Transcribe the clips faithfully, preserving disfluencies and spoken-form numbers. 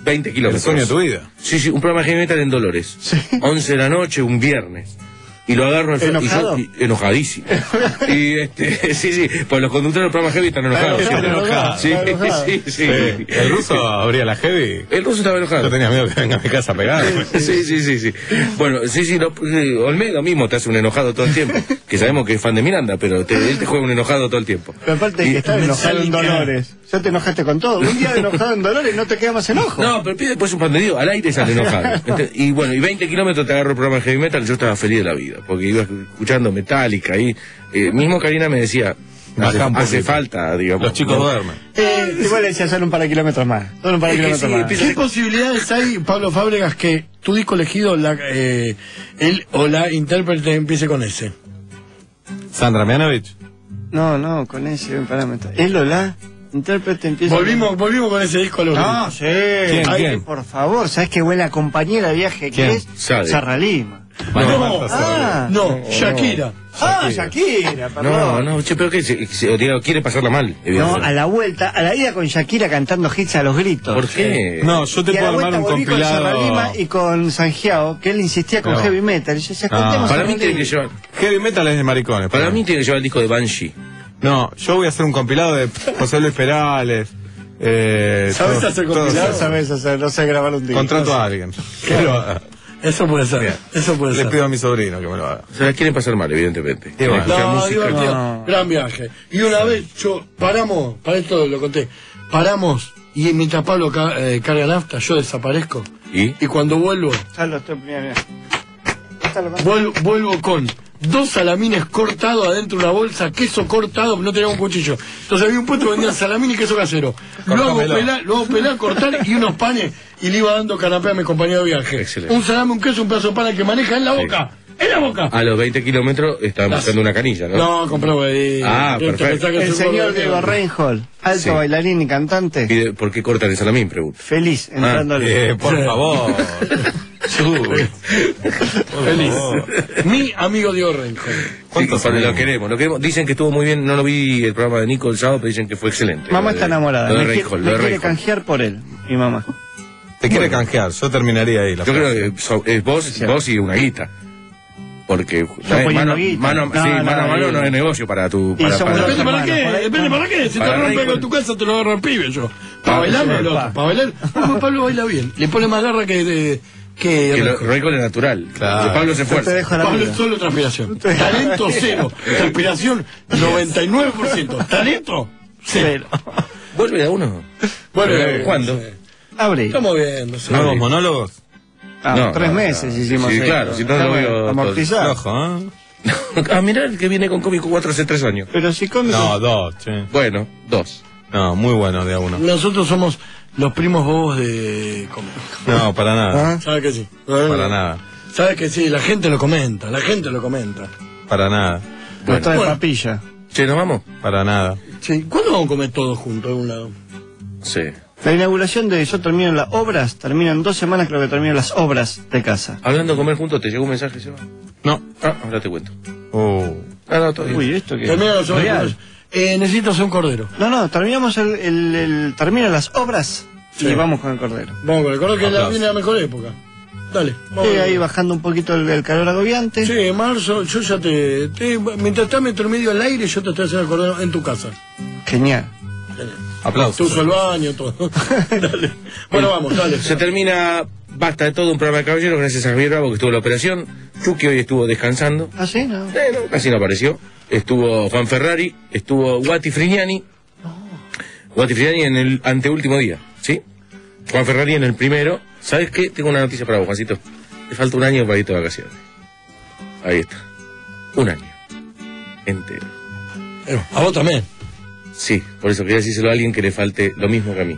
veinte kilómetros. El sueño de tu vida. Sí, sí, un programa de heavy metal en Dolores. Sí. once de la noche, un viernes. Y lo agarro en el ¿Enojado? y yo, y, enojadísimo. Y este, sí, sí, pues los conductores del programa heavy están enojados. Están siempre. enojados, Sí, están enojados. sí, sí, Sí. ¿El ruso abría la heavy? El ruso estaba enojado. Yo tenía miedo que venga a mi casa a pegar. Sí, sí, sí, sí. Bueno, sí, sí, no, eh, Olmedo mismo te hace un enojado todo el tiempo. Que sabemos que es fan de Miranda, pero te, él te juega un enojado todo el tiempo. Pero aparte de Y- que estás enojado en Metallica. Dolores. Ya te enojaste con todo. Un día de enojado en Dolores no te queda más enojo. No, pero pide después un pan de Dios, al aire sale enojado. Este, y bueno, y veinte kilómetros te agarro el programa de heavy metal, yo estaba feliz de la vida, porque iba escuchando Metallica y eh, mismo Karina me decía, hace, Bajá un hace poquito. falta, digamos. Los chicos ¿no? duermen. Eh, igual le decía solo un par de kilómetros más. Solo un par de Es que kilómetros sí, más. empieza- ¿Qué posibilidades hay, Pablo Fábregas, que tu disco elegido, la, eh, él o la intérprete empiece con ese? Sandra Mianovich. No, no, con ese parámetro. ¿Es Lola? Intérprete empieza. Volvimos, volvimos con ese disco a los No, sí. ¿Quién, Ay, quién? por favor, ¿sabes qué buena compañera de viaje que ¿Quién? es? Sade. Sarra Lima. No, Ah, no, Shakira. ah, Shakira, No, perdón. no, che, pero que se, se- digo, quiere pasarla mal. No, evidentemente. a la vuelta, a la ida con Shakira cantando hits a los gritos. ¿Por qué? No, yo te Y a puedo la armar vuelta un volví con Sarra Lima compilado. y con Sanjiao, que él insistía con No. heavy metal. Y yo decía, No. cantemos Para a mí los tiene que gritos. llevar, Heavy metal es de maricones. para mí tiene que llevar el disco de Banshee. No, yo voy a hacer un compilado de José Luis Perales. Eh, ¿Sabes todo- hacer todo- compilado? No sabes hacer, no sé grabar un disco. Contrato a alguien. Que lo haga. Eso puede ser, Bien. eso puede Le ser. pido a mi sobrino que me lo haga. Se la quieren pasar mal, evidentemente. Y bueno. Escuchar No, música. divertido, No. gran viaje. Y una vez yo paramos, para esto lo conté, paramos y mientras Pablo ca- eh, carga nafta, yo desaparezco. ¿Y? Y cuando vuelvo, Ya lo estoy mirá, mirá. Esta lo- vuelvo, vuelvo con dos salamines cortados adentro de una bolsa, queso cortado, no teníamos un cuchillo. Entonces había un puesto que vendía salamín y queso casero. Lo hago Cortámelo. pelar, lo hago pelar, cortar y unos panes y le iba dando canapé a mi compañero de viaje. Excelente. Un salame, un queso, un pedazo de pan al que maneja en la boca. ¡En la boca! A los veinte kilómetros estaban Las- buscando una canilla, ¿no? No, compraba ahí. Ah, ¿Qué te perfecto. pensás que El es un señor gordo de Diego mierda? Reinhold, alto Sí. bailarín y cantante, ¿Y de- por qué cortan el salamín? Pregunto. feliz entrándole. Eh, por favor. Uy. Feliz. Mi amigo Diego Reinhold. ¿Cuántos amigos? lo queremos? Lo queremos. Dicen que estuvo muy bien. No lo vi el programa de Nico el sábado, pero dicen que fue excelente. Mamá Lo de- está enamorada, Lo de me, quiere, Reinhold, me lo de quiere Reinhold. canjear por él, mi mamá. Te quiere canjear, yo terminaría ahí la Yo creo frase. que so- es vos, vos y una guita. Porque poniendo mano, guita. mano, No, sí, no, mano a mano no. no es negocio para tu. Y Para, somos para- dos Depende para hermanos, qué, por ahí- depende para qué. Si te Para rompen Reinhold. en tu casa, te lo agarro el pibe yo. Para Ah, bailar, sí, el otro. pa. Para bailar. Como Pablo baila bien. Le pone más garra que. De, que que lo, Reinhold. Reinhold es natural. Claro. Que Pablo se Yo te esfuerza. dejo la Pablo vida. es solo transpiración. Talento cero. Transpiración noventa y nueve por ciento. Talento cero. Pero, ¿Vuelve a uno? Bueno, Eh, ¿cuándo? no sé. abre. Estamos viendo. sí. ¿Nuevos monólogos? Ah, No, tres no, meses no. hicimos Sí, eso. claro, si no lo Estamos veo amortizado. Ojo, ¿eh? Ah, mirá el que viene con Cómico cuatro hace tres años. Pero si cómico. No, dos, che. Bueno, dos. No, muy bueno de a uno. Nosotros somos los primos bobos de cómic. No, para nada. ¿Ah? ¿Sabes que sí? Para nada. ¿Sabes que sí? La gente lo comenta, la gente lo comenta. Para nada. Nos trae Bueno. papilla. Che, ¿nos vamos? Para nada. Sí. ¿Cuándo vamos a comer todos juntos en un lado? Sí. La inauguración de Yo termino las obras, termina en dos semanas, creo que termino las obras de casa. Hablando de comer juntos, ¿te llegó un mensaje, Seba? No. Ah, ahora te cuento. Uh. Ah, no, todavía. Uy, ¿esto qué? Termina los Real. eh, necesito hacer un cordero. No, no, terminamos el, el, el- termina las obras Sí. y vamos con el cordero. Vamos con el cordero, que la, Aplausos. viene la mejor época. Dale. Vamos Sí, con el ahí cordero. bajando un poquito el, el calor agobiante. Sí, en marzo, yo ya te, te- Mientras estás metro medio al aire, yo te estoy haciendo el cordero en tu casa. Genial. Tú Aplausos. uso el baño, todo. Dale. Bueno, vamos, dale. Se termina Basta de Todo, un programa de caballeros, gracias a Javier Bravo que estuvo en la operación. Chucky hoy estuvo descansando. ¿Ah, sí? No. Eh, no, casi no apareció. Estuvo Juan Ferrari, estuvo Guati Frignani. Guati Frignani en el anteúltimo día, ¿sí? Juan Ferrari en el primero. ¿Sabes qué? Tengo una noticia para vos, Juancito. Te falta un año para irte de vacaciones. Ahí está. Un año. Entero. Eh, a vos también. Sí, por eso quería decírselo a alguien que le falte lo mismo que a mí.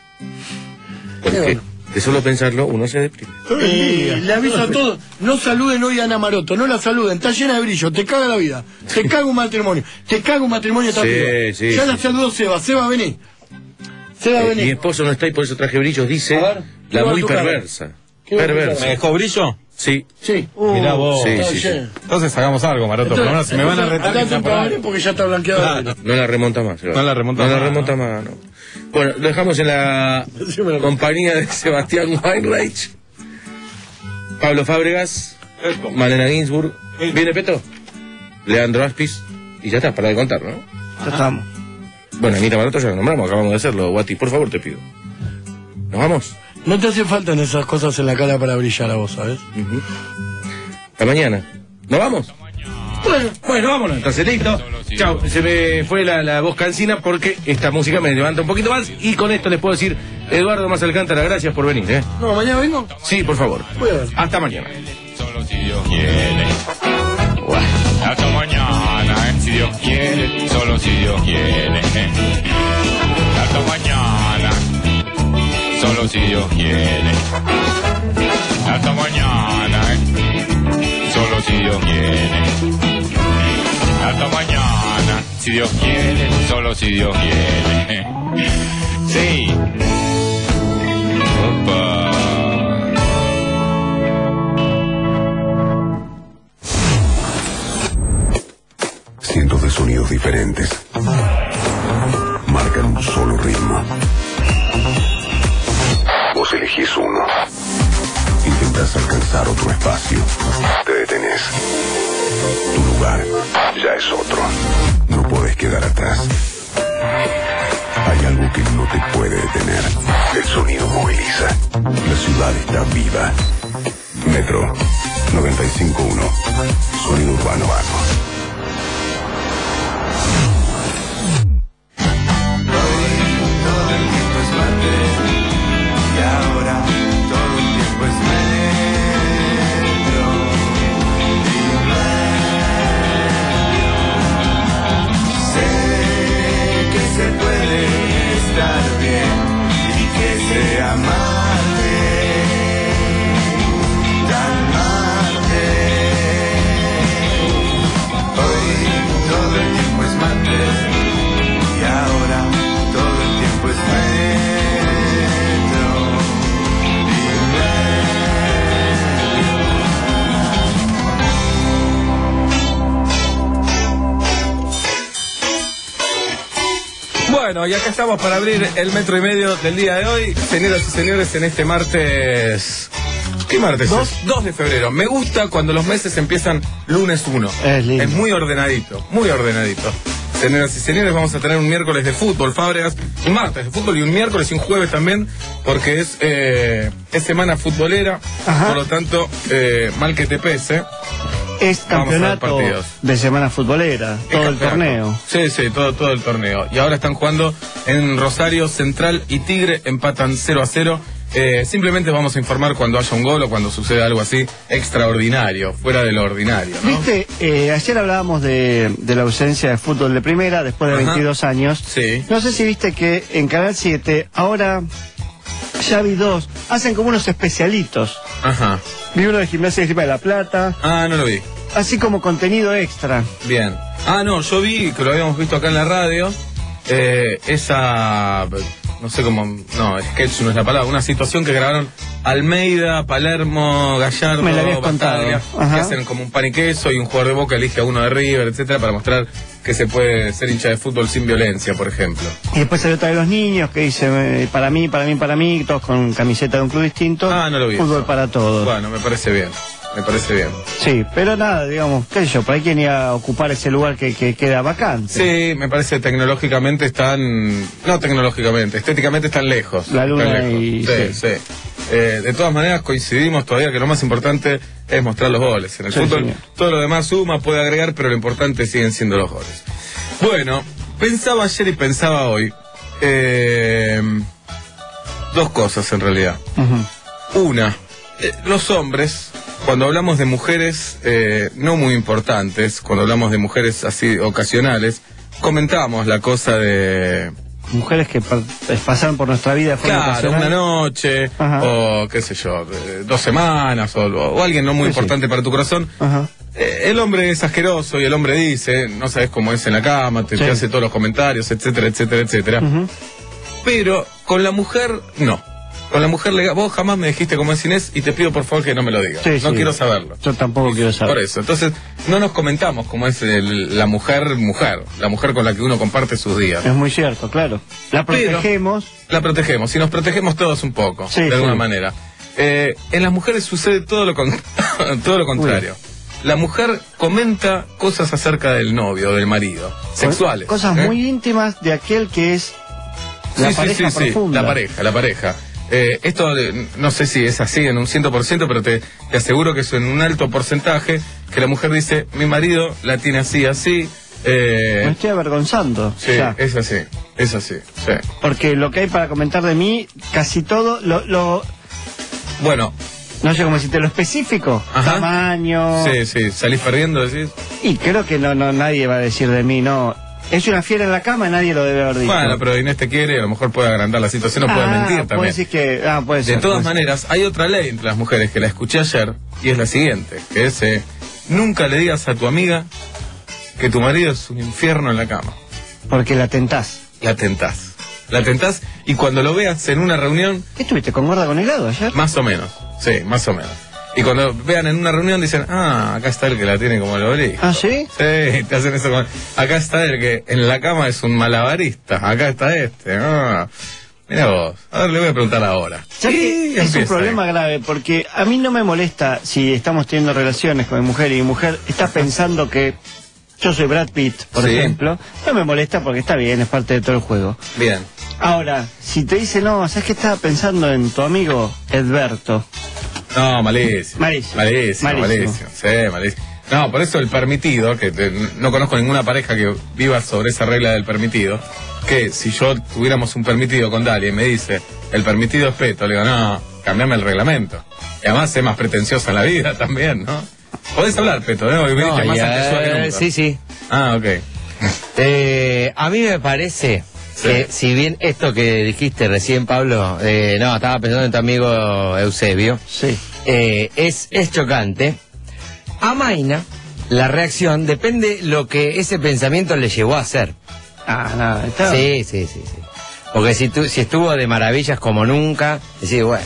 Porque bueno. de solo pensarlo uno se deprime. Eh, le aviso a todos, no saluden hoy a Ana Maroto, no la saluden, está llena de brillo, te caga la vida, te caga un matrimonio, te caga un matrimonio esta Sí, piba. sí, Ya sí, la sí. saludó Seba, Seba vení. Seba Eh, vení. mi esposo no está y por eso traje brillos, dice A ver, ¿qué la va a muy tu cara? perversa. ¿Qué va a tu Perversa. ¿Me dejó brillo? Sí. Sí. Mirá vos. Sí, Está sí, sí. llena. Entonces hagamos algo, Maroto. Por lo menos si me van a retar. Andate que sea un por ahí. caballo porque ya está blanqueado. Claro. No la remonta más. Seba. No la remonta no más, la remonta ¿no? más, no. Bueno, lo dejamos en la Decímelo. compañía de Sebastián Weinreich, Pablo Fábregas, Esto. Malena Ginsburg. Sí. ¿Viene Peto? Leandro Aspis. Y ya está, para de contar, ¿no? Ya estamos. Bueno, Anita Barato ya lo nombramos, acabamos de hacerlo. Guati, por favor, te pido. ¿Nos vamos? No te hace falta en esas cosas en la cara para brillar a vos, ¿sabes? Uh-huh. Hasta mañana. ¿Nos vamos? Bueno, bueno, vámonos. Entonces, listo. Chao. Se me fue la, la voz cansina porque esta música me levanta un poquito más. Y con esto les puedo decir, Eduardo Más Alcántara, gracias por venir, ¿eh? No, mañana vengo. Sí, por favor. Voy a ver. Hasta mañana. Solo si Dios quiere. Hasta mañana, eh, si Dios quiere. Solo si Dios quiere. eh. Hasta mañana. Solo si Dios quiere. Hasta mañana, eh. Solo si Dios quiere. Hasta mañana, si Dios quiere. Solo si Dios quiere. eh. Sí. Opa. Cientos de sonidos diferentes marcan un solo ritmo. Vos elegís uno. Intentás alcanzar otro espacio. Te detenés. Tu lugar ya es otro. No podés quedar atrás. Hay algo que no te puede detener. El sonido moviliza. La ciudad está viva. Metro noventa y cinco punto uno. Sonido urbano urbano. Bueno, y acá estamos para abrir el metro y medio del día de hoy. Señoras y señores, en este martes... ¿Qué martes ¿Dos? es? dos de febrero. Me gusta cuando los meses empiezan lunes uno. Es lindo. Es muy ordenadito, muy ordenadito. Señoras y señores, vamos a tener un miércoles de fútbol, Fábregas, un martes de fútbol y un miércoles y un jueves también, porque es, eh, es semana futbolera. Ajá. Por lo tanto, eh, mal que te pese. Es Vamos a ver campeonato partidos. de semana futbolera, todo el campeonato. torneo. Sí, sí, todo, todo el torneo. Y ahora están jugando en Rosario, Central y Tigre, empatan cero a cero. Eh, simplemente vamos a informar cuando haya un gol o cuando suceda algo así extraordinario, fuera de lo ordinario, ¿no? Viste, eh, ayer hablábamos de, de la ausencia de fútbol de primera después de Ajá. veintidós años. Sí. No sé si viste que en Canal siete ahora ya vi dos, hacen como unos especialitos. Ajá. Vi uno de Gimnasia de Grima de la Plata, Ah, no lo vi. así como contenido extra. Bien. Ah, no, yo vi, que lo habíamos visto acá en la radio, eh, esa, no sé cómo, no, sketch no es la palabra, una situación que grabaron Almeida, Palermo, Gallardo, Me la habías Bataglia, contado. Ajá. que hacen como un pan y queso y un jugador de Boca elige a uno de River, etcétera, para mostrar que se puede ser hincha de fútbol sin violencia, por ejemplo. Y después salió otra de los niños que dice, eh, para mí, para mí, para mí, todos con camiseta de un club distinto. Ah, no lo vi. Fútbol eso. para todos. Bueno, me parece bien, me parece bien. Sí, pero nada, digamos, qué sé yo, para quien iba a ocupar ese lugar que, que queda vacante. Sí, me parece que tecnológicamente están, no tecnológicamente, estéticamente están lejos. La luna están lejos. y- Sí, sí. sí. Eh, de todas maneras coincidimos todavía que lo más importante es mostrar los goles. En el Sí, fútbol señor. todo lo demás suma, puede agregar, pero lo importante siguen siendo los goles. Bueno, pensaba ayer y pensaba hoy. eh, dos cosas en realidad. Ujú. Una, eh, los hombres, cuando hablamos de mujeres eh, no muy importantes, cuando hablamos de mujeres así ocasionales, comentamos la cosa de... Mujeres que pa- pasaron por nuestra vida de forma Claro, ocasional. una noche, Ajá. o qué sé yo, eh, dos semanas, o, o alguien no muy Sí, sí. importante para tu corazón. Ajá. Eh, el hombre es asqueroso y el hombre dice, no sabes cómo es en la cama, te, Sí. te hace todos los comentarios, etcétera, etcétera, etcétera. Ujú. Pero con la mujer, no. Con la mujer legal, vos jamás me dijiste cómo es Inés y te pido por favor que no me lo digas. Sí, no sí. quiero saberlo. Yo tampoco quiero saber. Por eso, entonces no nos comentamos cómo es el- la mujer, mujer, la mujer con la que uno comparte sus días. Es muy cierto, claro. La Pero- protegemos. La protegemos, y nos protegemos todos un poco, Sí, de alguna sí. manera. Eh, en las mujeres sucede todo lo, con- todo lo contrario. La mujer comenta cosas acerca del novio, del marido, sexuales. Cosas ¿eh? muy íntimas de aquel que es la Sí, sí, pareja sí, sí, profunda. la pareja, la pareja. Eh, esto eh, no sé si es así en un cien por ciento, pero te, te aseguro que es en un alto porcentaje que la mujer dice, mi marido la tiene así, así. Eh, Me estoy avergonzando. sí, ya. es así, es así, sí. Porque lo que hay para comentar de mí, casi todo, lo, lo Bueno, no sé cómo decirte, lo específico, Ajá. tamaño. sí, sí, salís perdiendo, decís. Y creo que no, no, nadie va a decir de mí, no. Es una fiera en la cama, nadie lo debe haber dicho. Bueno, pero Inés te quiere, a lo mejor puede agrandar la situación, no puede Ah, mentir puede también. decir que, ah, puede De ser, todas puede ser. maneras, hay otra ley entre las mujeres que la escuché ayer, y es la siguiente, que es, eh, nunca le digas a tu amiga que tu marido es un infierno en la cama. Porque la tentás. La tentás. La tentás, y cuando lo veas en una reunión, ¿Qué estuviste con gorda con helado ayer? más o menos, sí, más o menos. Y cuando vean en una reunión dicen, ah, acá está el que la tiene como el obligo. ¿Ah, sí? Sí, te hacen eso con... Acá está el que en la cama es un malabarista, acá está este. Ah. Mira vos, a ver, le voy a preguntar ahora. Ya que Y es un empieza problema ahí. grave, porque a mí no me molesta si estamos teniendo relaciones con mi mujer y mi mujer está pensando que yo soy Brad Pitt, por Sí. ejemplo. No me molesta porque está bien, es parte de todo el juego. Bien. Ahora, si te dice, no, ¿sabes qué estaba pensando en tu amigo Edberto? No, malísimo. Malísimo. Malísimo, Malísimo. malísimo. Sí, malísimo. No, por eso el permitido, que te- no conozco ninguna pareja que viva sobre esa regla del permitido, que si yo tuviéramos un permitido con Dalia y me dice, el permitido es peto, le digo, no, cambiame el reglamento. Y además es más pretenciosa en la vida también, ¿no? Podés hablar, peto, ¿no? Viniste No, más y, antesuela que eh, nunca. sí, sí. Ah, ok. Eh, a mí me parece Sí. que si bien esto que dijiste recién, Pablo, eh, no, estaba pensando en tu amigo Eusebio, Sí. eh, es, es chocante. A Maina, la reacción depende lo que ese pensamiento le llevó a hacer. Ah, nada, está... Sí, sí, sí, sí. Porque si, tu, si estuvo de maravillas como nunca, decís, bueno,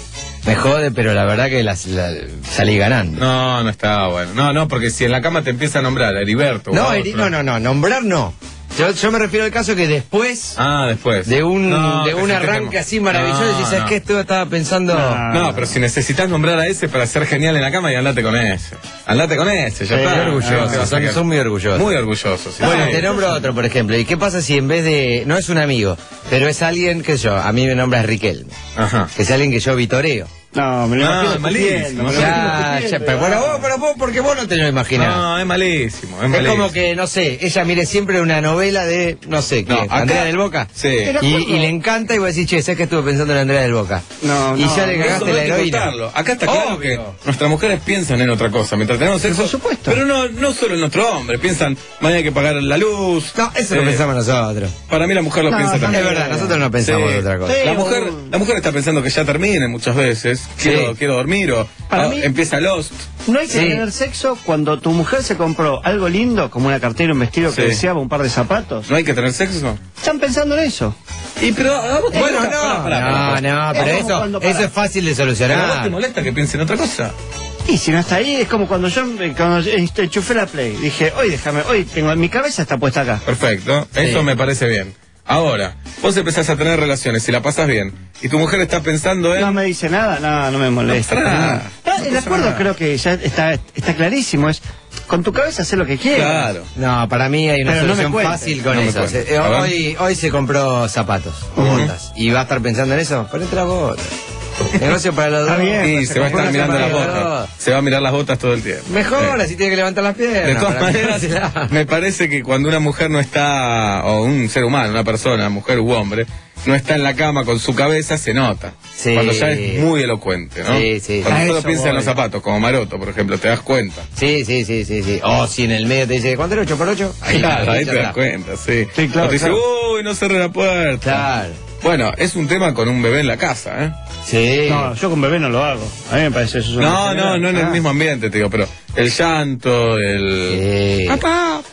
me jode, pero la verdad que las, la- salí ganando. No, no está bueno. No, no, porque si en la cama te empieza a nombrar a Heriberto. o No, a Eri- otro- no, no, no, nombrar no. Yo, yo me refiero al caso que después Ah, después. de un, No, de que un se te arranque quema. así maravilloso, No, decís, ¿sabes no. qué? Esto estaba pensando... No. No, pero si necesitas nombrar a ese para ser genial en la cama, y andate con ese. Andate con ese, ya Sí, está. orgulloso, No, te vas a son- quedar- son muy orgullosos. Muy orgullosos. sí. Bueno, Sí. te nombro otro, por ejemplo. ¿Y qué pasa si en vez de... No es un amigo, pero es alguien, qué sé yo, a mí me nombras Riquelme. Ajá. Que es alguien que yo vitoreo. No, me lo No, imagino malísimo, escupiendo, me lo ya, imagino Ya, escupiendo, ya, pero bueno, vos, pero vos, porque vos no te lo imaginás. No, es malísimo. Es, Es malísimo. como que, no sé, ella mire siempre una novela de, no sé, ¿qué? No, acá- Andrea del Boca. Sí. Pero- Y, acuerdo. y le encanta y vos decís, che, ¿sabes que estuve pensando en Andrea del Boca? No, Y no, ya le no, cagaste Eso la hay que heroína. contarlo. Acá está claro Obvio. que nuestras mujeres piensan en otra cosa mientras tenemos sexo. por supuesto. Pero no, no solo en nuestro hombre. Piensan, mañana hay que pagar la luz. No, eso lo Eh, pensamos nosotros. Para mí la mujer lo No, piensa no, también. Es verdad, nosotros no pensamos Sí. en otra cosa. Sí. La mujer, la mujer está pensando que ya termine muchas veces. Quiero, Sí. quiero dormir o Para ah, mí- empieza Lost. No hay que Sí. tener sexo cuando tu mujer se compró algo lindo, como una cartera, un vestido que Sí. deseaba, un par de zapatos. ¿No hay que tener sexo? Están pensando en eso. Y pero a vos te Bueno, molesta- no, pará, pará, pará. no, no, Es pero como eso, cuando eso para- es fácil de ¿Pero a vos te solucionar. molesta que piense en otra cosa? Y si no está ahí, es como cuando yo eh, cuando este, enchufé la Play. Dije, hoy déjame, hoy tengo, mi cabeza está puesta acá. Perfecto, eso me parece bien. Ahora, vos empezás a tener relaciones y la pasas bien, y tu mujer está pensando en... No me dice nada, no, no me molesta. No pasa nada. No, No el pasa acuerdo nada. creo que ya está, está clarísimo, es con tu cabeza hacer lo que quieras. Claro. No, para mí hay una Pero no me solución cuentes. fácil con No me eso. cuentes. Se- eh, A ver. hoy, hoy se compró zapatos o botas. ¿Y va a estar pensando en eso? Ponete las botas. Negocio para los Está dos. bien. Y pues, se se va a compró estar una mirando las semana de botas. dos. Se va a mirar las botas todo el tiempo. Mejor, Sí. así tiene que levantar las piernas. De todas para maneras, mirársela. me parece que cuando una mujer no está, o un ser humano, una persona, mujer u hombre, no está en la cama con su cabeza, se nota. Sí. Cuando ya es muy elocuente, ¿no? Sí, sí. Cuando A solo eso piensa en voy. los zapatos, como Maroto, por ejemplo, te das cuenta. Sí, sí, sí, sí, sí. O si en el medio te dice, ¿cuánto era ocho por ocho? Claro, ahí ya te das está. cuenta, sí. Sí, claro, O te dice, claro. uy, no cerré la puerta. Claro. Bueno, es un tema con un bebé en la casa, ¿eh? Sí. No, yo con bebé no lo hago. A mí me parece eso. es una No, no, general. no en el Ah. mismo ambiente, te digo, pero el llanto, el... Sí. Papá,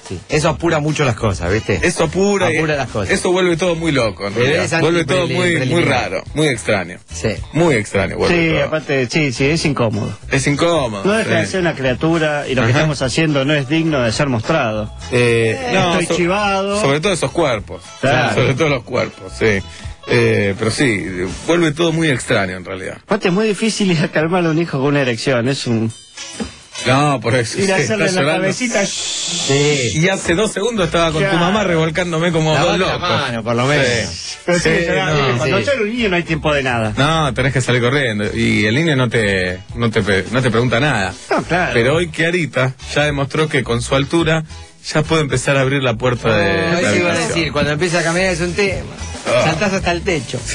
Sí. Eso apura mucho las cosas, ¿viste? Eso apura, Apura y las cosas. Eso vuelve todo muy loco, en Bebés realidad. Vuelve todo anti- muy, muy preliminar. raro, muy extraño. Sí. Muy extraño, vuelve Sí, todo. aparte, sí, sí, es incómodo. Es incómodo. No deja de sí. ser una criatura y lo que Ajá. estamos haciendo no es digno de ser mostrado. Eh, no, Estoy chivado. Sobre todo esos cuerpos. Claro. Sobre todo los cuerpos, sí. Eh, pero sí, vuelve todo muy extraño en realidad. Aparte es muy difícil ir a calmar a un hijo con una erección, es un... No, por eso. Ir a sí, hacerle está la llorando. cabecita... Sí. Y hace dos segundos estaba con Claro. tu mamá revolcándome como dos Lavate la locos. mano, por lo menos. Sí. Pero sí, Sí, será- no, cuando sí. yo era un niño no hay tiempo de nada. No, tenés que salir corriendo. Y el niño no te, no te, pe- no te pregunta nada. No, claro. Pero hoy Kiarita ya demostró que con su altura ya puede empezar a abrir la puerta de No, la eso iba a habitación. decir, cuando empieza a caminar es un tema. Ah. Saltás hasta el techo. Sí.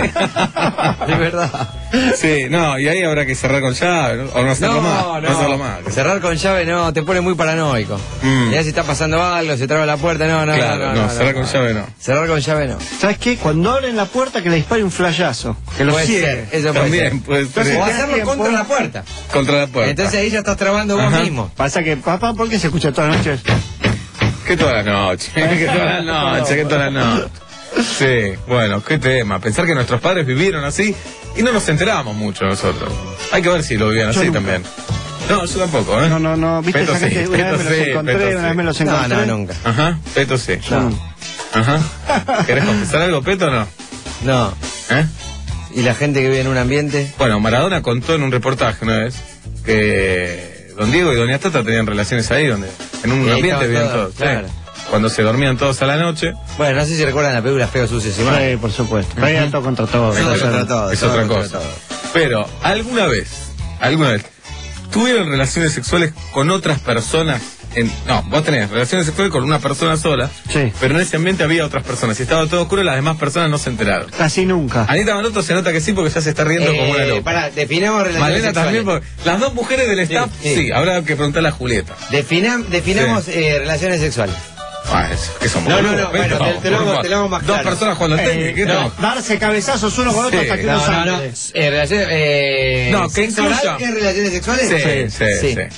Es verdad. Sí, no, y ahí habrá que cerrar con llave, ¿no? O no hacerlo más. No, No, hacerlo más. Cerrar con llave no, te pone muy paranoico. Mm. Ya si está pasando algo, se traba la puerta, no, no, Claro, no, no, no, cerrar con llave no. Cerrar con llave no. ¿Sabes qué? Cuando abren la puerta que le dispare un flashazo. Que lo Puede ciegue. ser, eso puede También ser. puede Entonces, ser O te da hacerlo tiempo. contra la puerta. contra la puerta. Entonces ahí ya estás trabando vos Ajá. mismo. Pasa que, papá, ¿por qué se escucha todas las noches? Que toda la noche, que toda la noche, que toda la noche. Sí, bueno, qué tema. Pensar que nuestros padres vivieron así y no nos enterábamos mucho nosotros. Hay que ver si lo vivían Yo así nunca. también. No, yo tampoco, ¿eh? No, no, no. ¿Viste Peto esa gente? sí, Una Peto vez me los sí, encontré, Peto una vez sí. me los No, encontré. no, nunca. Ajá, Peto sí. No. Ajá. ¿Querés confesar algo, Peto o no? No. ¿Eh? Y la gente que vive en un ambiente. Bueno, Maradona contó en un reportaje una vez que don Diego y doña Tata tenían relaciones ahí, donde en un Y ahí ambiente estaban vivían todos, todos. sí. claro. Cuando se dormían todos a la noche. Bueno, no sé si recuerdan la película Feos, Sucios y Malos. Sí, por supuesto. Pero ahí era todo contra todo. Todo Eso contra era- todo, es todo otra contra cosa. todo. Pero, ¿alguna vez, alguna vez, tuvieron relaciones sexuales con otras personas? En, no, vos tenés relaciones sexuales con una persona sola, Sí. pero en ese ambiente había otras personas. Y estaba todo oscuro, las demás personas no se enteraron. Casi nunca. Anita Manotto se nota que sí porque ya se está riendo como una Eh, loca. pará, definamos relaciones Malena sexuales. también, porque las dos mujeres del staff, sí, sí. habrá que preguntarle a Julieta. Defina- definamos eh, relaciones sexuales. Ah, eso, ¿qué somos? No, no, boludos? no, bueno, Beto, te- te lo hago- por te lo hago más Dos claro. personas jugando al Eh, tenis, ¿qué no, no? darse cabezazos uno con otro Sí. hasta que No, uno no, no. sangre. Eh, relaciones, eh, No, que ¿sexo oral incluya- ¿Qué relaciones sexuales? Sí, sí, sí, sí.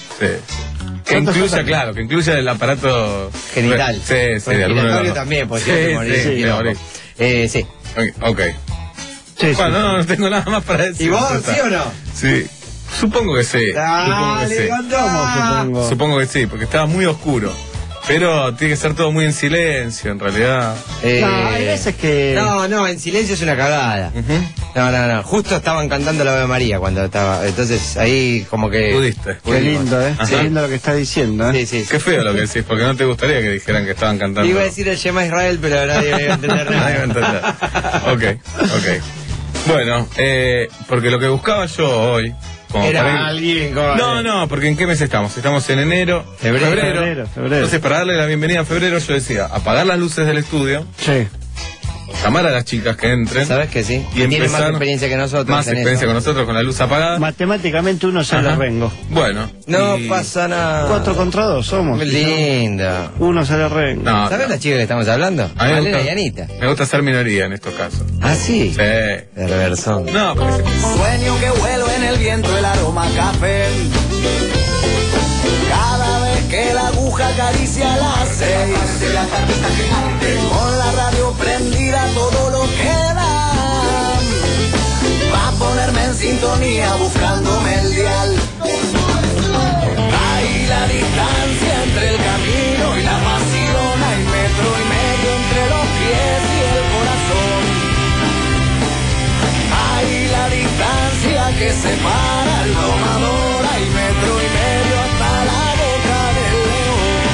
Que ¿Cuántos incluya, son? claro, que incluya el aparato Genital. Sí, sí, de alguno de Respiratorio los dos. también, por Sí, cierto, morir, sí, sí, sí, no. morir. Eh, sí. Ok. Sí, sí. Bueno, no, no tengo nada más para decir. ¿Y vos, ya está. sí o no? Sí. Supongo que sí. Supongo que sí. contamos, supongo. Supongo que sí, porque estaba muy oscuro. Pero tiene que ser todo muy en silencio, en realidad. Eh, No, hay veces que... No, no, en silencio es una cagada. Ujú. No, no, no. Justo estaban cantando la Ave María cuando estaba. Entonces ahí como que. Pudiste. Qué lindo, ¿eh? Ajá. Qué lindo lo que está diciendo, ¿eh? Sí, sí. sí. Qué feo lo que decís, porque no te gustaría que dijeran que estaban cantando. Iba a decir el Shema Israel, pero nadie me iba a entender Nadie va a nada. entender. Ok, ok. Bueno, eh, porque lo que buscaba yo hoy. como para ir- Era alguien con. No, no, porque ¿en qué mes estamos? Estamos en enero, Febrero. Febrero, febrero. Entonces, para darle la bienvenida a febrero, yo decía, apagar las luces del estudio, Sí. llamar a las chicas que entren. ¿Sabes que sí? Y Tienen más empezar- experiencia que nosotros. Más en experiencia eso. con nosotros, con la luz apagada. Matemáticamente uno sale Ajá. rengo. Bueno. No y- pasa nada. Cuatro contra dos somos. Qué lindo. Uno sale rengo. No, ¿Sabes no. la chica que estamos hablando? A mí me Malena gusta- y Anita. Me gusta ser minoría en estos casos. ¿Ah, sí? Sí. Perversón. No, porque se- Sueño que vuelo en el viento el aroma a café. Cada vez que la aguja acaricia las seis. Con la radio prendida todo lo que da. Va a ponerme en sintonía buscándome el dial. Ahí la distancia entre el camino y la pasión. Hay metro y medio entre los pies y el corazón. Hay la distancia que separa al domador, hay metro y medio hasta la boca del león.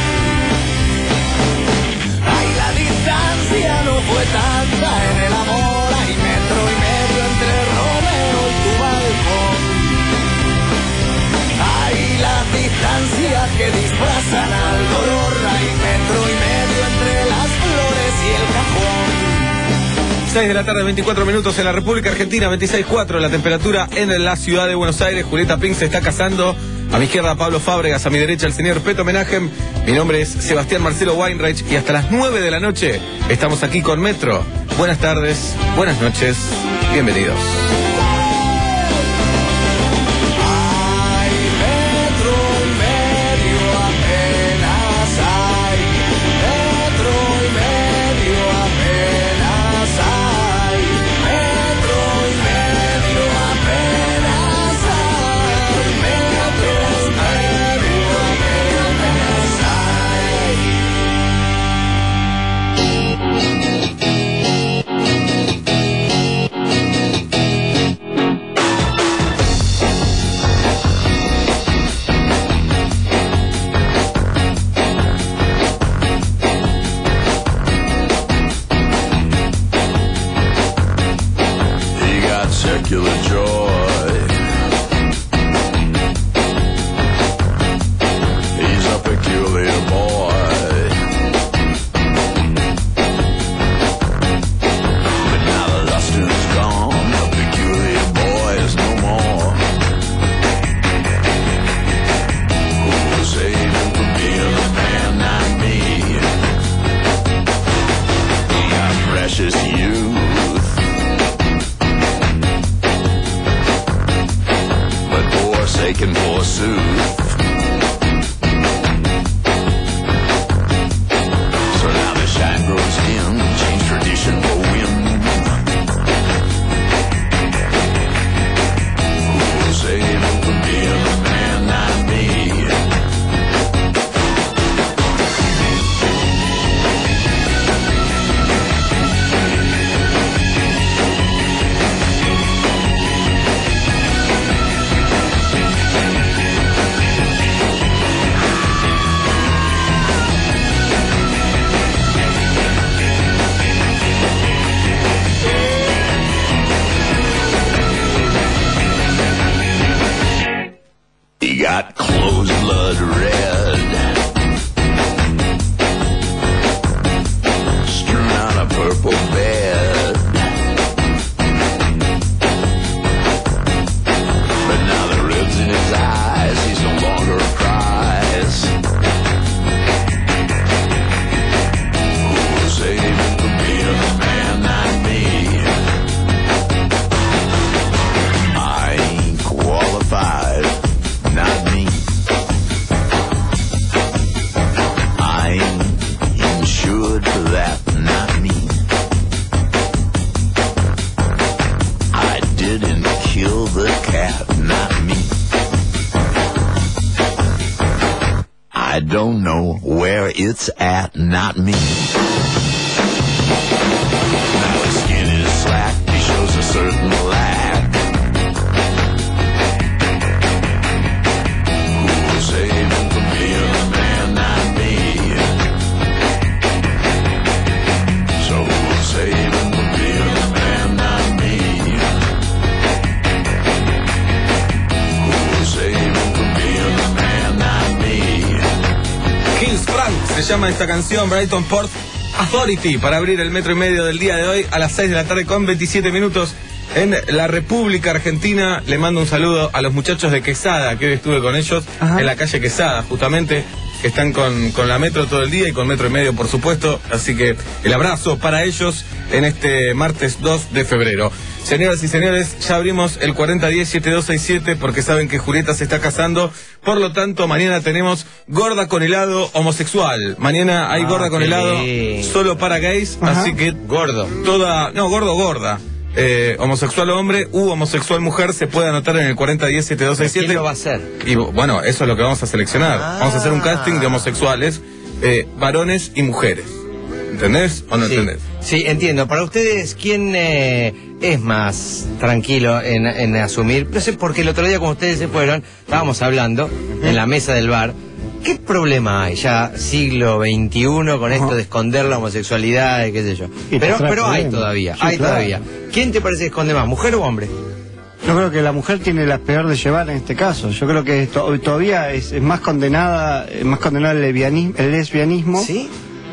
Hay la distancia no fue tanta en el amor, hay metro y medio entre Romeo y tu balcón. Hay las distancias que disfrazan al dolor, hay metro y medio entre las flores y el cajón. seis de la tarde, veinticuatro minutos en la República Argentina, veintiséis cuatro la temperatura en la ciudad de Buenos Aires. Julieta Pink se está casando. A mi izquierda Pablo Fábregas, a mi derecha el señor Peto Menahem. Mi nombre es Sebastián Marcelo Weinreich y hasta las nueve de la noche estamos aquí con Metro. Buenas tardes, buenas noches, bienvenidos. Hay metro y medio apenas hay. taken forsooth. So now the shine grows dim, change tradition for whim. Who will save him from being a man, not me? He got closed blood red, strewn on a purple bed. But now the ribs in his eyes, he's no longer a prize. Who will save him from being a man, not me? I ain't qualified. Not me. I'm insured for that, not me. I didn't kill the cat, not me. I don't know where it's at, not me. Now his skin is slack, he shows a certain lack. Save him from being a man, not me. So who'll save him from being a man, not me? Who'll save him from being a man, not me? Kings Frank se llama esta canción, Brighton Port Authority, para abrir el metro y medio del día de hoy a las seis de la tarde con veintisiete minutos. En la República Argentina le mando un saludo a los muchachos de Quesada, que hoy estuve con ellos. Ajá. En la calle Quesada, justamente, que están con, con la metro todo el día y con metro y medio, por supuesto. Así que el abrazo para ellos en este martes dos de febrero. Señoras y señores, ya abrimos el cuarenta diez setenta y dos sesenta y siete porque saben que Julieta se está casando. Por lo tanto, mañana tenemos gorda con helado homosexual. Mañana hay ah, gorda con helado solo para gays. Ajá. Así que gordo. Toda, no, gordo, gorda. Eh, homosexual hombre u homosexual mujer se puede anotar en el cuarenta diez setenta y dos sesenta y siete. ¿Quién lo va a hacer? Y bueno, eso es lo que vamos a seleccionar. Ah. Vamos a hacer un casting de homosexuales, eh, varones y mujeres. ¿Entendés o no sí. entendés? Sí, entiendo. Para ustedes, ¿quién eh, es más tranquilo en, en asumir? No sé, porque el otro día cuando ustedes se fueron, estábamos hablando uh-huh. en la mesa del bar. ¿Qué problema hay ya siglo veintiuno con esto de esconder la homosexualidad y qué sé yo? Pero, pero hay todavía, sí, hay claro. todavía. ¿Quién te parece que esconde más, mujer o hombre? Yo creo que la mujer tiene la peor de llevar en este caso. Yo creo que esto, todavía es, es más condenada, es más condenada el lesbianismo, el lesbianismo. ¿Sí?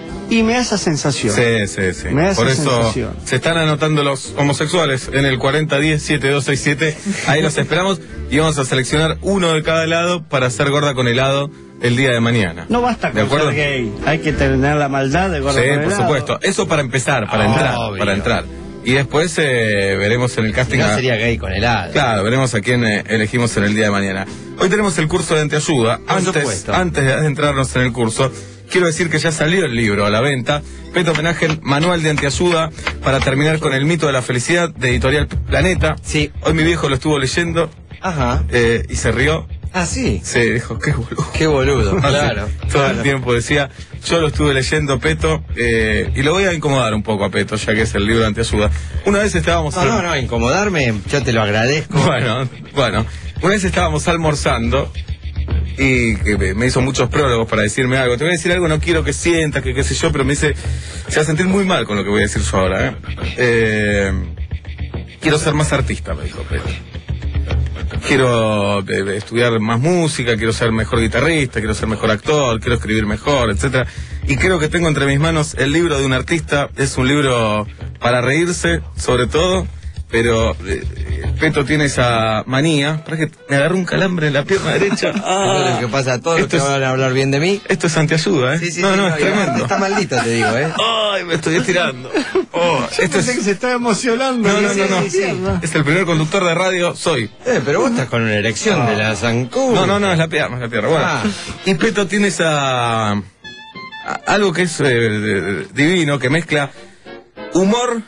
Y me da esa sensación. Sí, sí, sí. Me da Por esa eso sensación. Se están anotando los homosexuales en el cuarenta diez setenta y dos sesenta y siete. Ahí los esperamos y vamos a seleccionar uno de cada lado para hacer gorda con helado el día de mañana. No basta con ser gay, hay que tener la maldad de gorda sí, con helado. Sí, por supuesto. Eso para empezar, para oh, entrar, obvio. para entrar. Y después eh, veremos en el casting. No a... sería gay con helado. Claro, veremos a quién eh, elegimos en el día de mañana. Hoy tenemos el curso de Anteayuda. Antes, antes de adentrarnos en el curso, quiero decir que ya salió el libro a la venta. Peto Homenaje, Manual de Anteayuda, para terminar con el mito de la felicidad, de Editorial Planeta. Sí. Hoy mi viejo lo estuvo leyendo. Ajá. Eh, y se rió. Ah, sí. Sí, dijo, qué boludo. Qué boludo, claro. Todo claro. el tiempo decía, yo lo estuve leyendo, Peto, eh, y lo voy a incomodar un poco a Peto, ya que es el libro de Anteayuda. Una vez estábamos... No, no, no, incomodarme, yo te lo agradezco. Bueno, bueno, una vez estábamos almorzando y que me hizo muchos prólogos para decirme algo. Te voy a decir algo, no quiero que sientas, que qué sé yo, pero me dice, se va a sentir muy mal con lo que voy a decir yo ahora, ¿eh? eh quiero ser más artista, me dijo Peto. Quiero eh, estudiar más música, quiero ser mejor guitarrista, quiero ser mejor actor, quiero escribir mejor, etcétera. Y creo que tengo entre mis manos el libro de un artista. Es un libro para reírse, sobre todo, pero eh, Peto tiene esa manía. Para que me agarre un calambre en la pierna derecha. Ah, lo que pasa a todos los que es, van a hablar bien de mí. Esto es Anteayuda, ¿eh? Sí, sí, no, sí, no, no, es tremendo. Está maldito, te digo, ¿eh? Ay, me estoy estirando. Oh, Yo esto pensé es... que se estaba emocionando. No, no, no, no. Sí, sí, sí. Es el primer conductor de radio, soy. Eh, pero vos estás con una erección de la zancuda. No, no, no, es la pierna, es la pierna. Bueno, Ah. y Peto tiene esa... a- algo que es eh, de- divino, que mezcla humor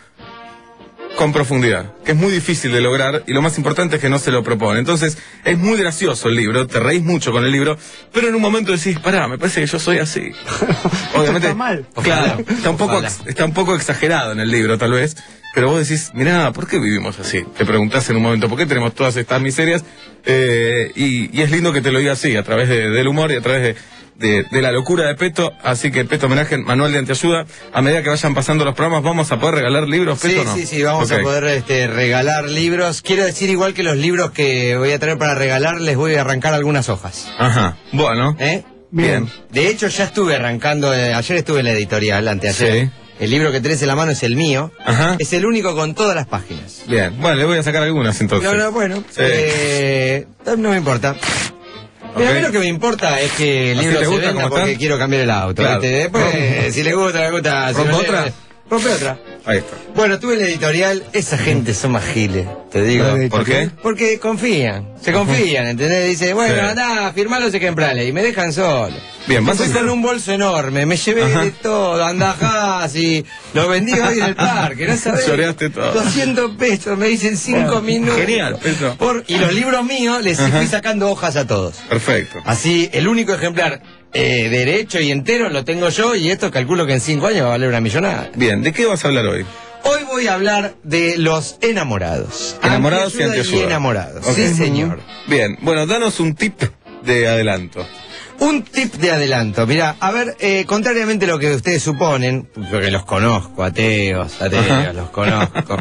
con profundidad, que es muy difícil de lograr y lo más importante es que no se lo propone. Entonces, es muy gracioso el libro, te reís mucho con el libro, pero en un momento decís, pará, me parece que yo soy así. Obviamente, está mal. claro, está un, poco, Ojalá. ex- está un poco exagerado en el libro tal vez, pero vos decís, mirá, ¿por qué vivimos así? Te preguntás en un momento, ¿por qué tenemos todas estas miserias? Eh, y, y es lindo que te lo diga así, a través de- del humor y a través de, de, de la locura de Peto. Así que Peto homenaje, manual de antiayuda. A medida que vayan pasando los programas, ¿vamos a poder regalar libros, Sí, Peto, o no? sí, sí, vamos Ok. a poder este, regalar libros. Quiero decir, igual que los libros que voy a traer para regalar, les voy a arrancar algunas hojas. Ajá, bueno. ¿Eh? Bien. De hecho, ya estuve arrancando, eh, ayer estuve en la editorial, anteayer. Sí. El libro que tenés en la mano es el mío. Ajá. Es el único con todas las páginas. Bien, bueno, le voy a sacar algunas entonces. No, no, bueno. Sí. eh, no me importa. Mira, a mí Ok. lo que me importa es que el ¿Así libro te se gusta venda cómo porque está? quiero cambiar el auto. Claro. ¿viste? Después, si le gusta, le gusta. Si ¿Rompe no otra? le- Rompe otra. Ahí está. Bueno, tuve en la editorial, esa gente son más giles, te digo. Vale. ¿Por qué? Porque confían, se confían, ¿entendés? Dice, bueno, Sí. andá, firmalo, se quemprale, y me dejan solo. Bien, vas a Fui hacer- con un bolso enorme, me llevé Ajá. de todo, andajás y lo vendí hoy en el parque, ¿no sabés? Lloreaste todo. doscientos pesos, me dicen cinco minutos. Genial, eso. Por, y los libros míos les Ajá. fui sacando hojas a todos. Perfecto. Así, el único ejemplar eh, derecho y entero lo tengo yo y esto calculo que en cinco años va a valer una millonada. Bien, ¿de qué vas a hablar hoy? Hoy voy a hablar de los enamorados. Enamorados y Antiayuda antiayuda. y enamorados. Ok. Sí, señor. Bien, bueno, danos un tip de adelanto. Un tip de adelanto. Mirá, a ver, eh, contrariamente a lo que ustedes suponen, porque los conozco, ateos, ateos, Ajá. los conozco.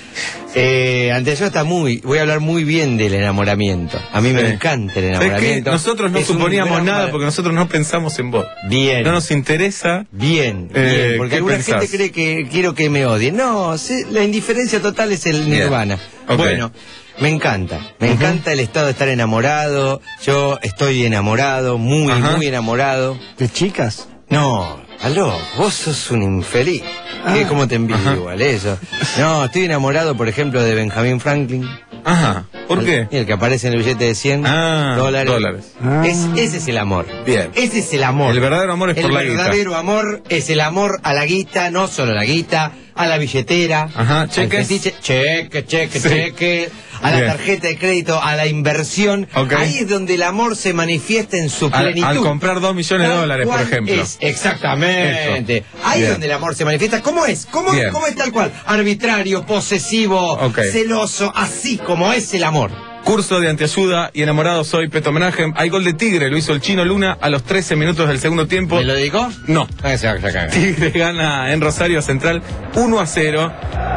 Eh, Anteayuda está muy, voy a hablar muy bien del enamoramiento. A mí me Sí. encanta el ¿Sabes qué? enamoramiento. Nosotros no Es un suponíamos gran nada para- porque nosotros no pensamos en vos. Bien. No nos interesa. Bien, Eh, bien, porque ¿qué alguna pensás? gente cree que quiero que me odien. No, sí, la indiferencia total es el Bien. nirvana. Ok. Bueno, me encanta, me Ujú. encanta el estado de estar enamorado. Yo estoy enamorado, muy, Ajá. muy enamorado. ¿De chicas? No, aló, vos sos un infeliz. ¿Qué, Ah. ¿Cómo te envidio Ajá. igual eso? No, estoy enamorado, por ejemplo, de Benjamin Franklin. Ajá. ¿Por qué? El que aparece en el billete de cien Ah, dólares. dólares. Ah. Es, ese es el amor. Bien. Ese es el amor. El verdadero amor es El por la guita. verdadero amor es el amor a la guita, no solo a la guita, a la billetera. Ajá, al cheques. fetiche, cheque, cheque, Sí. cheque, a la Bien. tarjeta de crédito, a la inversión. Ok. Ahí es donde el amor se manifiesta en su Al, plenitud. al comprar dos millones de Tal dólares, por cual ejemplo. es, exactamente. Eso. Ahí Bien. es donde el amor se manifiesta. ¿Cómo es? ¿Cómo, Bien. ¿Cómo es tal cual? Arbitrario, posesivo, Ok. celoso, así como es el amor. Curso de antiayuda y enamorado soy Peto Homenaje. Hay gol de Tigre, lo hizo el Chino Luna a los trece minutos del segundo tiempo. ¿Me lo dedicó? No. Ah, se va a cagar. Tigre gana en Rosario Central uno a cero.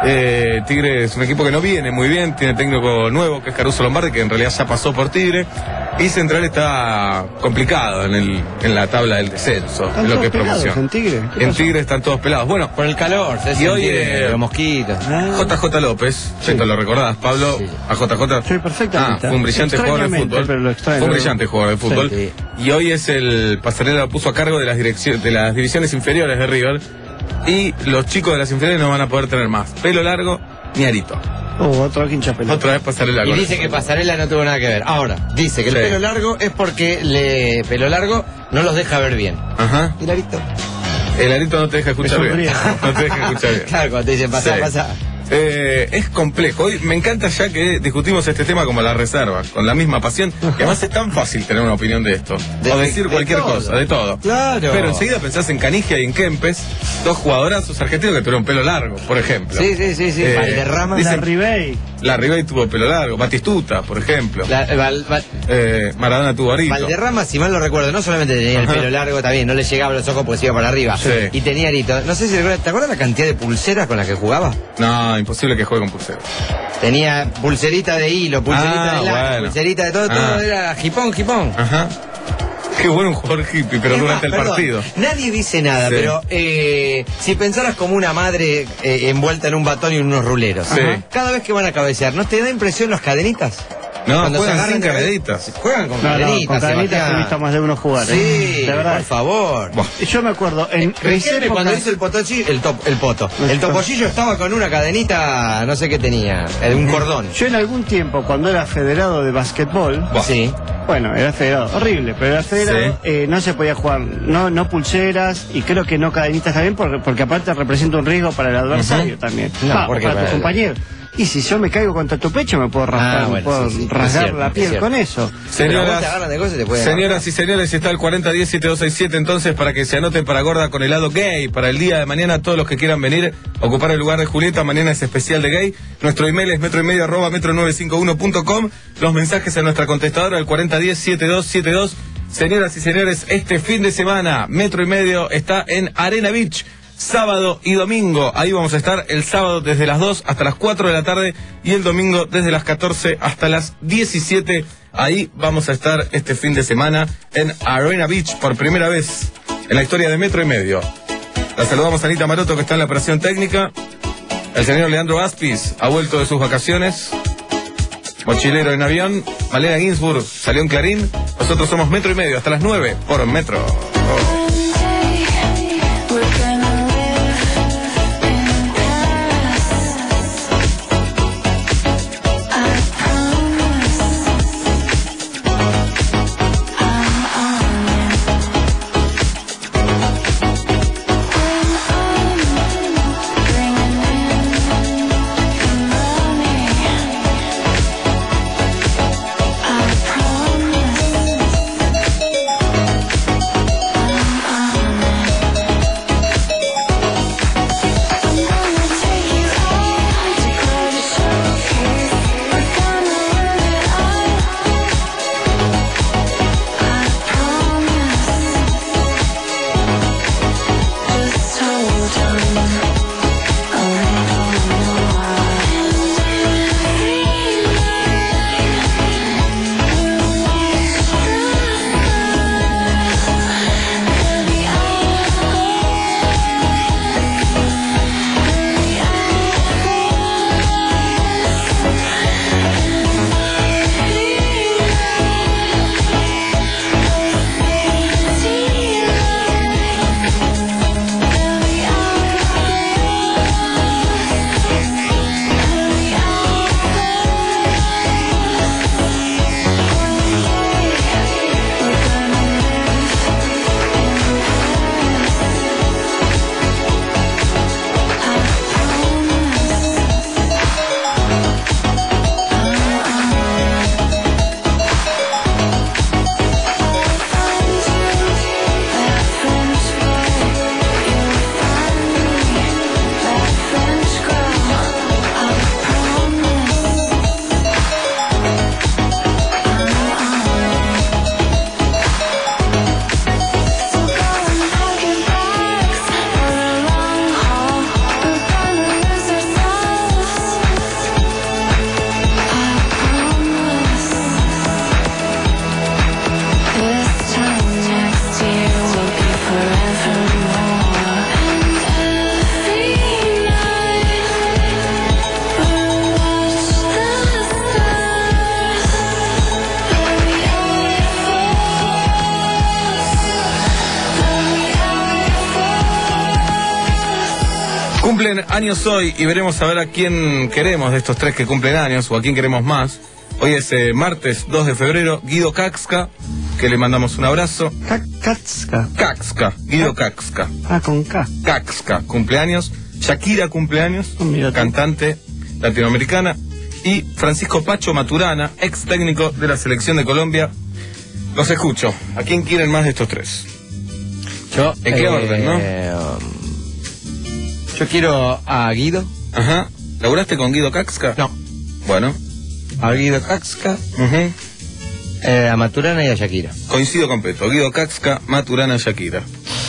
Eh, Tigre es un equipo que no viene muy bien, tiene técnico nuevo que es Caruso Lombardi, que en realidad ya pasó por Tigre. Y Central está complicado en, el, en la tabla del descenso, ¿Están en lo que es todos pelados promoción. en Tigre? ¿Qué En pasó? Tigre están todos pelados. Bueno, Por el calor, se Y hoy, siente eh, los mosquitos. Ah. J J López, Peto, lo recordás, Pablo, Sí. a J J. Sí, perfectamente. Ah, fue un brillante jugador de Extrañamente, fútbol. pero lo extraño. Fue un brillante jugador de fútbol. Sí. Y hoy es el pasarela lo puso a cargo de las direcciones, de las divisiones inferiores de River. Y los chicos de las inferiores no van a poder tener más pelo largo ni arito. Oh, otro hincha pelota. Otra vez pasarela Y con dice eso. que Pasarela no tuvo nada que ver. Ahora, dice que el Sí. pelo largo es porque le pelo largo no los deja ver bien. Ajá. ¿Y Larito? El arito no te deja escuchar Es un bien. riesgo. No te deja escuchar bien. Claro, cuando te dicen pasá, Sí. pasá. Eh, es complejo. Hoy me encanta ya que discutimos este tema como la reserva, con la misma pasión. Y además es tan fácil tener una opinión de esto. De- o decir de cualquier todo. cosa, de todo. Claro. Pero enseguida pensás en Canigia y en Kempes, dos jugadorazos argentinos que tuvieron pelo largo, por ejemplo. Sí, sí, sí, sí. Eh, Valderrama. dice- La Ribey. La Ribey tuvo pelo largo, Batistuta, por ejemplo. La- Val- Val- Eh, Maradona tuvo arito. Valderrama, si mal no recuerdo, no solamente tenía Ajá. el pelo largo, también no le llegaba a los ojos porque se iba para arriba. Sí. Y tenía arito. No sé si recuerdas, ¿te acuerdas la cantidad de pulseras con las que jugaba? No, imposible que juegue con pulsero. Tenía pulserita de hilo, pulserita Ah, de lana, bueno. pulserita de todo, todo Ah. era jipón, jipón. Ajá. Qué bueno un jugador hippie, pero Es durante más, el perdón, partido. Nadie dice nada, Sí. pero eh, si pensaras como una madre eh, envuelta en un batón y en unos ruleros, Sí. Ajá. Cada vez que van a cabecear, ¿no te da impresión las cadenitas? No, Cuando se juegan agarran sin de- cadenitas. Juegan con No, no, cadenitas, con cadenitas Sebastián. he visto más de uno jugar. Sí, ¿eh? De verdad. por favor. Buah. Yo me acuerdo, en mis Recién cuando épocas- hizo el potochillo, el, top, el poto, El el to- topollillo estaba con una cadenita, no sé qué tenía, eh, un cordón. Yo en algún tiempo, cuando era federado de básquetbol, Buah. Sí. bueno, era federado, horrible, pero era federado, Sí. eh, no se podía jugar, no, no pulseras y creo que no cadenitas también, porque, porque aparte representa un riesgo para el adversario también. No, Va, o porque para para tu el- compañero. Y si yo me caigo contra tu pecho, me puedo rasgar, Ah, me bueno, puedo sí, sí, es rasgar cierto, la es piel cierto. con eso. Pero vos Señoras, te agarran de cosas y te pueden señoras y señores, está el cuarenta diez siete dos seis siete entonces para que se anoten para Gorda con helado gay. Para el día de mañana, todos los que quieran venir, ocupar el lugar de Julieta, mañana es especial de gay. Nuestro email es metro y medio arroba metro nueve cinco uno punto com. Los mensajes en nuestra contestadora, el cuarenta diez setenta y dos setenta y dos. Señoras y señores, este fin de semana, Metro y Medio está en Arena Beach. Sábado y domingo, ahí vamos a estar el sábado desde las dos hasta las cuatro de la tarde y el domingo desde las catorce hasta las diecisiete. Ahí vamos a estar este fin de semana en Arena Beach por primera vez en la historia de Metro y Medio. La saludamos a Anita Maroto, que está en la operación técnica. El señor Leandro Aspis ha vuelto de sus vacaciones. Mochilero en avión. Malena Ginsburg salió en Clarín. Nosotros somos Metro y Medio hasta las nueve por Metro. Oh. Cumplen años hoy y veremos a ver a quién queremos de estos tres que cumplen años o a quién queremos más. Hoy es eh, martes dos de febrero, Guido Caxca, que le mandamos un abrazo. Ca- Katska. Caxca, Guido Caxca. Ah, con K. Caxca, cumpleaños. Shakira, cumpleaños, Oh, mira tú. cantante latinoamericana. Y Francisco Pacho Maturana, ex técnico de la selección de Colombia. Los escucho. ¿A quién quieren más de estos tres? Yo, ¿En qué orden, no? um, Yo quiero a Guido, Ajá. ¿Laburaste con Guido Caxca? No. Bueno. a Guido Caxca, Ujú. eh, a Maturana y a Shakira. Coincido completo. Guido Caxca, Maturana, Shakira.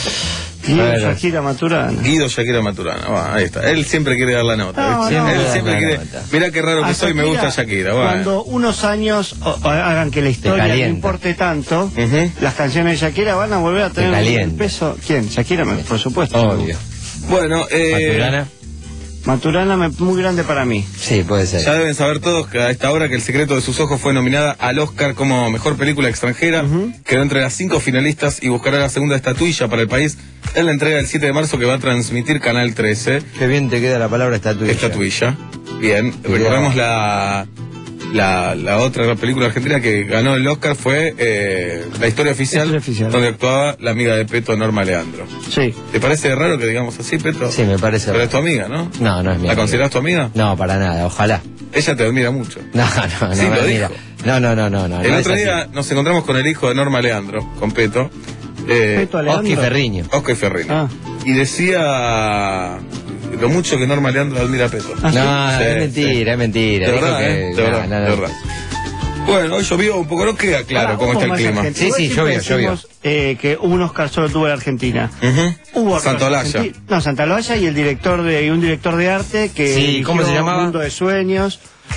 Y A ver, Shakira Maturana. Guido, Shakira, Maturana. Va, ahí está. Él siempre quiere dar la nota. No, ¿viste? no, Él no, siempre no, quiere. no, no. Mirá qué raro que A soy, me Shakira, gusta Shakira. Bueno. Cuando unos años o- o hagan que la historia no calienta. importe tanto, Ujú. las canciones de Shakira van a volver a tener un calienta. peso. ¿Quién? Shakira, por supuesto. Obvio. Bueno, eh, Maturana. Maturana me- muy grande para mí. Sí, puede ser. Ya deben saber todos que a esta hora que El secreto de sus ojos fue nominada al Oscar como mejor película extranjera, quedó entre las cinco finalistas y buscará la segunda estatuilla para el país en la entrega del siete de marzo que va a transmitir Canal trece. Qué bien te queda la palabra estatuilla. Estatuilla. Bien, Bien. recordamos la, la la otra película argentina que ganó el Oscar fue eh, La historia oficial, Historia oficial. donde actuaba la amiga de Peto, Norma Leandro. Sí. ¿Te parece raro que digamos así, Peto? Sí, me parece Pero raro. es tu amiga, ¿no? No, no es mi ¿La amiga. consideras tu amiga? No, para nada, ojalá. Ella te admira mucho. No, no, no. Sí, me lo admira. dijo. No, no, no, no, no. El no otro es así. día nos encontramos con el hijo de Norma Leandro, con Peto. Eh, Peto Alejandro. Oski Ferriño. Oscar Ferrino. Ah. Y decía lo mucho que Norma Leandro admira a Peto. Ah, No, Sí, es mentira, es mentira. De Dijo verdad, que- ¿eh? De no, verdad, no, no. de verdad. Bueno, hoy llovió un poco, no queda claro Pará, cómo hubo está el más clima. Argentina. Sí, Igual sí, siempre llovió, llovió. decimos, eh, que un Oscar solo tuvo la Argentina. Ujú. Hubo Oscar Santolaya. argenti- No, Santolaya y el director de y un director de arte que Sí, ¿cómo se dirigió llamaba? Mundo de Sueños.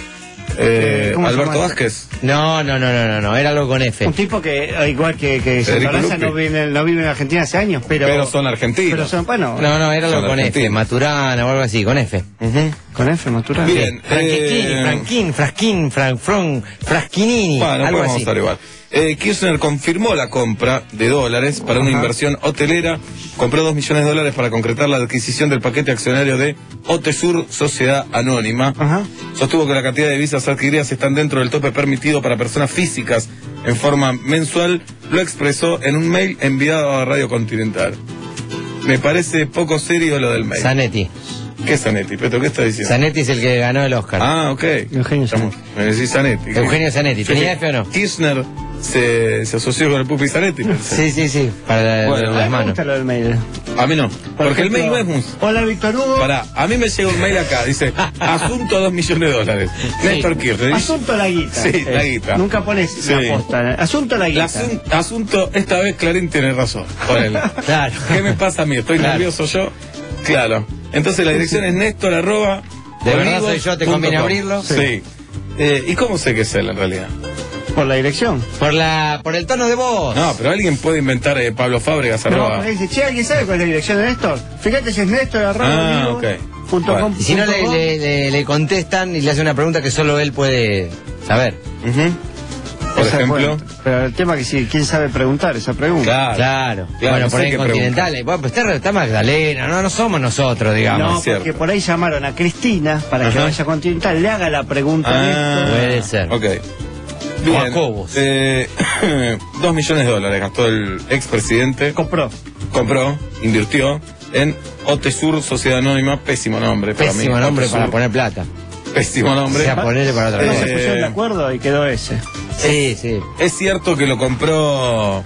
Eh, ¿Cómo se Alberto llama? Vázquez. No, no, no, no, no, no, era algo con F. Un tipo que, eh, igual que, que Federico Santolaya Lupi. no vive, no vive en Argentina hace años, pero... Pero son argentinos. Pero son, bueno, No, no, era algo Son con F. argentinos. Maturana o algo así, con F. Ujú. con F, Maturana. Bien. Franquitini, eh, Franquín, Frasquín, Fran, Fron, Fraschinini, Bueno, algo podemos así. estar igual. Eh, Kirchner confirmó la compra de dólares para una Ajá. inversión hotelera. Compró dos millones de dólares para concretar la adquisición del paquete accionario de Otesur, Sociedad Anónima. Ajá. Sostuvo que la cantidad de divisas adquiridas están dentro del tope permitido para personas físicas en forma mensual. Lo expresó en un mail enviado a Radio Continental. Me parece poco serio lo del mail. Zanetti. ¿Qué es Zanetti? Peto, ¿qué está diciendo? Zanetti es el que ganó el Oscar. Ah, ok. Eugenio Estamos- Me decís Zanetti. Eugenio Zanetti. ¿Tenía F o no? Kirchner se, se asoció con el Pupi Zanetti. pensé. Sí, sí, sí, para la- Bueno, las Me manos. gusta lo del mail. A mí no. Por Porque el ejemplo, mail no es muy... Hola, Víctor Hugo. Pará, a mí me llega un mail acá, dice, asunto dos millones de dólares. Néstor Kirchner. dice, Asunto la guita. Sí, la Eh, guita. Nunca pones Sí. la posta. Asunto la el guita. asun- asunto, esta vez Clarín tiene razón. Ponele. Claro. ¿Qué me pasa a mí? ¿Estoy Claro. nervioso yo? Claro. Entonces la dirección es Néstor arroba... De verdad olivos soy yo, ¿te punto conviene com. abrirlo? Sí. Eh, ¿Y cómo sé que es él en realidad? Por la dirección. Por la, por el tono de voz. No, pero alguien puede inventar eh, Pablo Fábregas No, arroba... porque dice, che, ¿alguien sabe cuál es la dirección de Néstor? Fíjate si es Néstor arroba Ah, vivo, ok. punto Bueno. com, Y si no, punto le, com. le, le- le contestan y le hacen una pregunta que solo él puede saber. Ujú. Por Esa, ejemplo... bueno, pero el tema que si quién sabe preguntar esa pregunta. Claro. Claro. Claro, Bueno, no por sé ahí qué en Continental. Bueno, pues está, está Magdalena, no, no somos nosotros, digamos. No, es cierto. porque por ahí llamaron a Cristina para que Ajá. vaya a Continental, le haga la pregunta a Ah, Néstor. Puede ser. Ok. O a Cobos. Eh, dos millones de dólares gastó el expresidente. Compró. Compró, invirtió en Otesur, Sociedad Anónima. Pésimo nombre para mí. Pésimo nombre Otesur. para poner plata. Pésimo nombre. O sea, ponerle para otra No cosa. se pusieron de acuerdo y quedó ese. Sí, sí. Es cierto que lo compró.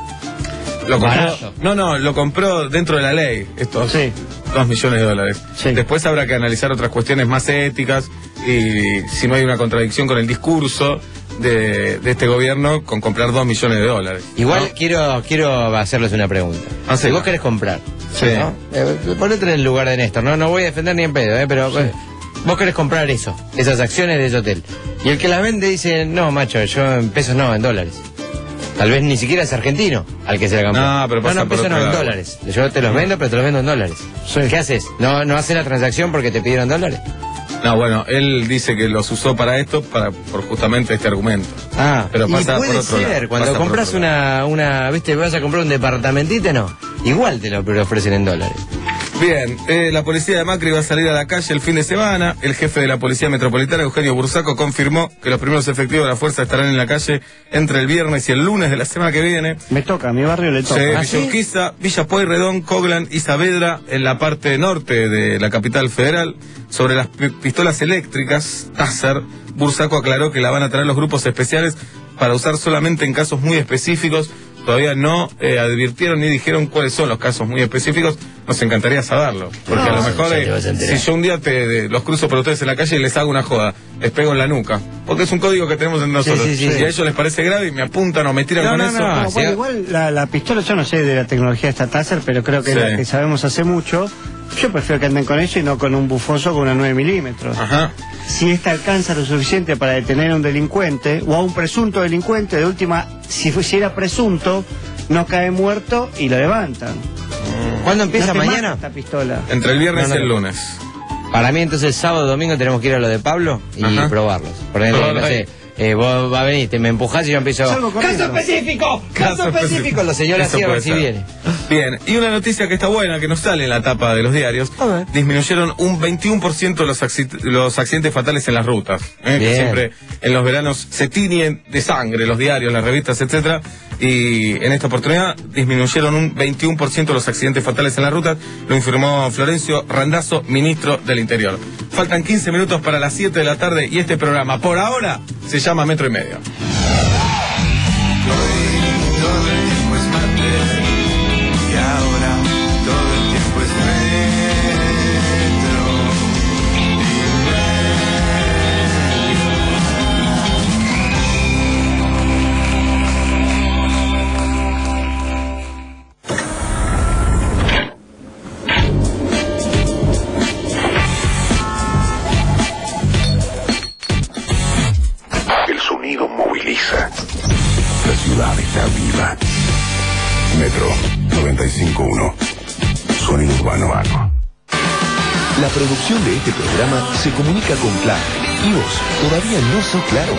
Lo compró. Barato. No, no, lo compró dentro de la ley. Estos Sí. dos millones de dólares. Sí. Después habrá que analizar otras cuestiones más éticas y si no hay una contradicción con el discurso de, de este gobierno con comprar dos millones de dólares. Igual ¿no? quiero quiero hacerles una pregunta. Hacela. Si vos querés comprar, Sí. ¿no? Eh, ponete en el lugar de Néstor, no, no voy a defender ni en pedo, eh, pero eh, vos querés comprar eso, esas acciones de ese hotel. Y el que las vende dice, no, macho, yo en pesos no, en dólares. Tal vez ni siquiera es argentino al que se la compró. No, pero pasa no, no, en por pesos otro no, en lado. dólares. Yo te los vendo, pero te los vendo en dólares. Sí. ¿Qué haces? ¿No, no haces la transacción porque te pidieron dólares? No, bueno, él dice que los usó para esto, para por justamente este argumento. Ah, Pero pasa y puede por otro ser, lado, cuando pasa por compras otro una, una, viste, vas a comprar un departamentito, no, igual te lo ofrecen en dólares. Bien, eh, la policía de Macri va a salir a la calle el fin de semana. El jefe de la Policía Metropolitana, Eugenio Bursaco, confirmó que los primeros efectivos de la fuerza estarán en la calle entre el viernes y el lunes de la semana que viene. Me toca, a mi barrio le Sí, toca. ¿Ah, Villa sí? Urquiza, Villa Pueyrredón, Coglan y Saavedra en la parte norte de la capital federal. Sobre las pi- pistolas eléctricas, Taser, Bursaco aclaró que la van a traer los grupos especiales para usar solamente en casos muy específicos. Todavía no eh, advirtieron ni dijeron cuáles son los casos muy específicos. Nos encantaría saberlo. Porque a lo mejor ya eh, te vas a enterar. si yo un día te, de- los cruzo por ustedes en la calle y les hago una joda, les pego en la nuca. Porque es un código que tenemos entre nosotros. sí, sí, y sí. a ellos les parece grave y me apuntan o me tiran No, con no, eso. no. No, sí. bueno, igual la, la pistola, yo no sé de la tecnología de esta Taser, pero creo que Sí. es la que sabemos hace mucho. Yo prefiero que anden con eso y no con un bufoso con una nueve milímetros. Ajá. Si esta alcanza lo suficiente para detener a un delincuente o a un presunto delincuente, de última, si, fu- si era presunto, no cae muerto y lo levantan. ¿Cuándo empieza No te mañana? mata esta pistola. Entre el viernes No, no, y el no. lunes. Para mí entonces el sábado domingo tenemos que ir a lo de Pablo y Ajá. probarlos. Por ejemplo, no sé, eh, vos va a venir, te me empujás y yo empiezo. ¡Caso específico! ¡Caso, Caso específico! específico. Los señores Eso así a ver puede si ser. viene. Bien, y una noticia que está buena, que nos sale en la tapa de los diarios. A ver. Disminuyeron un veintiuno por ciento los, acci- los accidentes fatales en las rutas. ¿eh? Que Bien. siempre en los veranos se tiñen de sangre los diarios, las revistas, etcétera. Y en esta oportunidad disminuyeron un veintiuno por ciento los accidentes fatales en las rutas. Lo informó Florencio Randazzo, ministro del Interior. Faltan quince minutos para las siete de la tarde y este programa, por ahora, se llama Metro y Medio. Todo el tiempo es martes y ahora todo el tiempo es metro El sonido moviliza. La ciudad está viva. Metro noventa y cinco punto uno. Sonido urbano. La producción de este programa se comunica con Claro. ¿Y vos todavía no sos Claro?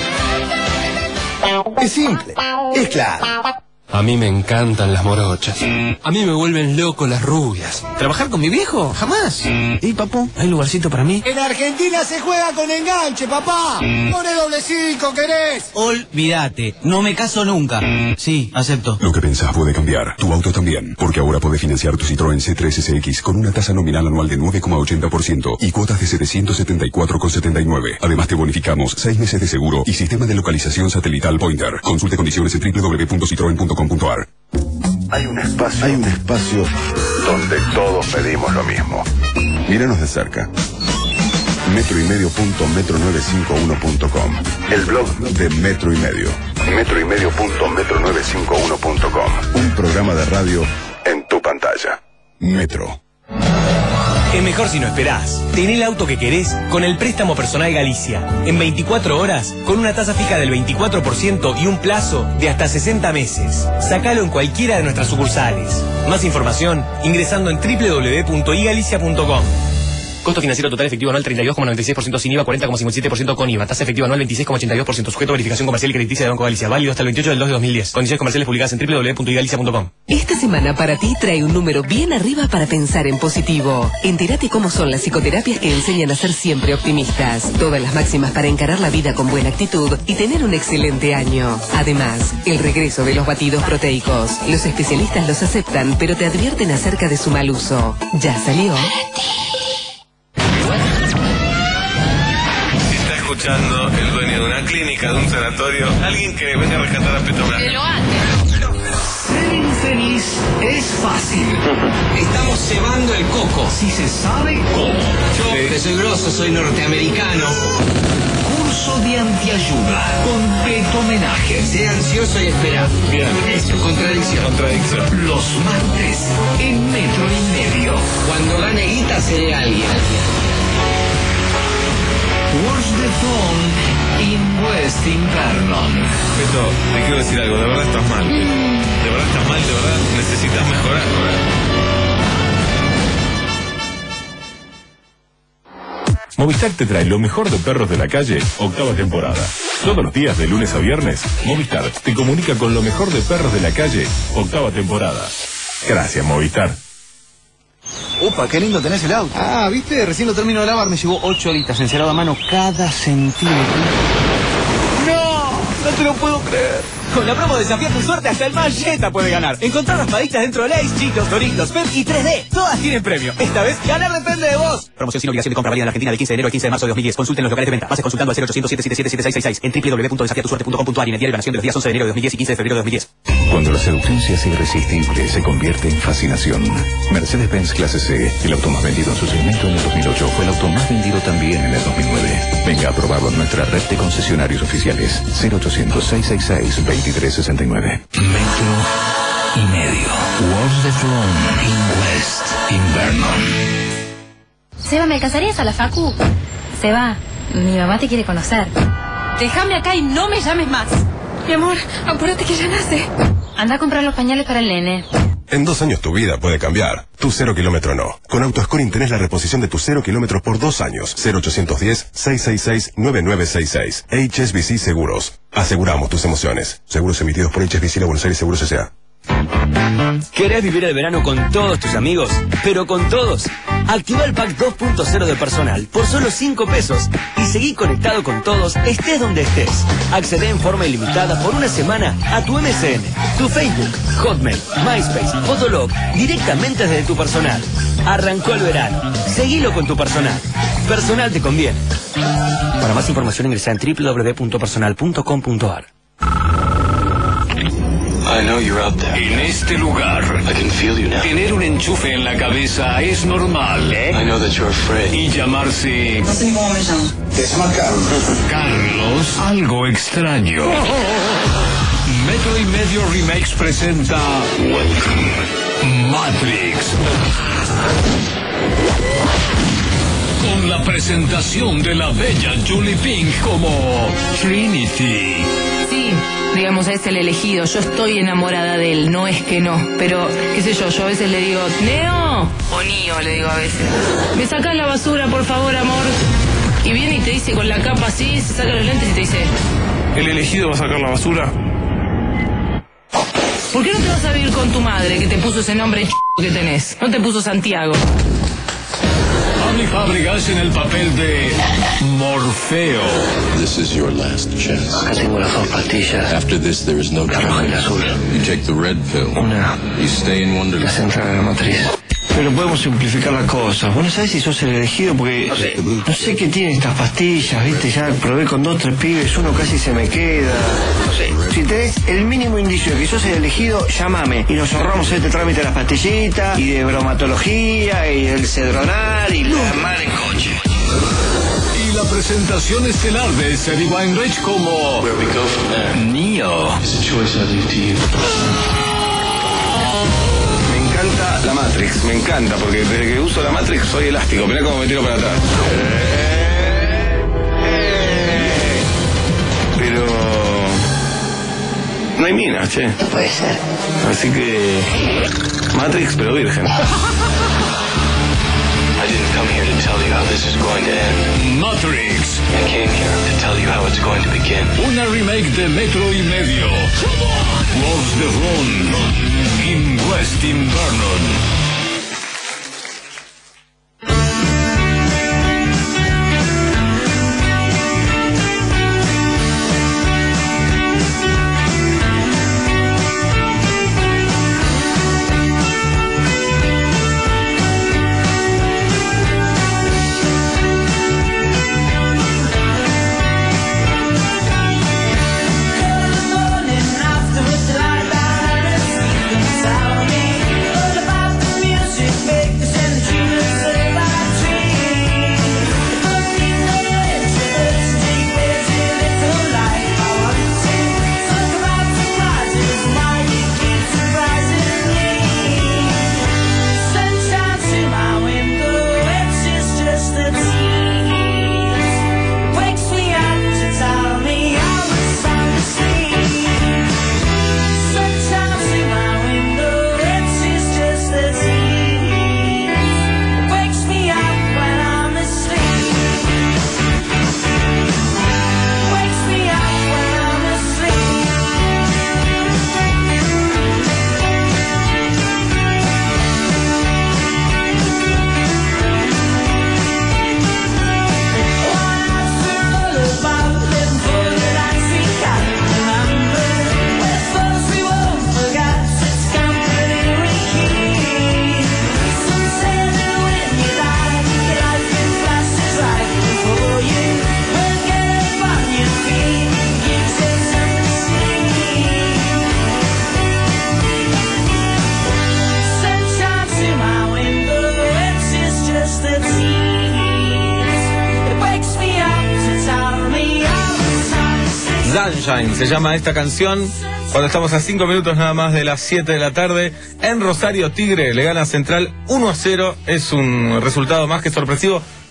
Es simple, es Claro. A mí me encantan las morochas. A mí me vuelven loco las rubias. ¿Trabajar con mi viejo? Jamás. ¿Y papu? ¿Hay lugarcito para mí? En Argentina se juega con enganche, papá. Pone doble cinco, ¿querés? Olvídate, no me caso nunca. Sí, acepto. Lo que pensás puede cambiar. Tu auto también. Porque ahora podés financiar tu Citroën C tres S X con una tasa nominal anual de nueve coma ochenta por ciento y cuotas de setecientos setenta y cuatro coma setenta y nueve. Además te bonificamos seis meses de seguro y sistema de localización satelital Pointer. Consulte condiciones en doble u doble u doble u punto citroen punto com punto a r. Hay un espacio. Hay un espacio donde todos pedimos lo mismo. Míranos de cerca. Metro y medio punto metro nueve cinco uno punto com. El blog de Metro y Medio. Metro y medio punto metro nueve cinco uno punto com. Un programa de radio en tu pantalla. Metro. Es mejor si no esperás. Ten el auto que querés con el préstamo personal Galicia. En veinticuatro horas, con una tasa fija del veinticuatro por ciento y un plazo de hasta sesenta meses. Sacalo en cualquiera de nuestras sucursales. Más información ingresando en doble u doble u doble u punto i galicia punto com. Costo financiero total efectivo anual treinta y dos coma noventa y seis por ciento sin I V A, cuarenta coma cincuenta y siete por ciento con I V A. Tasa efectiva anual veintiséis coma ochenta y dos por ciento. Sujeto a verificación comercial y crediticia de Banco Galicia. Válido hasta el veintiocho del dos de dos mil diez. Condiciones comerciales publicadas en doble u doble u doble u punto i galicia punto com. Esta semana para ti trae un número bien arriba para pensar en positivo. Entérate cómo son las psicoterapias que enseñan a ser siempre optimistas. Todas las máximas para encarar la vida con buena actitud y tener un excelente año. Además, el regreso de los batidos proteicos. Los especialistas los aceptan, pero te advierten acerca de su mal uso. ¿Ya salió? Escuchando el dueño de una clínica, de un sanatorio, alguien que venga a rescatar a Petrobras. Ser infeliz es fácil. Estamos cebando el coco. Si se sabe cómo. Yo, que soy grosso, soy norteamericano. Curso de antiayuda. Completo homenaje. Sea ansioso y espera. Bien. Eso, contradicción. Contradicción. Los martes, en Metro y Medio. Cuando gane guita, seré alguien. Watch the Phone in West Invernon. Beto, te quiero decir algo, de verdad estás mal. De verdad estás mal, de verdad necesitas mejorar. Movistar te trae lo mejor de Perros de la Calle, octava temporada. Todos los días de lunes a viernes, Movistar te comunica con lo mejor de Perros de la Calle, octava temporada. Gracias, Movistar. Opa, qué lindo tenés el auto. Ah, viste, recién lo termino de lavar, me llevó ocho horitas encerado a mano cada centímetro. ¡No! No te lo puedo creer. Con la promo Desafía tu suerte, hasta el más Jetta puede ganar. Encontrar raspaditas dentro de Lays, Chicos, Doritos, Pep y tres D. Todas tienen premio. Esta vez, ganar depende de vos. Promoción sin obligación de compra válida en la Argentina del quince de enero al quince de marzo de dos mil diez. Consulten los locales de venta. Bases consultando al cero ochocientos, siete siete siete, siete seis seis seis en doble u doble u doble u punto desafía tu suerte punto com punto a r y en el diario de la Nación de los días once de enero de dos mil diez y quince de febrero de dos mil diez. Cuando la seducción se hace irresistible, se convierte en fascinación. Mercedes-Benz Clase C, el auto más vendido en su segmento en el dos mil ocho, fue el auto más vendido también en el dos mil nueve. Venga a probarlo en nuestra red de concesionarios oficiales. cero ochocientos, seiscientos sesenta y seis, veintitrés sesenta y nueve. Metro y Medio. Watch the Throne in West Invernon. Seba, ¿me alcanzarías a la facu? Seba, mi mamá te quiere conocer. Déjame acá y no me llames más. Mi amor, apúrate que ya nace. Anda a comprar los pañales para el nene. En dos años tu vida puede cambiar. Tu cero kilómetro no. Con AutoScoring tenés la reposición de tu cero kilómetros por dos años. cero ochocientos diez, seiscientos sesenta y seis, noventa y nueve sesenta y seis. H S B C Seguros. Aseguramos tus emociones. Seguros emitidos por H S B C La Buenos Aires Seguros S A ¿Querés vivir el verano con todos tus amigos? Pero con todos. Activa el pack dos punto cero de Personal por solo cinco pesos y seguí conectado con todos, estés donde estés. Accedé en forma ilimitada por una semana a tu M S N, tu Facebook, Hotmail, MySpace, Fotolog, directamente desde tu Personal. Arrancó el verano. Seguilo con tu Personal. Personal te conviene. Para más información ingresa en doble u doble u doble u punto personal punto com punto a r. I know you're out there. En este lugar, I can feel you now. Tener un enchufe en la cabeza es normal. ¿Eh? I know that you're afraid. Y llamarse... No sé ni cómo me llamo. Te llama Carlos. Carlos, algo extraño. Metro y Medio Remakes presenta... Welcome. Matrix. Con la presentación de la bella Julie Pink como Trinity. Sí, digamos, es el elegido. Yo estoy enamorada de él, no es que no. Pero, qué sé yo, yo a veces le digo, Neo, o Nio le digo a veces. ¿Me sacás la basura, por favor, amor? Y viene y te dice con la capa así, se saca los lentes y te dice... ¿El elegido va a sacar la basura? ¿Por qué no te vas a vivir con tu madre que te puso ese nombre ch... que tenés? No te puso Santiago. Ami Fábregas en el papel de Morfeo. This is your last chance. Acá tengo las dos pastillas. After this, there is no la roja y la azul. You take the red pill. Una. You stay in Wonderland. La central de la matriz. Pero podemos simplificar las cosas. Vos no sabés si sos el elegido porque no sé, no sé qué tienen estas pastillas, viste, ya probé con dos, tres pibes, uno casi se me queda. No sé, si tenés el mínimo indicio de que sos el elegido, llámame y nos ahorramos este trámite de las pastillitas y de bromatología y el cedronar y la mar en coche. Y la presentación estelar de Eddie Weinreich como Where we go from there. Neo. It's a choice I leave to you. Me encanta la Matrix, me encanta, porque desde que uso la Matrix soy elástico. Mirá cómo me tiro para atrás. Pero... no hay minas, che. Puede ser. Así que... Matrix, pero virgen. I didn't come here to tell you how this is going to end. Matrix. I came here to tell you how it's going to begin. Una remake de Metro y Medio. Wolves de Ron. In West Invernon. Sunshine se llama esta canción. Cuando estamos a cinco minutos nada más de las siete de la tarde, en Rosario Tigre le gana Central uno a cero. Es un resultado más que sorpresivo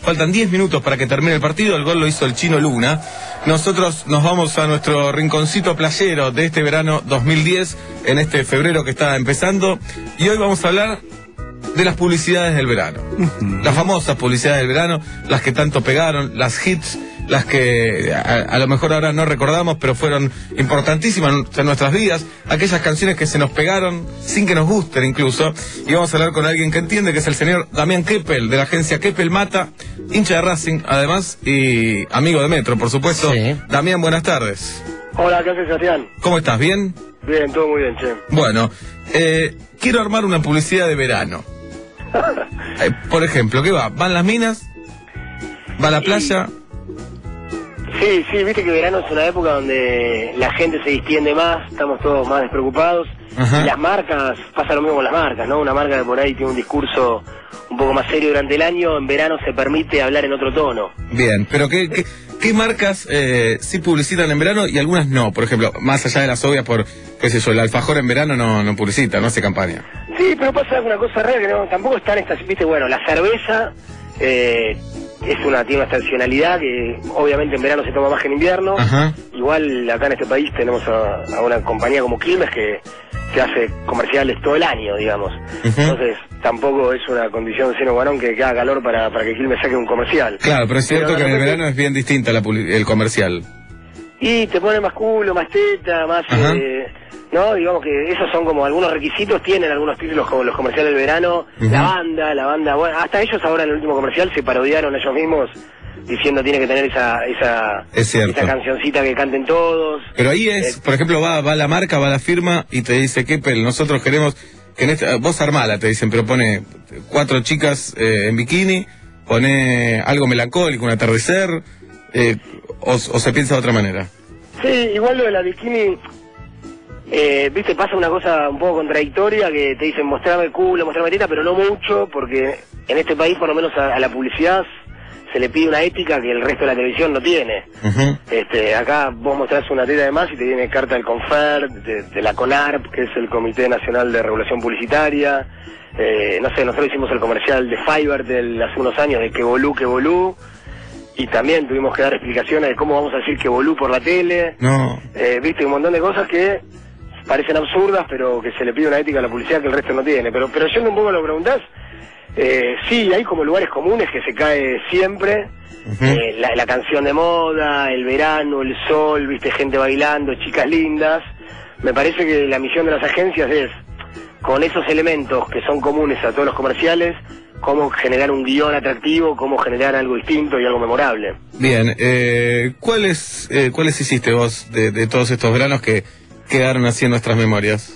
Faltan diez minutos para que termine el partido. El gol lo hizo el Chino Luna. Nosotros nos vamos a nuestro rinconcito playero de este verano dos mil diez, en este febrero que está empezando. Y hoy vamos a hablar de las publicidades del verano. Las famosas publicidades del verano, las que tanto pegaron, las hits, las que a, a lo mejor ahora no recordamos, pero fueron importantísimas en nuestras vidas, aquellas canciones que se nos pegaron sin que nos gusten incluso. Y vamos a hablar con alguien que entiende, que es el señor Damián Keppel, de la agencia Keppel Mata, hincha de Racing además y amigo de Metro, por supuesto. Sí. Damián, buenas tardes. Hola, ¿qué haces, Sebastián? ¿Cómo estás? ¿Bien? Bien, todo muy bien, che. Bueno, eh, quiero armar una publicidad de verano. eh, por ejemplo, ¿qué va? ¿Van las minas? ¿Va a la playa? Sí, sí, viste que verano es una época donde la gente se distiende más, estamos todos más despreocupados. Ajá. Y las marcas, pasa lo mismo con las marcas, ¿no? Una marca que por ahí tiene un discurso un poco más serio durante el año, en verano se permite hablar en otro tono. Bien, pero ¿qué, qué, qué marcas eh, sí publicitan en verano y algunas no? Por ejemplo, más allá de las obvias, por, qué sé yo, el alfajor en verano no, no publicita, no hace campaña. Sí, pero pasa una cosa rara que no, tampoco están estas, viste, bueno, la cerveza eh, es una, tiene una estacionalidad que obviamente en verano se toma más que en invierno. Ajá. Igual acá en este país tenemos a, a una compañía como Quilmes que, que hace comerciales todo el año, digamos. Uh-huh. Entonces tampoco es una condición sine qua non que, que haga calor para, para que Quilmes saque un comercial. Claro, pero es cierto pero, que en el verano es bien distinta la, el comercial. Y te pone más culo, más teta, más... Eh, ¿no? Digamos que esos son como algunos requisitos, tienen algunos títulos como los comerciales del verano, uh-huh. la banda, la banda, bueno, hasta ellos ahora en el último comercial se parodiaron ellos mismos diciendo tiene que tener esa esa, esa cancioncita que canten todos. Pero ahí es, eh, por ejemplo, va va la marca, va la firma y te dice, Keppel, nosotros queremos que en este, vos armala, te dicen, pero pone cuatro chicas eh, en bikini, pone algo melancólico, un atardecer, eh, o, o se piensa de otra manera. Sí, igual lo de la bikini... Eh, viste, pasa una cosa un poco contradictoria que te dicen mostrame el culo, mostrame teta, pero no mucho, porque en este país por lo menos a, a la publicidad se le pide una ética que el resto de la televisión no tiene. Uh-huh. Este, acá vos mostrás una teta de más y te viene carta del Confer, de, de la CONARP, que es el Comité Nacional de Regulación Publicitaria. Eh, no sé, nosotros hicimos el comercial de Fiverr del, hace unos años de que bolú, que bolú. Y también tuvimos que dar explicaciones de cómo vamos a decir que bolú por la tele. No. Eh, viste, un montón de cosas que parecen absurdas, pero que se le pide una ética a la publicidad que el resto no tiene. Pero pero yendo un poco a lo que preguntás, eh, sí, hay como lugares comunes que se cae siempre. Uh-huh. eh, la, la canción de moda, el verano, el sol, viste, gente bailando, chicas lindas. Me parece que la misión de las agencias es, con esos elementos que son comunes a todos los comerciales, cómo generar un guión atractivo, cómo generar algo distinto y algo memorable. Bien, eh, ¿cuáles eh, cuáles hiciste vos de, de todos estos veranos que quedaron así en nuestras memorias?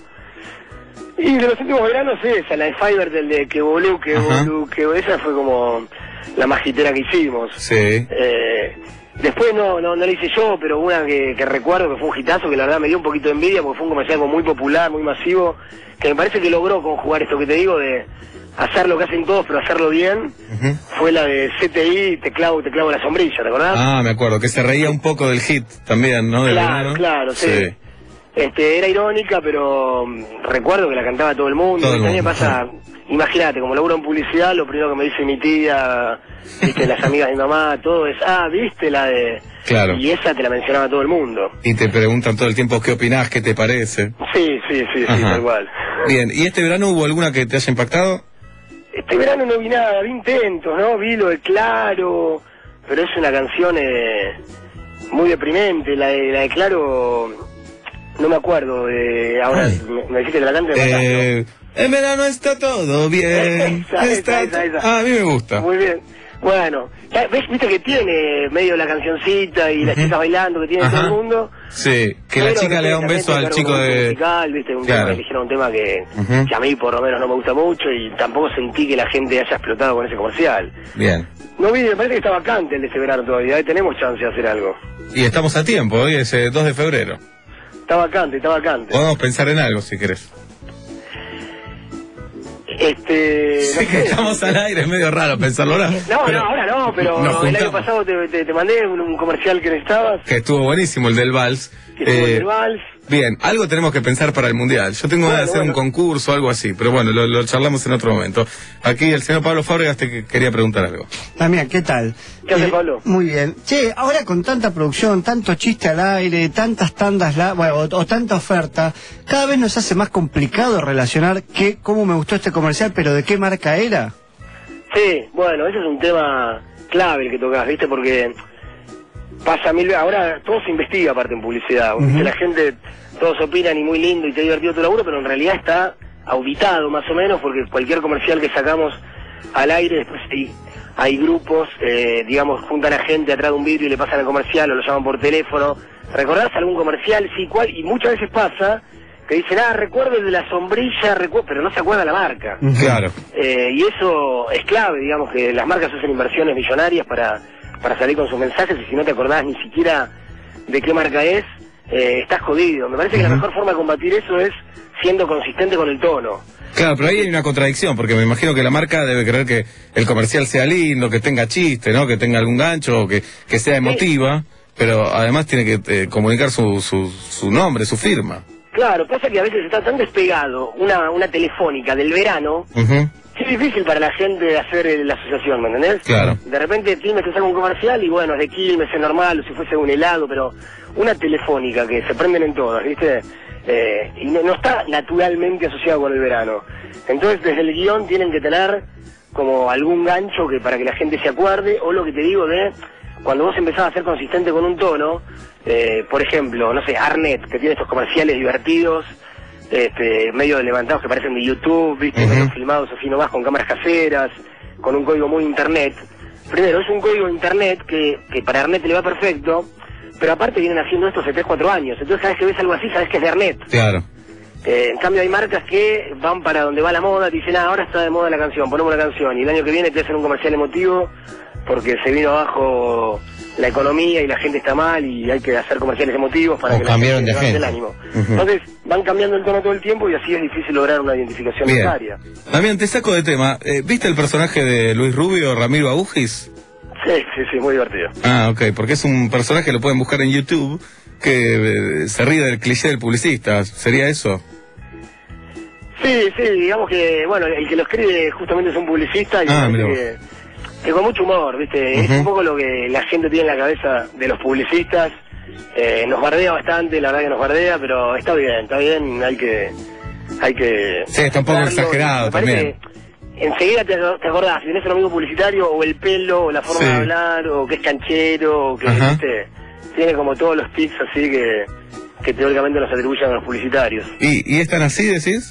Y de los últimos veranos esa, la de Fiverr, del de que bolú, que bolú, que esa fue como la más hitera que hicimos. Sí. Eh, después no, no no la hice yo, pero una que, que recuerdo que fue un hitazo, que la verdad me dio un poquito de envidia porque fue un comercial muy popular, muy masivo, que me parece que logró conjugar esto que te digo de hacer lo que hacen todos, pero hacerlo bien. Uh-huh. Fue la de C T I, te clavo, te clavo la sombrilla, ¿te acordás? Ah, me acuerdo, que se reía un poco del hit también, ¿no? Del claro, verano. Claro, sí. sí. Este, era irónica, pero um, recuerdo que la cantaba todo el mundo. Todo el mundo. Pasa, imagínate, como laburo en publicidad, lo primero que me dice mi tía, viste, las amigas de mi mamá, todo es, ah, viste la de... Claro. Y esa te la mencionaba todo el mundo. Y te preguntan todo el tiempo qué opinás, qué te parece. Sí, sí, sí, sí, tal cual. Bien, ¿y este verano hubo alguna que te haya impactado? Este verano no vi nada, vi intentos, ¿no? Vi lo de Claro, pero es una canción eh, muy deprimente, la de, la de Claro... No me acuerdo, eh, ahora me, me dijiste que la cante. Eh, en verano está todo bien. esa, está esa, esa, esa. Ah, a mí me gusta. Muy bien. Bueno, ¿ves? Viste que tiene medio la cancioncita y uh-huh. las chicas bailando que tiene Ajá. todo el mundo. Sí, que la chica le da un beso al chico de... musical, ¿viste? Un claro. tema que eligieron un tema que, uh-huh. que a mí por lo menos no me gusta mucho y tampoco sentí que la gente haya explotado con ese comercial. Bien. No vi, me parece que está vacante el de este verano todavía, ahí tenemos chance de hacer algo. Y estamos a tiempo, hoy es el dos de febrero. Está vacante, está vacante. Podemos pensar en algo si querés. Este... Sí, no que sé. Estamos al aire, es medio raro pensarlo ahora. No, pero no, ahora no, pero el juntamos. año pasado te, te, te mandé un, un comercial que necesitabas. Que estuvo buenísimo, el del Vals. Que estuvo eh, el Vals. Bien, algo tenemos que pensar para el Mundial. Yo tengo ganas Bueno, de hacer bueno. un concurso o algo así, pero bueno, lo, lo charlamos en otro momento. Aquí el señor Pablo Fábregas te que- quería preguntar algo. Damián, ¿qué tal? ¿Qué hace, Eh, Pablo? Muy bien. Che, ahora con tanta producción, tanto chiste al aire, tantas tandas, la, bueno, o, o tanta oferta, cada vez nos hace más complicado relacionar qué, cómo me gustó este comercial, pero de qué marca era. Sí, bueno, ese es un tema clave el que tocás, ¿viste? Porque pasa mil veces. Ahora todo se investiga aparte en publicidad. ¿Viste? La gente, todos opinan y muy lindo y te divertido tu laburo, pero en realidad está auditado más o menos porque cualquier comercial que sacamos al aire, después hay, hay grupos, eh, digamos, juntan a gente atrás de un vidrio y le pasan el comercial o lo llaman por teléfono. ¿Recordás algún comercial? Sí, ¿cuál? Y muchas veces pasa que dicen, ah, recuerdo el de la sombrilla, recu-", pero no se acuerda la marca. Claro. Eh, y eso es clave, digamos, que las marcas usen inversiones millonarias para, para salir con sus mensajes, y si no te acordás ni siquiera de qué marca es, eh, estás jodido. Me parece que la mejor forma de combatir eso es siendo consistente con el tono. Claro, pero ahí hay una contradicción, porque me imagino que la marca debe querer que el comercial sea lindo, que tenga chiste, ¿no? Que tenga algún gancho, o que, que sea emotiva, pero además tiene que eh, comunicar su, su, su nombre, su firma. Claro, pasa que a veces está tan despegado una, una telefónica del verano, Ujú. que es difícil para la gente hacer eh, la asociación, ¿me entendés? Claro. De repente Quilmes te saca un comercial y bueno, es de Quilmes, es normal, o si fuese un helado, pero una telefónica que se prenden en todas, ¿viste? Eh, y no, no está naturalmente asociado con el verano. Entonces desde el guión tienen que tener como algún gancho que para que la gente se acuerde, o lo que te digo de cuando vos empezás a ser consistente con un tono, eh, por ejemplo, no sé, Arnet, que tiene estos comerciales divertidos, este, medio levantados que parecen de YouTube, viste, Ujú. medio filmados así nomás con cámaras caseras, con un código muy internet. Primero, es un código internet que, que para Arnet le va perfecto, pero aparte vienen haciendo esto hace tres cuatro años, entonces cada vez que ves algo así sabes que es de Arnet. Claro. Eh, en cambio hay marcas que van para donde va la moda, te dicen, ah, ahora está de moda la canción, ponemos una canción, y el año que viene te hacen un comercial emotivo porque se vino abajo la economía y la gente está mal y hay que hacer comerciales emotivos para O que la cambiaron gente de levante el agenda. ánimo. Ujú. Entonces van cambiando el tono todo el tiempo y así es difícil lograr una identificación Bien. necesaria. También te saco de tema. Eh, ¿Viste el personaje de Luis Rubio, Ramiro Agujis? Sí, sí, sí, muy divertido. Ah, ok, porque es un personaje, lo pueden buscar en YouTube, que eh, se ríe del cliché del publicista. ¿Sería eso? Sí, sí, digamos que, bueno, el que lo escribe justamente es un publicista y Ah, me mirá parece que, que con mucho humor, ¿viste? Es Ujú. un poco lo que la gente tiene en la cabeza de los publicistas. Eh, nos bardea bastante, la verdad que nos bardea, pero está bien, está bien, hay que... Hay que Sí, está un poco darlo. exagerado Me parece también. que enseguida te, te acordás, si tenés un amigo publicitario, o el pelo, o la forma Sí. de hablar, o que es canchero, o que, Ajá. ¿viste? Tiene como todos los tics así que, que teóricamente nos atribuyen a los publicitarios. ¿Y, y es tan así, decís?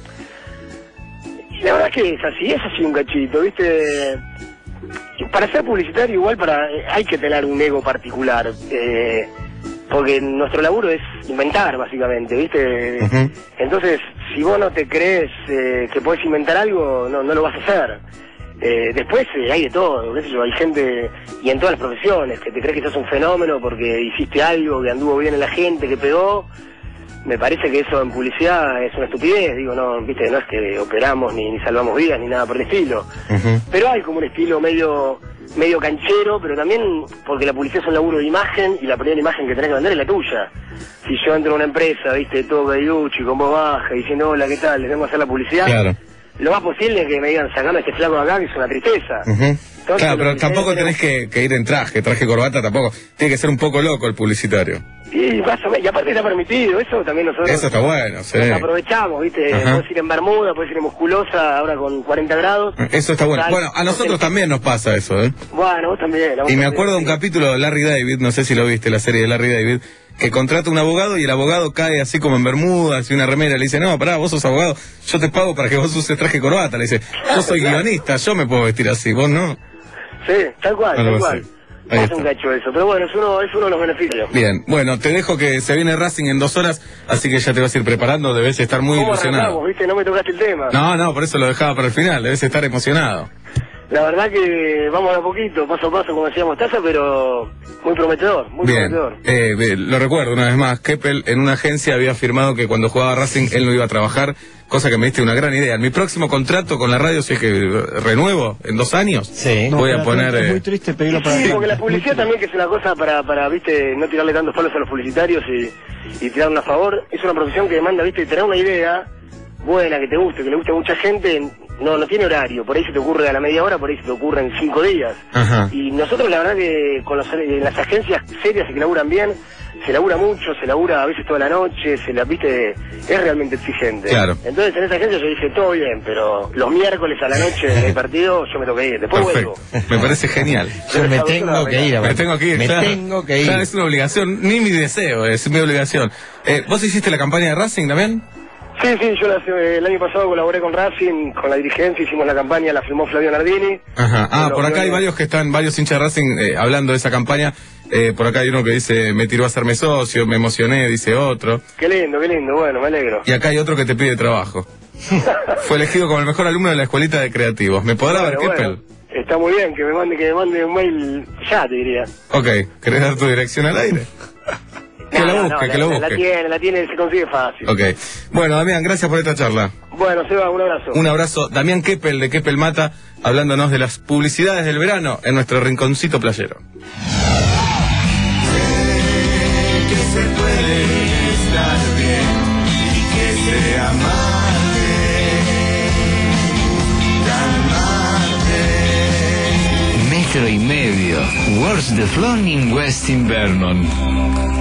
Y la verdad que es así, es así un cachito, ¿viste? Y para ser publicitario igual para eh, hay que tener un ego particular, eh, porque nuestro laburo es inventar básicamente, ¿viste? Ujú. Entonces, si vos no te crees eh, que podés inventar algo, no, no lo vas a hacer. Eh, después eh, hay de todo, qué sé yo, hay gente, y en todas las profesiones, que te crees que sos un fenómeno porque hiciste algo que anduvo bien en la gente, que pegó. Me parece que eso en publicidad es una estupidez, digo, no, viste, no es que operamos ni, ni salvamos vidas ni nada por el estilo. Ujú. Pero hay como un estilo medio medio canchero, pero también porque la publicidad es un laburo de imagen y la primera imagen que tenés que vender es la tuya. Si yo entro a una empresa, viste, todo gaiduchi, con voz baja, diciendo, hola, ¿qué tal? Les vengo a hacer la publicidad. Claro. Lo más posible es que me digan, sacame a este flaco de acá, que es una tristeza. Ujú. Entonces, Claro, lo pero que tampoco tenés- tenés que, que ir en traje, traje corbata tampoco. Tiene que ser un poco loco el publicitario. Y, más o menos, y aparte está permitido, eso también nosotros Eso está bueno, sí. nos aprovechamos, viste, Ajá. puedes ir en bermuda, puedes ir en musculosa, ahora con cuarenta grados. Eso está bueno. Tal- Bueno, a nosotros también nos pasa eso, ¿eh? Bueno, vos también. a vos Y me también. acuerdo de un capítulo de Larry David, no sé si lo viste, la serie de Larry David, que contrata un abogado y el abogado cae así como en bermudas y una remera. Le dice, no, pará, vos sos abogado, yo te pago para que vos uses traje y corbata. Le dice, yo soy guionista, yo me puedo vestir así, vos no. Sí, tal cual, Algo tal así. cual. Ahí Es está. un cacho eso, pero bueno, es uno, es uno de los beneficios. Bien, bueno, te dejo que se viene Racing en dos horas, así que ya te vas a ir preparando, debes estar muy ¿Cómo ilusionado. arrancamos, viste? No me tocaste el tema. No, no, por eso lo dejaba para el final, debes estar emocionado. La verdad que vamos a poquito, paso a paso, como decía Mostaza, pero muy prometedor, muy Bien, prometedor. eh, eh, lo recuerdo una vez más, Keppel en una agencia había afirmado que cuando jugaba Racing él no iba a trabajar, cosa que me diste una gran idea. En mi próximo contrato con la radio, si es que renuevo en dos años, sí. voy No, a poner... Es eh, muy triste pedirlo para... Sí, porque la publicidad también, que es una cosa para, para viste, no tirarle tantos palos a los publicitarios y, y tirar a favor, es una profesión que demanda, viste, tener una idea buena, que te guste, que le guste a mucha gente, no no tiene horario, por ahí se te ocurre a la media hora, por ahí se te ocurre en cinco días. Ajá. Y nosotros la verdad que con los, en las agencias serias y que laburan bien, se labura mucho, se labura a veces toda la noche, se la viste, es realmente exigente. Claro. Entonces en esa agencia yo dije, todo bien, pero los miércoles a la noche del partido yo me tengo que ir, después Perfecto. vuelvo. Me parece genial. Yo me tengo que ir. Me tengo que ir, Me claro. tengo que ir. Claro, es una obligación, ni mi deseo, es mi obligación. Eh, ¿Vos hiciste la campaña de Racing también? Sí, sí, yo la- el año pasado colaboré con Racing, con la dirigencia, hicimos la campaña, la filmó Flavio Nardini. Ajá. Ah, Bueno, por acá hay bueno. varios que están, varios hinchas de Racing eh, hablando de esa campaña. Eh, por acá hay uno que dice, me tiró a hacerme socio, me emocioné, dice otro. Qué lindo, qué lindo, bueno, me alegro. Y acá hay otro que te pide trabajo. Fue elegido como el mejor alumno de la escuelita de creativos. ¿Me podrá ver, Bueno, Keppel? bueno, está muy bien, que me mande, que me mande un mail ya, te diría. Ok, ¿querés dar tu dirección al aire? Que No, lo no, busque, no, que la, lo la busque. tiene, la tiene, se consigue fácil. Ok. Bueno, Damián, gracias por esta charla. Bueno, Seba, un abrazo. Un abrazo. Damián Keppel, de Keppel Mata, hablándonos de las publicidades del verano en nuestro rinconcito playero. Que se puede estar bien y que se amarte, calmarte. Metro y medio. Where's the Flown in West Invernon?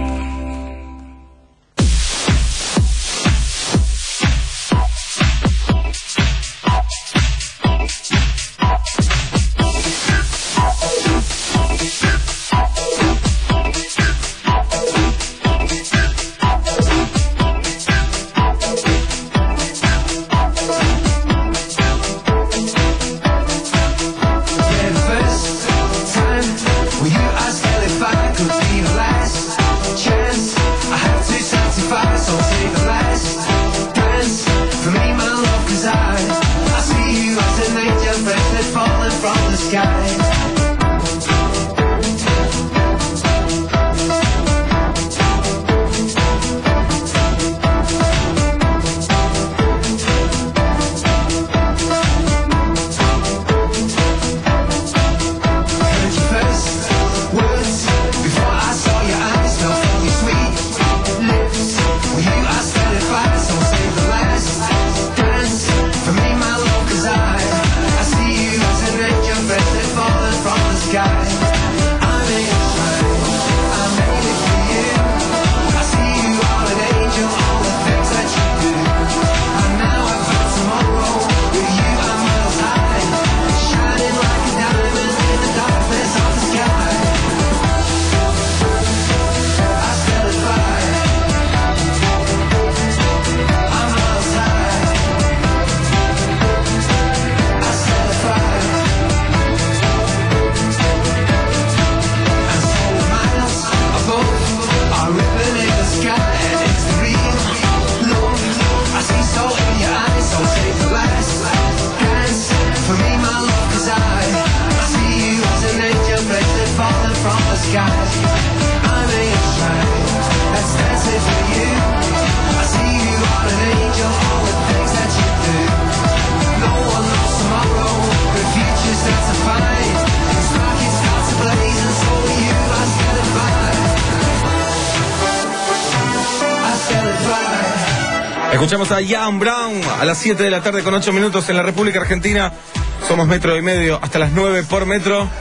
Escuchamos a Ian Brown a las siete de la tarde con ocho minutos en la República Argentina. Somos metro y medio hasta las nueve por metro.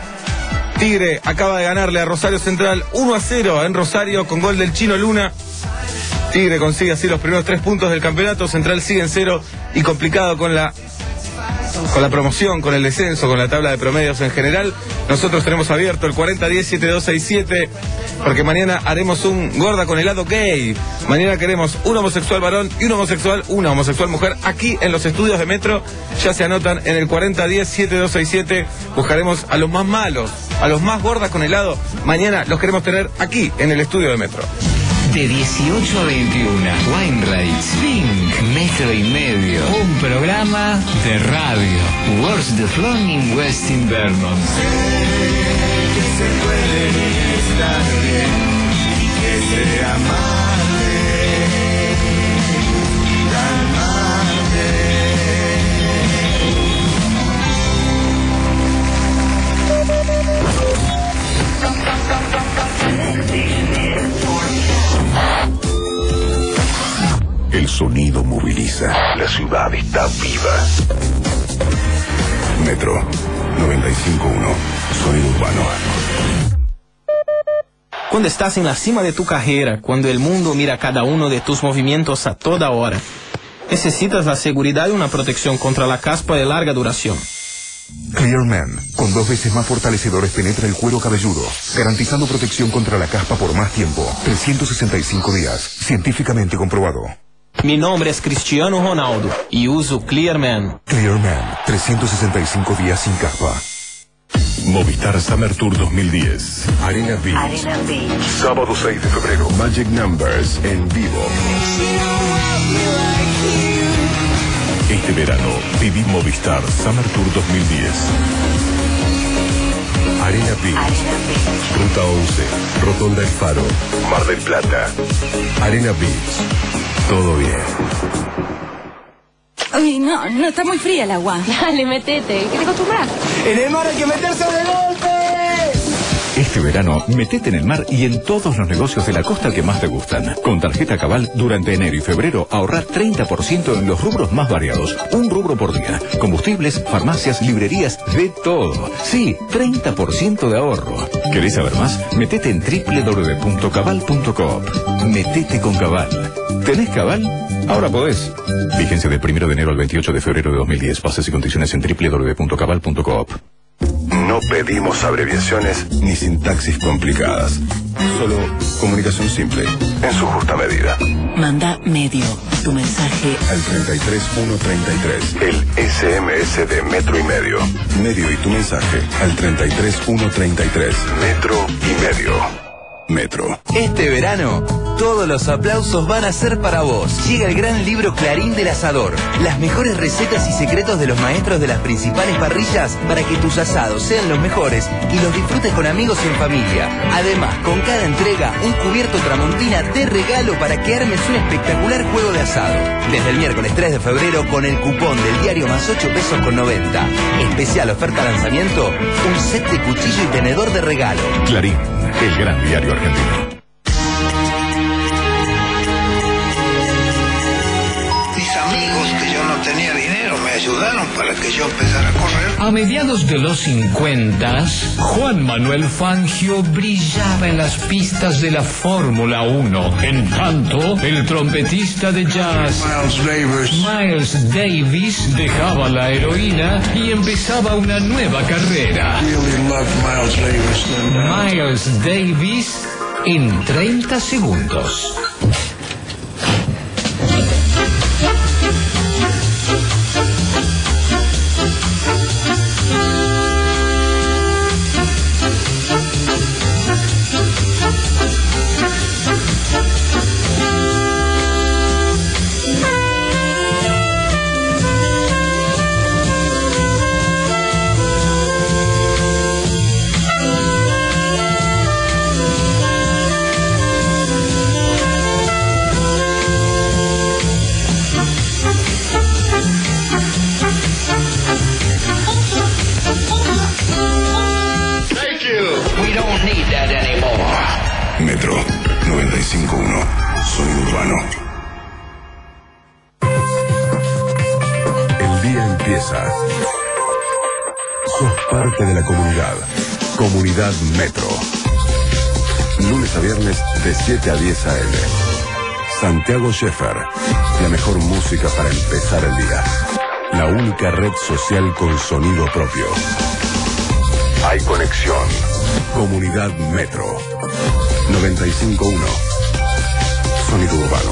Tigre acaba de ganarle a Rosario Central uno a cero en Rosario con gol del Chino Luna. Tigre consigue así los primeros tres puntos del campeonato. Central sigue en cero y complicado con la con la promoción, con el descenso, con la tabla de promedios en general. Nosotros tenemos abierto el cuarenta diez siete dos seis siete porque mañana haremos un gorda con helado gay. Mañana queremos un homosexual varón y un homosexual, una homosexual mujer aquí en los estudios de Metro. Ya se anotan en el cuarenta diez siete dos seis siete. Buscaremos a los más malos, a los más gordas con helado. Mañana los queremos tener aquí en el estudio de Metro. De dieciocho a veintiuno, Weinreich, Pink, Metro y Medio. Un programa de radio. Works the Flown in Westin Vermont. Que se puede estar bien y que se amable, calmarte. El sonido moviliza. La ciudad está viva. Metro noventa y cinco punto uno. Sonido urbano. Cuando estás en la cima de tu carrera, cuando el mundo mira cada uno de tus movimientos a toda hora, necesitas la seguridad y una protección contra la caspa de larga duración. Clearman, con dos veces más fortalecedores, penetra el cuero cabelludo, garantizando protección contra la caspa por más tiempo. trescientos sesenta y cinco días, científicamente comprobado. Mi nombre es Cristiano Ronaldo y uso Clearman. Clearman, trescientos sesenta y cinco días sin caspa. Movistar Summer Tour dos mil diez. Arena Beach. Arena Beach. Sábado seis de febrero. Magic Numbers en vivo. Este verano, viví Movistar Summer Tour dos mil diez. Arena Beach. Arena Beach. Ruta once. Rotonda El Faro. Mar del Plata. Arena Beach. Todo bien. Uy, no, no, está muy fría el agua. Dale, metete, que te acostumbras. En el mar hay que meterse de golpe. Este verano, metete en el mar y en todos los negocios de la costa que más te gustan. Con tarjeta Cabal, durante enero y febrero, ahorrar treinta por ciento en los rubros más variados. Un rubro por día. Combustibles, farmacias, librerías, de todo. Sí, treinta por ciento de ahorro. ¿Querés saber más? Metete en doble u doble u doble u punto cabal punto coop. Metete con Cabal. ¿Tenés Cabal? Ahora podés. Vigencia del primero de enero al veintiocho de febrero de dos mil diez. Bases y condiciones en doble u doble u doble u punto cabal punto coop. No pedimos abreviaciones ni sintaxis complicadas. Solo comunicación simple, en su justa medida. Manda medio tu mensaje al treinta y tres uno treinta y tres. El S M S de Metro y Medio. Medio y tu mensaje al treinta y tres uno treinta y tres. Metro y Medio. Metro. Este verano, todos los aplausos van a ser para vos. Llega el gran libro Clarín del Asador. Las mejores recetas y secretos de los maestros de las principales parrillas para que tus asados sean los mejores y los disfrutes con amigos y en familia. Además, con cada entrega, un cubierto Tramontina de regalo para que armes un espectacular juego de asado. Desde el miércoles tres de febrero con el cupón del diario más ocho pesos con noventa. Especial oferta lanzamiento, un set de cuchillo y tenedor de regalo. Clarín, el gran diario argentino. Mis amigos, que yo no tenía dinero, me ayudaron para que yo empezara a correr. A mediados de los cincuenta, Juan Manuel Fangio brillaba en las pistas de la Fórmula uno. En tanto, el trompetista de jazz Miles Davis. Miles Davis dejaba la heroína y empezaba una nueva carrera. Really loved Miles Davis. Miles Davis en treinta segundos. Metro noventa y cinco punto uno. Sonido urbano. El día empieza. Sos parte de la comunidad. Comunidad Metro. Lunes a viernes de siete a diez a eme. Santiago Sheffer. La mejor música para empezar el día. La única red social con sonido propio. Hay conexión. Comunidad Metro. noventa y cinco punto uno. Sonido urbano.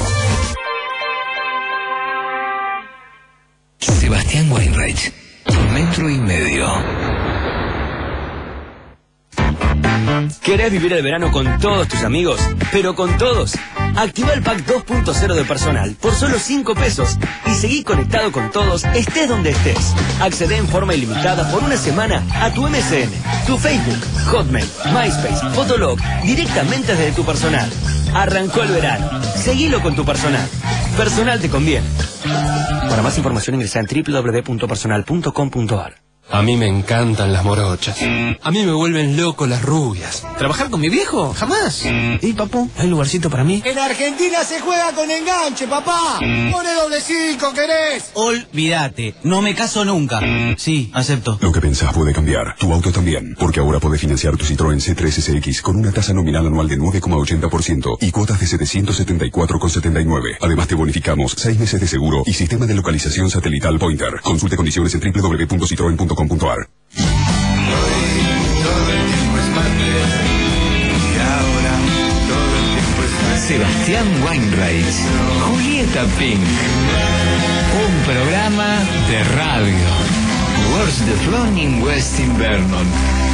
Sebastián Weinreich, Metro y Medio. ¿Querés vivir el verano con todos tus amigos? Pero con todos. Activa el pack dos punto cero de personal por solo cinco pesos y seguí conectado con todos, estés donde estés. Accede en forma ilimitada por una semana a tu M S N, tu Facebook, Hotmail, MySpace, Fotolog, directamente desde tu personal. Arrancó el verano. Seguilo con tu personal. Personal te conviene. Para más información ingresa en doble u doble u doble u punto personal punto com punto a r. A mí me encantan las morochas. A mí me vuelven loco las rubias. ¿Trabajar con mi viejo? Jamás. ¿Y papu? ¿Hay lugarcito para mí? En Argentina se juega con enganche, papá. Pone doble cinco, ¿querés? Olvídate, no me caso nunca. Sí, acepto. Lo que pensás puede cambiar, tu auto también, porque ahora podés financiar tu Citroën C tres S X con una tasa nominal anual de nueve coma ochenta por ciento y cuotas de setecientos setenta y cuatro coma setenta y nueve. Además te bonificamos seis meses de seguro y sistema de localización satelital Pointer. Consulte condiciones en doble u doble u doble u punto citroen punto com punto a r. Sebastián Weinreich, Julieta Pink. Un programa de radio. Where's the Flown in West Invernon.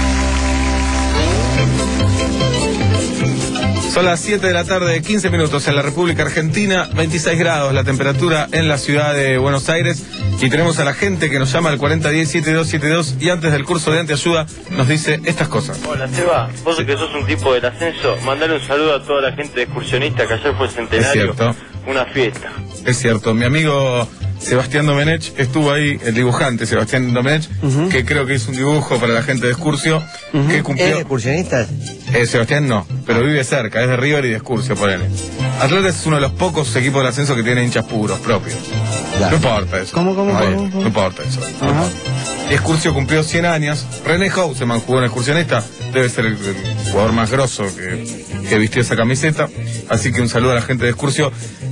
Son las siete de la tarde, quince minutos en la República Argentina, veintiséis grados la temperatura en la ciudad de Buenos Aires y tenemos a la gente que nos llama al cuarenta diez setenta y dos setenta y dos y antes del curso de anteayuda nos dice estas cosas. Hola Seba, vos que sos un tipo del ascenso, mandale un saludo a toda la gente de excursionista que ayer fue centenario. Es cierto. Una fiesta. Es cierto, mi amigo Sebastián Domenech estuvo ahí, el dibujante Sebastián Domenech, uh-huh. que creo que hizo un dibujo para la gente de Excursio, uh-huh. que cumplió... ¿Es de excursionista? Eh, Sebastián no, pero vive cerca, es de River y de Excursio, por él. Atletas es uno de los pocos equipos del ascenso que tiene hinchas puros propios. Ya. No importa eso. ¿Cómo, cómo, no, cómo, cómo? No importa eso. Uh-huh. Y Excursio cumplió cien años. René Hauseman jugó en Excursionista, debe ser el, el jugador más grosso que, que vistió esa camiseta. Así que un saludo a la gente de Excursio.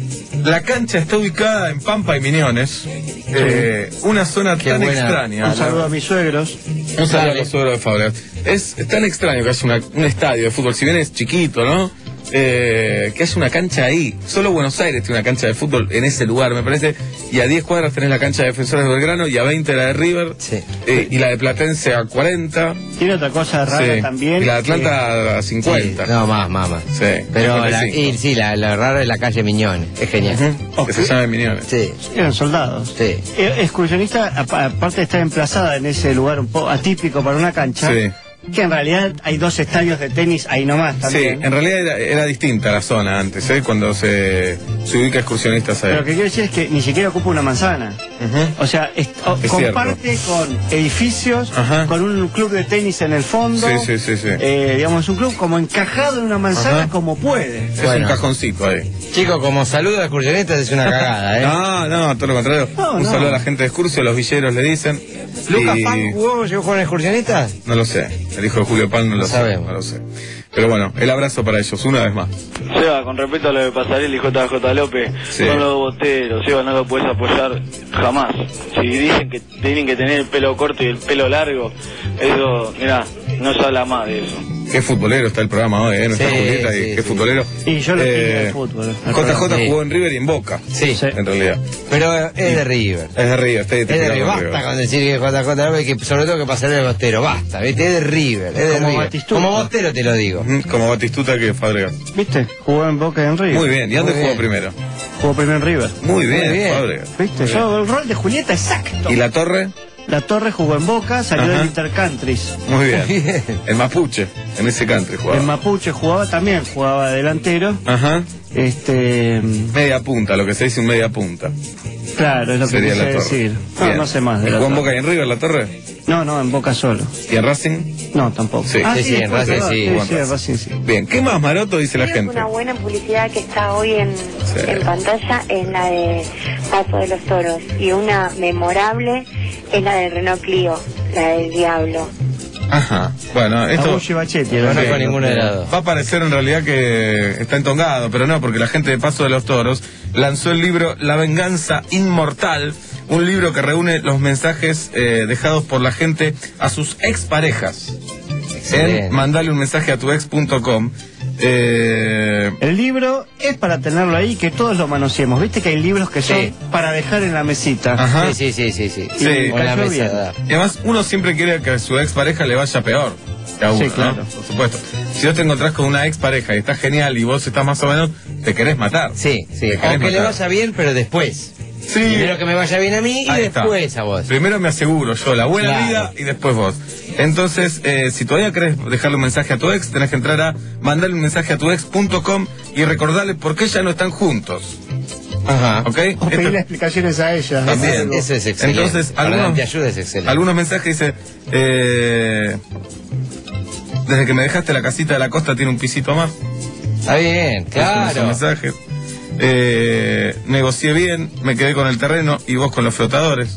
La cancha está ubicada en Pampa y Miñones, eh, una zona Qué tan buena. extraña. Un saludo a mis suegros. Un saludo a los suegros de Fabregat. Es, es tan extraño que haya una, un estadio de fútbol, si bien es chiquito, ¿no? Eh, que haya una cancha ahí. Solo Buenos Aires tiene una cancha de fútbol en ese lugar, me parece. Y a diez cuadras tenés la cancha de Defensores de Belgrano y a veinte la de River. Sí. Eh, y la de Platense a cuarenta. Tiene otra cosa rara sí. también. Y la de Atlanta que... a cincuenta. Sí. No, más, más, más. Sí. Pero la, y, sí, la, la rara es la calle Miñones. Es genial. Uh-huh. Que se llama Miñones. Sí. Eran soldados. Sí. Excursionista, aparte de estar emplazada en ese lugar un poco atípico para una cancha. Sí. Que en realidad hay dos estadios de tenis ahí nomás también. Sí, en realidad era, era distinta la zona antes, ¿eh? Cuando se, se ubica excursionistas ahí. Pero lo que quiero decir es que ni siquiera ocupa una manzana. Uh-huh. O sea, es, o, es comparte cierto. con edificios, Ajá. con un club de tenis en el fondo. Sí, sí, sí, sí. Eh, digamos, un club como encajado en una manzana. Ajá. Como puede. Es bueno. un cajoncito ahí. Chicos, como saludo a excursionistas es una cagada, ¿eh? No, no, todo lo contrario. No, un no. saludo a la gente de Excursio, los villeros le dicen. ¿Lucas y... Pan jugó, llegó con excursionistas? No lo sé. El hijo de Julio Pan no lo, no sé. Sabemos. No lo sé. Pero bueno, el abrazo para ellos, una vez más. Seba, con respecto a lo de Pasarelli y J J López, sí. son los boteros, Seba, no lo puedes apoyar jamás. Si dicen que tienen que tener el pelo corto y el pelo largo, eso, mirá, no se habla más de eso. Qué futbolero está el programa hoy, ¿eh? No está sí, Julieta sí, y qué sí. futbolero. Y yo lo eh, tengo de fútbol. J J sí. jugó en River y en Boca. Sí. En realidad. Pero es de River. Es de River, está Es de River. Basta River. con decir que J J López, que sobre todo que pasarle el Bostero. Basta, ¿viste? Es de River. Es de Como River. Batistuta. Como Bostero te lo digo. Como Batistuta que Fabregat. ¿Viste? Jugó en Boca y en River. Muy bien. ¿Y dónde jugó primero? Jugó primero en River. Muy bien, Muy bien. Fabregat. ¿Viste? Yo, el rol de Julieta exacto. ¿Y la Torre? La Torre jugó en Boca, salió Ajá. del Intercountries. Muy bien. El Mapuche, en ese country jugaba. En Mapuche jugaba también, jugaba delantero. Ajá. Este. Media punta, lo que se dice un media punta. Claro, es lo que Sería quise la Torre. decir. No, no sé más de la ¿Jugó en Torre. Boca y en River la Torre? No, no, en Boca solo. ¿Y en Racing? No, tampoco. Sí, ah, sí, sí, en después, Racing ¿verdad? sí. Sí, Jugó en sí, en Racing. Racing sí. Bien, ¿qué más maroto dice la gente? Una buena publicidad que está hoy en, Sí. en pantalla es la de Paso de los Toros y una memorable es la del Renault Clio, la del Diablo. Ajá. Bueno, esto Agustín Bachetti, No ¿verdad? conozco ninguna de las dos. va a parecer en realidad que está entongado, pero no, porque la gente de Paso de los Toros lanzó el libro La Venganza Inmortal, un libro que reúne los mensajes eh, dejados por la gente a sus exparejas. Excelente. En mandale un mensaje a tu ex punto com. Eh, El libro es para tenerlo ahí, que todos lo manoseemos. Viste que hay libros que son Sí. para dejar en la mesita. Ajá. Sí, sí, sí, sí. sí. Sí. O en la Cayó mesa. Y además uno siempre quiere que a su expareja le vaya peor que a uno, Sí, claro. ¿no? Por supuesto. Si vos te encontrás con una expareja y está genial y vos estás más o menos, te querés matar. Sí, sí. Te O querés que le matar. vaya bien, pero después. Sí. Primero que me vaya bien a mí y Ahí está. después a vos. Primero me aseguro yo la buena Claro. vida y después vos. Entonces, eh, si todavía querés dejarle un mensaje a tu ex, tenés que entrar a mandarle un mensaje a tu ex punto com y recordarle por qué ya no están juntos. Ajá. ¿Ok? O pedirle Esto- explicaciones a ella. También. Eso es excelente. Entonces, Para algunos, la ayuda es excelente. algunos mensajes dice, eh, desde que me dejaste la casita de la costa tiene un pisito más. Está bien, Esos claro. mensajes. Eh, negocié bien, me quedé con el terreno y vos con los flotadores.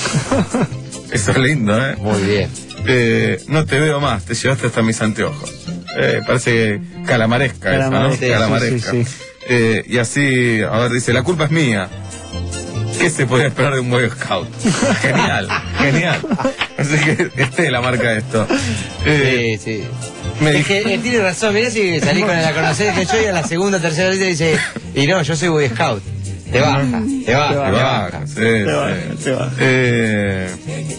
Eso es lindo, ¿eh? Muy bien. Eh, no te veo más, te llevaste hasta mis anteojos. Eh, parece calamaresca, esa, ¿no? Calamaresca, sí, Calamaresca. sí, sí. Eh, y así, a ver, dice, la culpa es mía. ¿Qué se podía esperar de un Boy Scout? Genial, genial. Así que esté la marca de esto. Eh, Sí, sí. me Es dijo- que él tiene razón, mirá si salís con la conocer que yo y a la segunda, tercera vez dice, y no, yo soy Boy Scout. Te baja, te baja, Te te baja, baja. sí, Te sí. baja, te baja. Eh,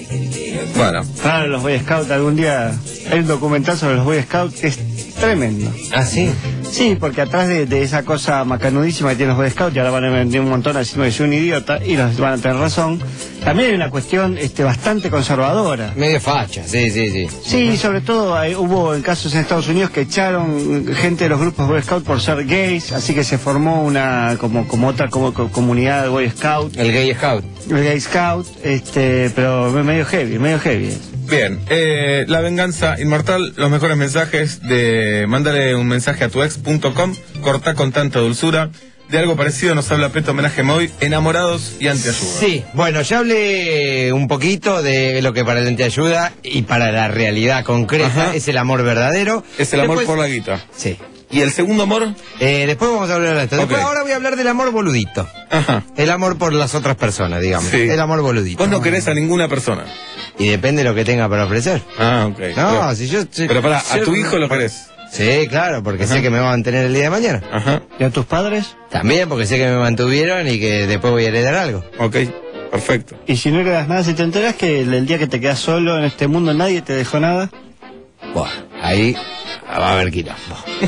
bueno, Claro, los Boy Scouts, algún día hay un documental sobre los Boy Scouts que es tremendo. ¿Ah, sí? Sí, porque atrás de, de esa cosa macanudísima que tienen los Boy Scouts, y ahora van a vender un montón diciendo que soy un idiota, y los van a tener razón, también hay una cuestión este, bastante conservadora. Medio facha, sí, sí, sí. Sí, sobre todo hay- hubo en casos en Estados Unidos que echaron gente de los grupos Boy Scout por ser gays, así que se formó una como como otra como, co- comunidad de Boy Scout, El Gay Scout. el Gay Scout, este, pero medio heavy, medio heavy. bien. Eh, la venganza inmortal, los mejores mensajes de... Mándale un mensaje a tu ex punto com, cortá con tanta dulzura. De algo parecido nos habla Peto Homenaje Moy, enamorados y antiayuda. Sí, bueno, ya hablé un poquito de lo que para el antiayuda y para la realidad concreta Ajá. es el amor verdadero. Es el amor Después- por la guita. Sí. ¿Y el segundo amor? Eh, después vamos a hablar de esto. Después Ok. ahora voy a hablar del amor boludito. Ajá. El amor por las otras personas, digamos. Sí. El amor boludito. Vos no querés a ninguna persona. Y depende de lo que tenga para ofrecer. Ah, ok. No, Pero- si yo... si- Pero pará, a yo- tu hijo lo querés. Sí, claro, porque Ajá. sé que me va a mantener el día de mañana. Ajá. ¿Y a tus padres? También porque sé que me mantuvieron y que después voy a heredar algo. Ok, perfecto. Y si no heredas nada, si te enteras que el, el día que te quedas solo en este mundo nadie te dejó nada. Buah, ahí va a haber quilombo.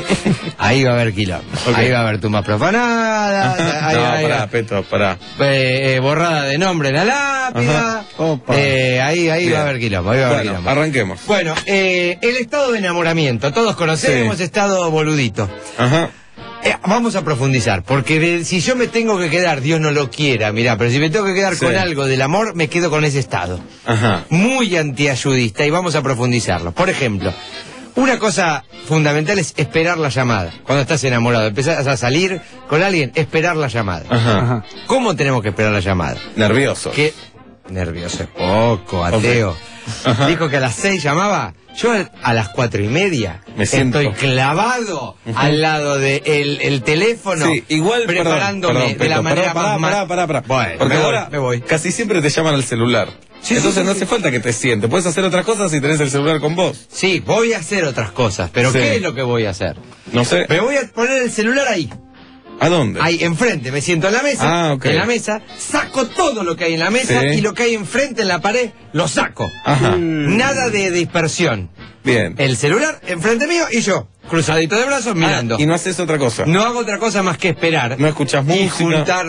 Ahí va a haber quilombo. Ok. Ahí va a haber tumbas profanadas. ahí, no, ahí pará, va- Peto, pará. eh, eh, borrada de nombre en la lápida. Ajá. Opa. Eh, ahí ahí Bien. va a haber quilombo. Ahí va a haber Bueno, quilombo. arranquemos. Bueno, eh, el estado de enamoramiento. Todos conocemos Sí. estado boludito. Ajá. Eh, vamos a profundizar, porque de- si yo me tengo que quedar, Dios no lo quiera, mirá, pero si me tengo que quedar Sí. con algo del amor, me quedo con ese estado. Ajá. Muy antiayudista, y vamos a profundizarlo. Por ejemplo, una cosa fundamental es esperar la llamada. Cuando estás enamorado, empezás a salir con alguien, esperar la llamada. Ajá. Ajá. ¿Cómo tenemos que esperar la llamada? Nervioso. Que nervioso es poco, ateo. Ajá. Dijo que a las seis llamaba. Yo a las cuatro y media Me siento- estoy clavado al lado del de el teléfono, Sí, igual preparándome perdón, perdón, de la Peto, manera pará, más... pará, pará, pará. Bueno, Porque me voy, ahora me voy. casi siempre te llaman al celular. Sí, Entonces sí, no sí, hace sí. falta que te sientes. Puedes hacer otras cosas si tenés el celular con vos. Sí, voy a hacer otras cosas, pero Sí. ¿qué es lo que voy a hacer? No sé. Me voy a poner el celular ahí, ¿A dónde? ahí enfrente, me siento en la mesa, Ah, ok. en la mesa, saco todo lo que hay en la mesa Sí. y lo que hay enfrente en la pared, lo saco. Ajá. Nada de dispersión. Bien. El celular enfrente mío y yo, cruzadito de brazos, mirando. Ah, y no haces otra cosa. No hago otra cosa más que esperar. No escuchás y música. juntar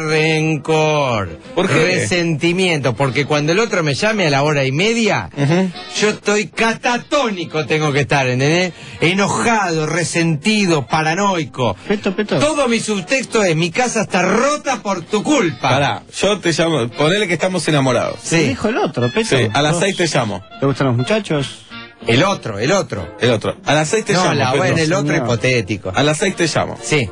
rencor. ¿Por qué? Resentimiento. Porque cuando el otro me llame a la hora y media, Ujú. yo estoy catatónico, tengo que estar, ¿entendés? Enojado, resentido, paranoico. Peto, peto. Todo mi subtexto es: mi casa está rota por tu culpa. Pará, yo te llamo. Ponele que estamos enamorados. Te Sí. dijo el otro, Peto. Sí, a las ¿Vos- seis te llamo. ¿Te gustan los muchachos? El otro, el otro. El otro. A las seis te No, llamo. la Peto. bueno, el otro señor. hipotético. A las seis te llamo. Sí.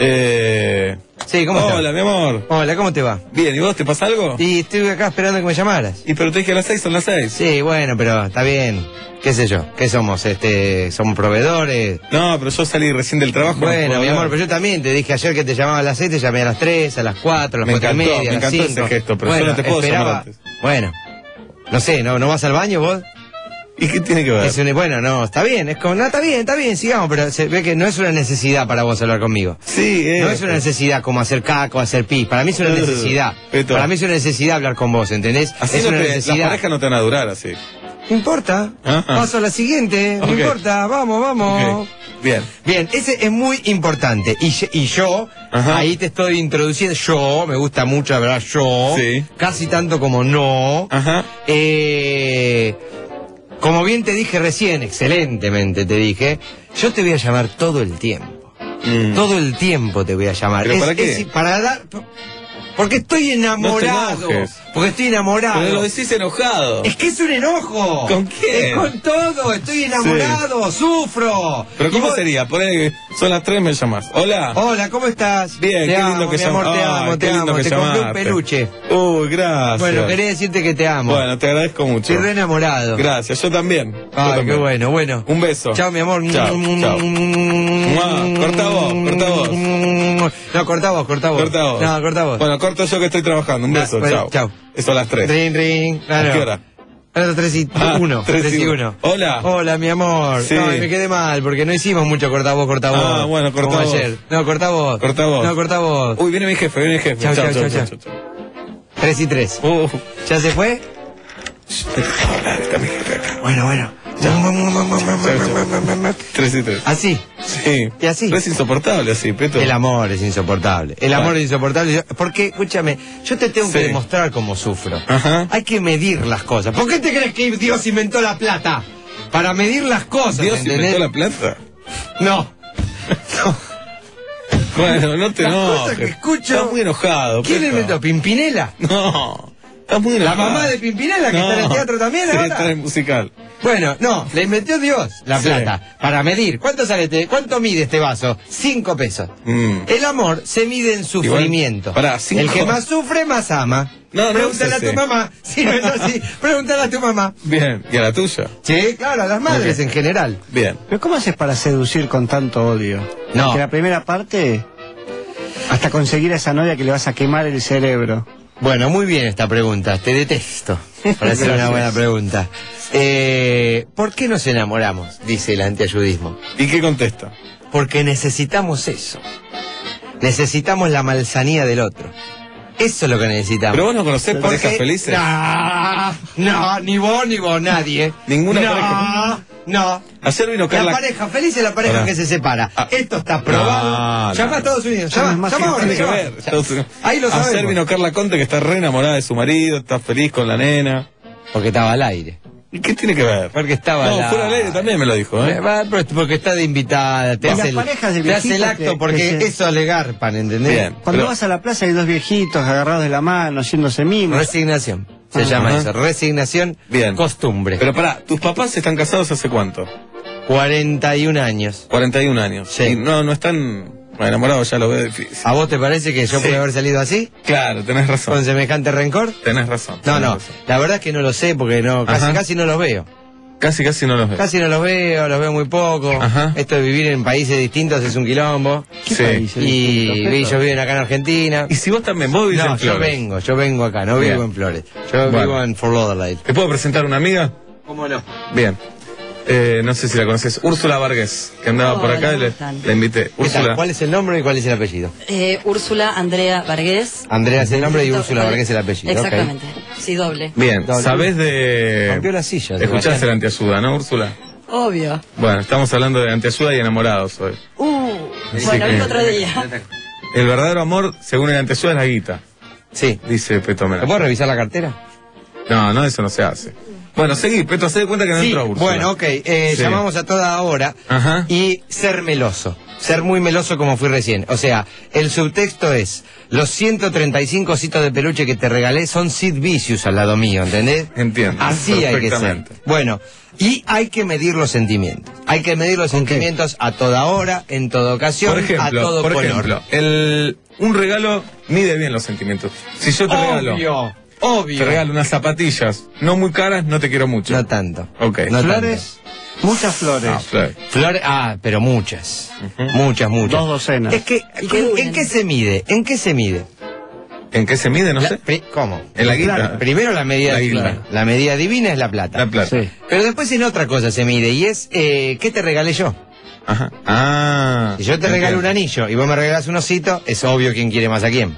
Eh... Sí, ¿cómo estás? Hola, mi amor. Hola, ¿cómo te va? Bien, ¿y vos te pasa algo? Y estoy acá esperando que me llamaras. Y pero te dije a las seis, son las seis. Sí, bueno, pero está bien. ¿Qué sé yo? ¿Qué somos? Este, ¿somos proveedores? No, pero yo salí recién del trabajo. no Bueno, puedo mi hablar. amor, pero yo también te dije ayer que te llamaba a las seis, te llamé a las tres, a las cuatro, a las Me cuatro y encantó, media, me a las encantó cinco. ese gesto, pero yo bueno, no te puedo llamar esperaba- antes. Bueno, no sé, ¿no, no vas al baño vos? ¿Y qué tiene que ver? Es un- bueno, no, está bien, es como, no, está bien, está bien, sigamos, pero se ve que no es una necesidad para vos hablar conmigo. Sí, eh. No es una necesidad como hacer caco, hacer pis, para mí es una necesidad. Peto. Para mí es una necesidad hablar con vos, ¿entendés? Así es no una te, las necesidad. parejas no te van a durar así. No importa. Ajá. Paso a la siguiente. No Ok. importa. Vamos, vamos. Ok. Bien. Bien, ese es muy importante. Y, ye- y yo, Ajá. ahí te estoy introduciendo. Yo, me gusta mucho, la verdad, yo. Sí. Casi tanto como no. Ajá. Eh, como bien te dije recién, excelentemente te dije, yo te voy a llamar todo el tiempo. Mm. Todo el tiempo te voy a llamar. ¿Pero Es- para qué? es- para dar... Porque estoy enamorado. No te enojes. Porque estoy enamorado. Pero lo decís enojado. Es que es un enojo. ¿Con quién? Es con todo. Estoy enamorado. Sufro. ¿Pero Y cómo vos- sería? Ponele que son las tres, me llamas. Hola. Hola, ¿cómo estás? Bien, te qué amo, lindo que mi amor, llama- te Ay, amo, qué te lindo amo. que Te compré un llamaste. peluche. Uy, gracias. Bueno, quería decirte que te amo. Bueno, te agradezco mucho. Estoy re enamorado. Gracias, yo también. Yo Ay, también. qué bueno, bueno. Un beso. Chao, mi amor. Chao, chao. Mua, corta vos, corta vos. No, corta vos, corta vos. Corta vos. No, corta vos. Bueno, corto yo que estoy trabajando. Un No, beso, bueno, chao. chao. Eso a las tres. Ring, ring. ¿A Ah, no. qué hora? A las tres y Ah, uno. tres tres y y uno. uno. Hola. Hola, mi amor. Sí. No, me quedé mal porque no hicimos mucho corta vos, corta vos. Ah, bueno, corta como vos. ayer. No, corta vos. Corta vos. No, corta vos. Uy, viene mi jefe, viene mi jefe. Chao, chao, chao, chao. Tres y tres. Uh, ¿Ya se fue? está mi jefe acá. Bueno, bueno. Tres y tres. Así. Sí. Y así. Es insoportable así, Peto. El amor es insoportable. El amor Ah. es insoportable. Porque, escúchame, yo te tengo Sí. que demostrar cómo sufro. Ajá. Hay que medir las cosas. ¿Por qué te crees que Dios inventó la plata? Para medir las cosas. ¿Dios ¿entendés? inventó la plata? No. Bueno, no te Las cosas enojes. que escucho- Estás muy enojado, ¿Quién Peto. inventó? ¿Pimpinela? No. Estás muy ¿La enojado. mamá de Pimpinela que está en el teatro también sí, ahora? está en el musical. Bueno, no, le inventó Dios la Sí. plata. Para medir. ¿Cuánto sale este? ¿Cuánto mide este vaso? Cinco pesos. Mm. El amor se mide en sufrimiento. pará, cinco- El que más sufre, más ama. No, no Pregúntale es a tu así. mamá. Si no es así, pregúntale a tu mamá. Bien. ¿Y a la tuya? Sí, claro, a las madres Ok. en general. Bien. ¿Pero cómo haces para seducir con tanto odio? No. Que la primera parte, hasta conseguir a esa novia que le vas a quemar el cerebro. Bueno, muy bien esta pregunta. Te detesto. Parece una Gracias. buena pregunta. Eh, ¿Por qué nos enamoramos? Dice el antiayudismo. ¿Y qué contesta? Porque necesitamos eso. Necesitamos la malsanía del otro. Eso es lo que necesitamos. Pero vos no conocés Porque- parejas felices. No, no, ni vos ni vos, nadie. Ninguna no, pareja. No. Ayer vino La Carla. pareja feliz es la pareja Pará. que se separa. Ah. Esto está probado. No, llama no. a Estados Unidos. Somos Llama, más llama ahora, Tiene que llama. ver. Estados Unidos. Ahí lo Ayer sabemos. vino Carla Conte que está re enamorada de su marido, está feliz con la nena. Porque estaba al aire. ¿Y qué tiene que ver? Porque estaba No, la- fuera del aire también me lo dijo, ¿eh? Eh, va, pero Porque está de invitada, te Y hace, las el, parejas de te hace el viejitos acto que- porque que se- eso le garpan, ¿entendés? Bien. Cuando Pero- vas a la plaza hay dos viejitos agarrados de la mano, haciéndose mimos. Resignación. Se Ah. llama Ajá. eso. Resignación. Bien. Costumbre. Pero pará, ¿tus papás están casados hace cuánto? cuarenta y un años. cuarenta y un años. Sí. Y no, no están bueno, enamorados, ya lo veo difícil. ¿A vos te parece que yo Sí. pude haber salido así? Claro, tenés razón. ¿Con semejante rencor? Tenés razón. No, tenés no. razón. La verdad es que no lo sé porque no, casi, Ajá. casi no los veo. Casi, casi no los veo. Casi no los veo, los veo muy poco. Ajá. Esto de vivir en países distintos es un quilombo. ¿Qué Sí. países Y distintos, ellos Peto? viven acá en Argentina. Y si vos también, vos vivís No, en yo Flores. vengo, yo vengo acá, no Bien. vivo en Flores. Yo Bueno. vivo en Fort Lauderdale. ¿Te puedo presentar una amiga? ¿Cómo no? Bien. Eh, no sé si la conoces. Úrsula Vargas, que andaba por Hola, acá y ¿cómo le, están? le invité. ¿Qué tal? Úrsula. ¿Cuál es el nombre y cuál es el apellido? Eh, Úrsula Andrea Vargas. Andrea es el nombre y Do- Úrsula Vargas es el apellido. ok. Exactamente. Sí, doble. Bien, Doble. ¿sabés de. Rompió la silla. Escuchaste Sebastián. la antiayuda, ¿no, Úrsula? Obvio. Bueno, estamos hablando de antiayuda y enamorados hoy. Uh, Así bueno, que- el otro día. El verdadero amor, según el antiayuda, es la guita, Sí. dice Peto ¿Me Mena. puedo revisar la cartera? No, no, eso no se hace. Bueno, seguí, Peto, haz de cuenta que no Sí, entró Úrsula. bueno, ok. eh, Sí. Llamamos a toda hora Ajá. y ser meloso. Ser muy meloso como fui recién. O sea, el subtexto es, los ciento treinta y cinco ositos de peluche que te regalé son Sid Vicious al lado mío, ¿entendés? Entiendo. Así hay que ser. Perfectamente. Bueno, y hay que medir los sentimientos. Hay que medir los sentimientos a toda hora, en toda ocasión, Por ejemplo, a todo por color. ejemplo, el, un regalo mide bien los sentimientos. Si yo te regalo, Obvio, obvio. te regalo unas zapatillas no muy caras, no te quiero mucho. No tanto. Ok. No Flores, muchas flores. Ah, Flores. Flores, ah, pero muchas. Muchas, muchas. Dos docenas. Es que, ¿Y qué ¿en, duran? en qué se mide? ¿En qué se mide? ¿En qué se mide? No La- sé. pri- ¿Cómo? En la guita. Primero la medida La divina. guita. La medida divina es la plata. La plata. Sí. Pero después en otra cosa se mide y es, eh, ¿qué te regalé yo? Ajá. Ah. Si yo te regalo un entiendo. anillo y vos me regalás un osito, es obvio quién quiere más a quién.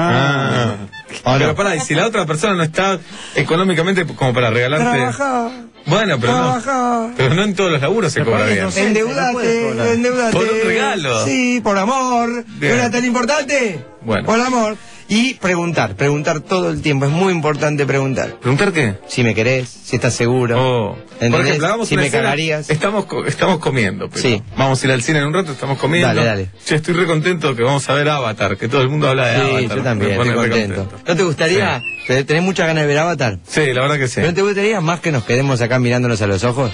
Ah. Ah. Pero pará, y si la otra persona no está económicamente como para regalarte. Trabaja. Bueno, pero no, Trabajá. pero no en todos los laburos se cobra bien. Endeudate, endeudate. Por un regalo. Sí, por amor. Bien. ¿No era tan importante? Bueno. Por amor. Y preguntar, preguntar todo el tiempo. Es muy importante preguntar. ¿Preguntar qué? Si me querés, si estás seguro. Oh. Por ¿Entendés? ejemplo, hagamos si una me escena. cagarías. Estamos, co- estamos comiendo, pero Sí. vamos a ir al cine en un rato, estamos comiendo. Dale, dale. Yo estoy re contento que vamos a ver Avatar, que todo el mundo habla de Sí, Avatar. yo también, Me pone estoy re contento. ¿No te gustaría? ¿Te- ¿Tenés muchas ganas de ver Avatar? Sí, la verdad que sí. ¿No te gustaría más que nos quedemos acá mirándonos a los ojos?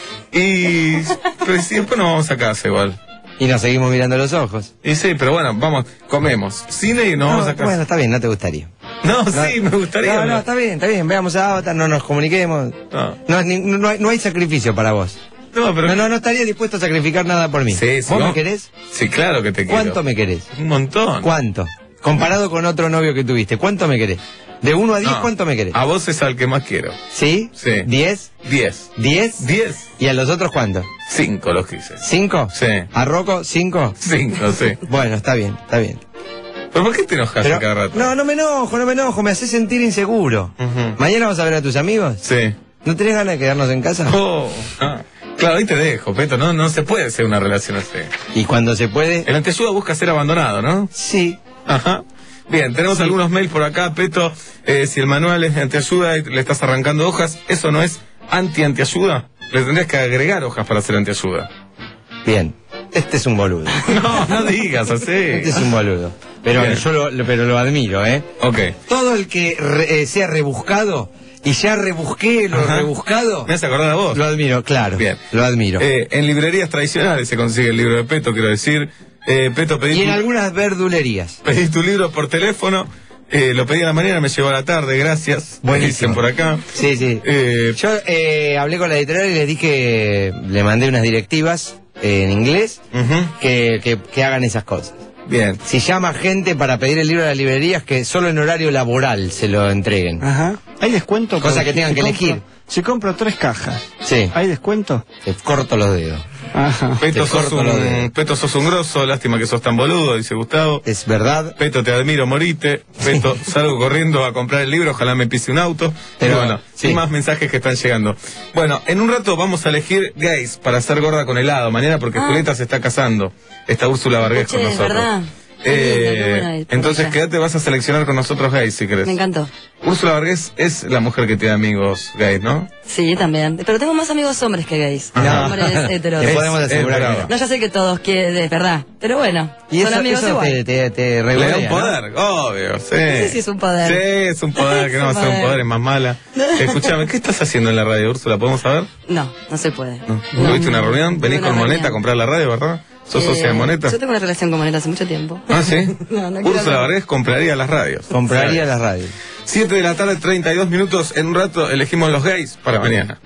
Y pero si después nos vamos a casa igual. Y nos seguimos mirando a los ojos. Y sí, pero bueno, vamos, comemos. Cine y nos No, vamos a casa. bueno, está bien, no te gustaría. No, sí, me gustaría. No, no, pero- está bien, está bien. Veamos a Avatar, no nos comuniquemos. No. No, es ni- no hay, no hay sacrificio para vos. No, pero... No, no, no estaría dispuesto a sacrificar nada por mí. Sí, sí, ¿Vos no. me querés? Sí, claro que te quiero. ¿Cuánto me querés? Un montón. ¿Cuánto? Comparado con otro novio que tuviste, ¿cuánto me querés? De uno a diez, No. ¿cuánto me querés? A vos es al que más quiero. ¿Sí? Sí. ¿Diez? Diez. ¿Diez? Diez. ¿Y a los otros cuánto? Cinco los quise. ¿Cinco? Sí. ¿A Rocco? ¿Cinco? Cinco, sí. Bueno, está bien, está bien. ¿Pero por qué te enojas Pero- a cada rato? no, no me enojo, no me enojo, me haces sentir inseguro. Ujú. ¿Mañana vas a ver a tus amigos? Sí. ¿No tenés ganas de quedarnos en casa? Oh, ah. Claro, ahí te dejo, Peto, no, no se puede hacer una relación así. ¿Y cuando se puede? El anteayuda busca ser abandonado, ¿no? Sí. Ajá. Bien, tenemos Sí. algunos mails por acá, Peto. Eh, si el manual es de antiayuda y le estás arrancando hojas, ¿eso no es anti-antiayuda? Le tendrías que agregar hojas para hacer antiayuda. Bien. Este es un boludo. No, no digas así. Este es un boludo. Pero Bien. yo lo, lo- pero lo admiro, ¿eh? Ok. Todo el que re- eh, sea rebuscado, y ya rebusqué lo Ajá. rebuscado, ¿Me has acordado a vos? lo admiro, claro. Bien. Lo admiro. Eh, en librerías tradicionales se consigue el libro de Peto, quiero decir. Eh, Peto, pedí y en tu, algunas verdulerías. pedí tu libro por teléfono. Eh, lo pedí a la mañana, me llegó a la tarde, gracias. Buenísimo. Dicen por acá. Sí, sí. Eh, Yo eh, hablé con la editorial y les dije, le mandé unas directivas eh, en inglés ujú. que, que, que hagan esas cosas. Bien. Si llama gente para pedir el libro a las librerías, que solo en horario laboral se lo entreguen. Ajá. ¿Hay descuento? Cosa por- que tengan si que compro- elegir. Si compro tres cajas, Sí. ¿hay descuento? Te corto los dedos. Ajá. Peto Te sos, corto los un, dedos. Peto sos un grosso, lástima que sos tan boludo, dice Gustavo. Es verdad. Peto, te admiro, morite. Peto, salgo corriendo a comprar el libro, ojalá me pise un auto. Pero Pero, bueno, sí. hay más mensajes que están llegando. Bueno, en un rato vamos a elegir gays para hacer gorda con helado mañana porque Ah. Julieta se está casando. Está Úrsula Vargas Che, con es nosotros. verdad. Qué lindo, qué buena Eh, idea. entonces quédate, vas a seleccionar con nosotros gays si querés. Me encantó. Úrsula Vargas es la mujer que tiene amigos gays, ¿no? Sí, también. Pero tengo más amigos hombres que gays. Ajá. Hombres heteros. Te Es- podemos es asegurar que brava. no. No, ya sé que todos quieren, es verdad. Pero bueno, Y son eso, amigos eso igual. te, te, te Le da un regodea, ¿no? poder, obvio, sí. Sí, sí, es un poder. Sí, es un poder, que no va a Es un ser un poder. poder, es más mala. Escúchame, ¿qué estás haciendo en la radio, Úrsula? ¿Podemos saber? No, no se puede. ¿No? No. ¿Tuviste una reunión? ¿Venís Tuve con una Moneta reunión. a comprar la radio, verdad? ¿Sos Eh, socia de Moneta? Yo tengo una relación con Moneta hace mucho tiempo. Ah, ¿sí? No, no quiero Úrsula hablar. Vargas compraría las radios. Compraría las radios. siete de la tarde, treinta y dos minutos. En un rato elegimos los gays para mañana.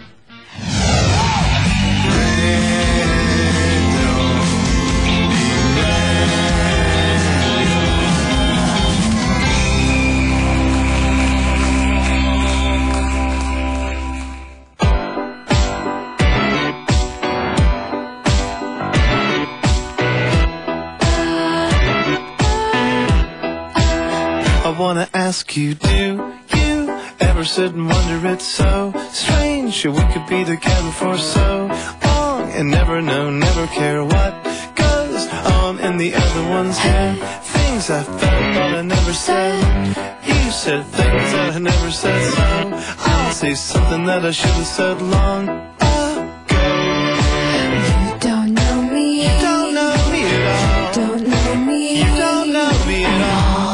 I wanna ask you, do you ever sit and wonder it's so strange that we could be together for so long and never know, never care what goes on in the other one's head? Things I felt but I never said. You said things that I never said, so I'll say something that I should have said long ago. You don't know me. You don't know me at all. Don't know me. You don't know me at all.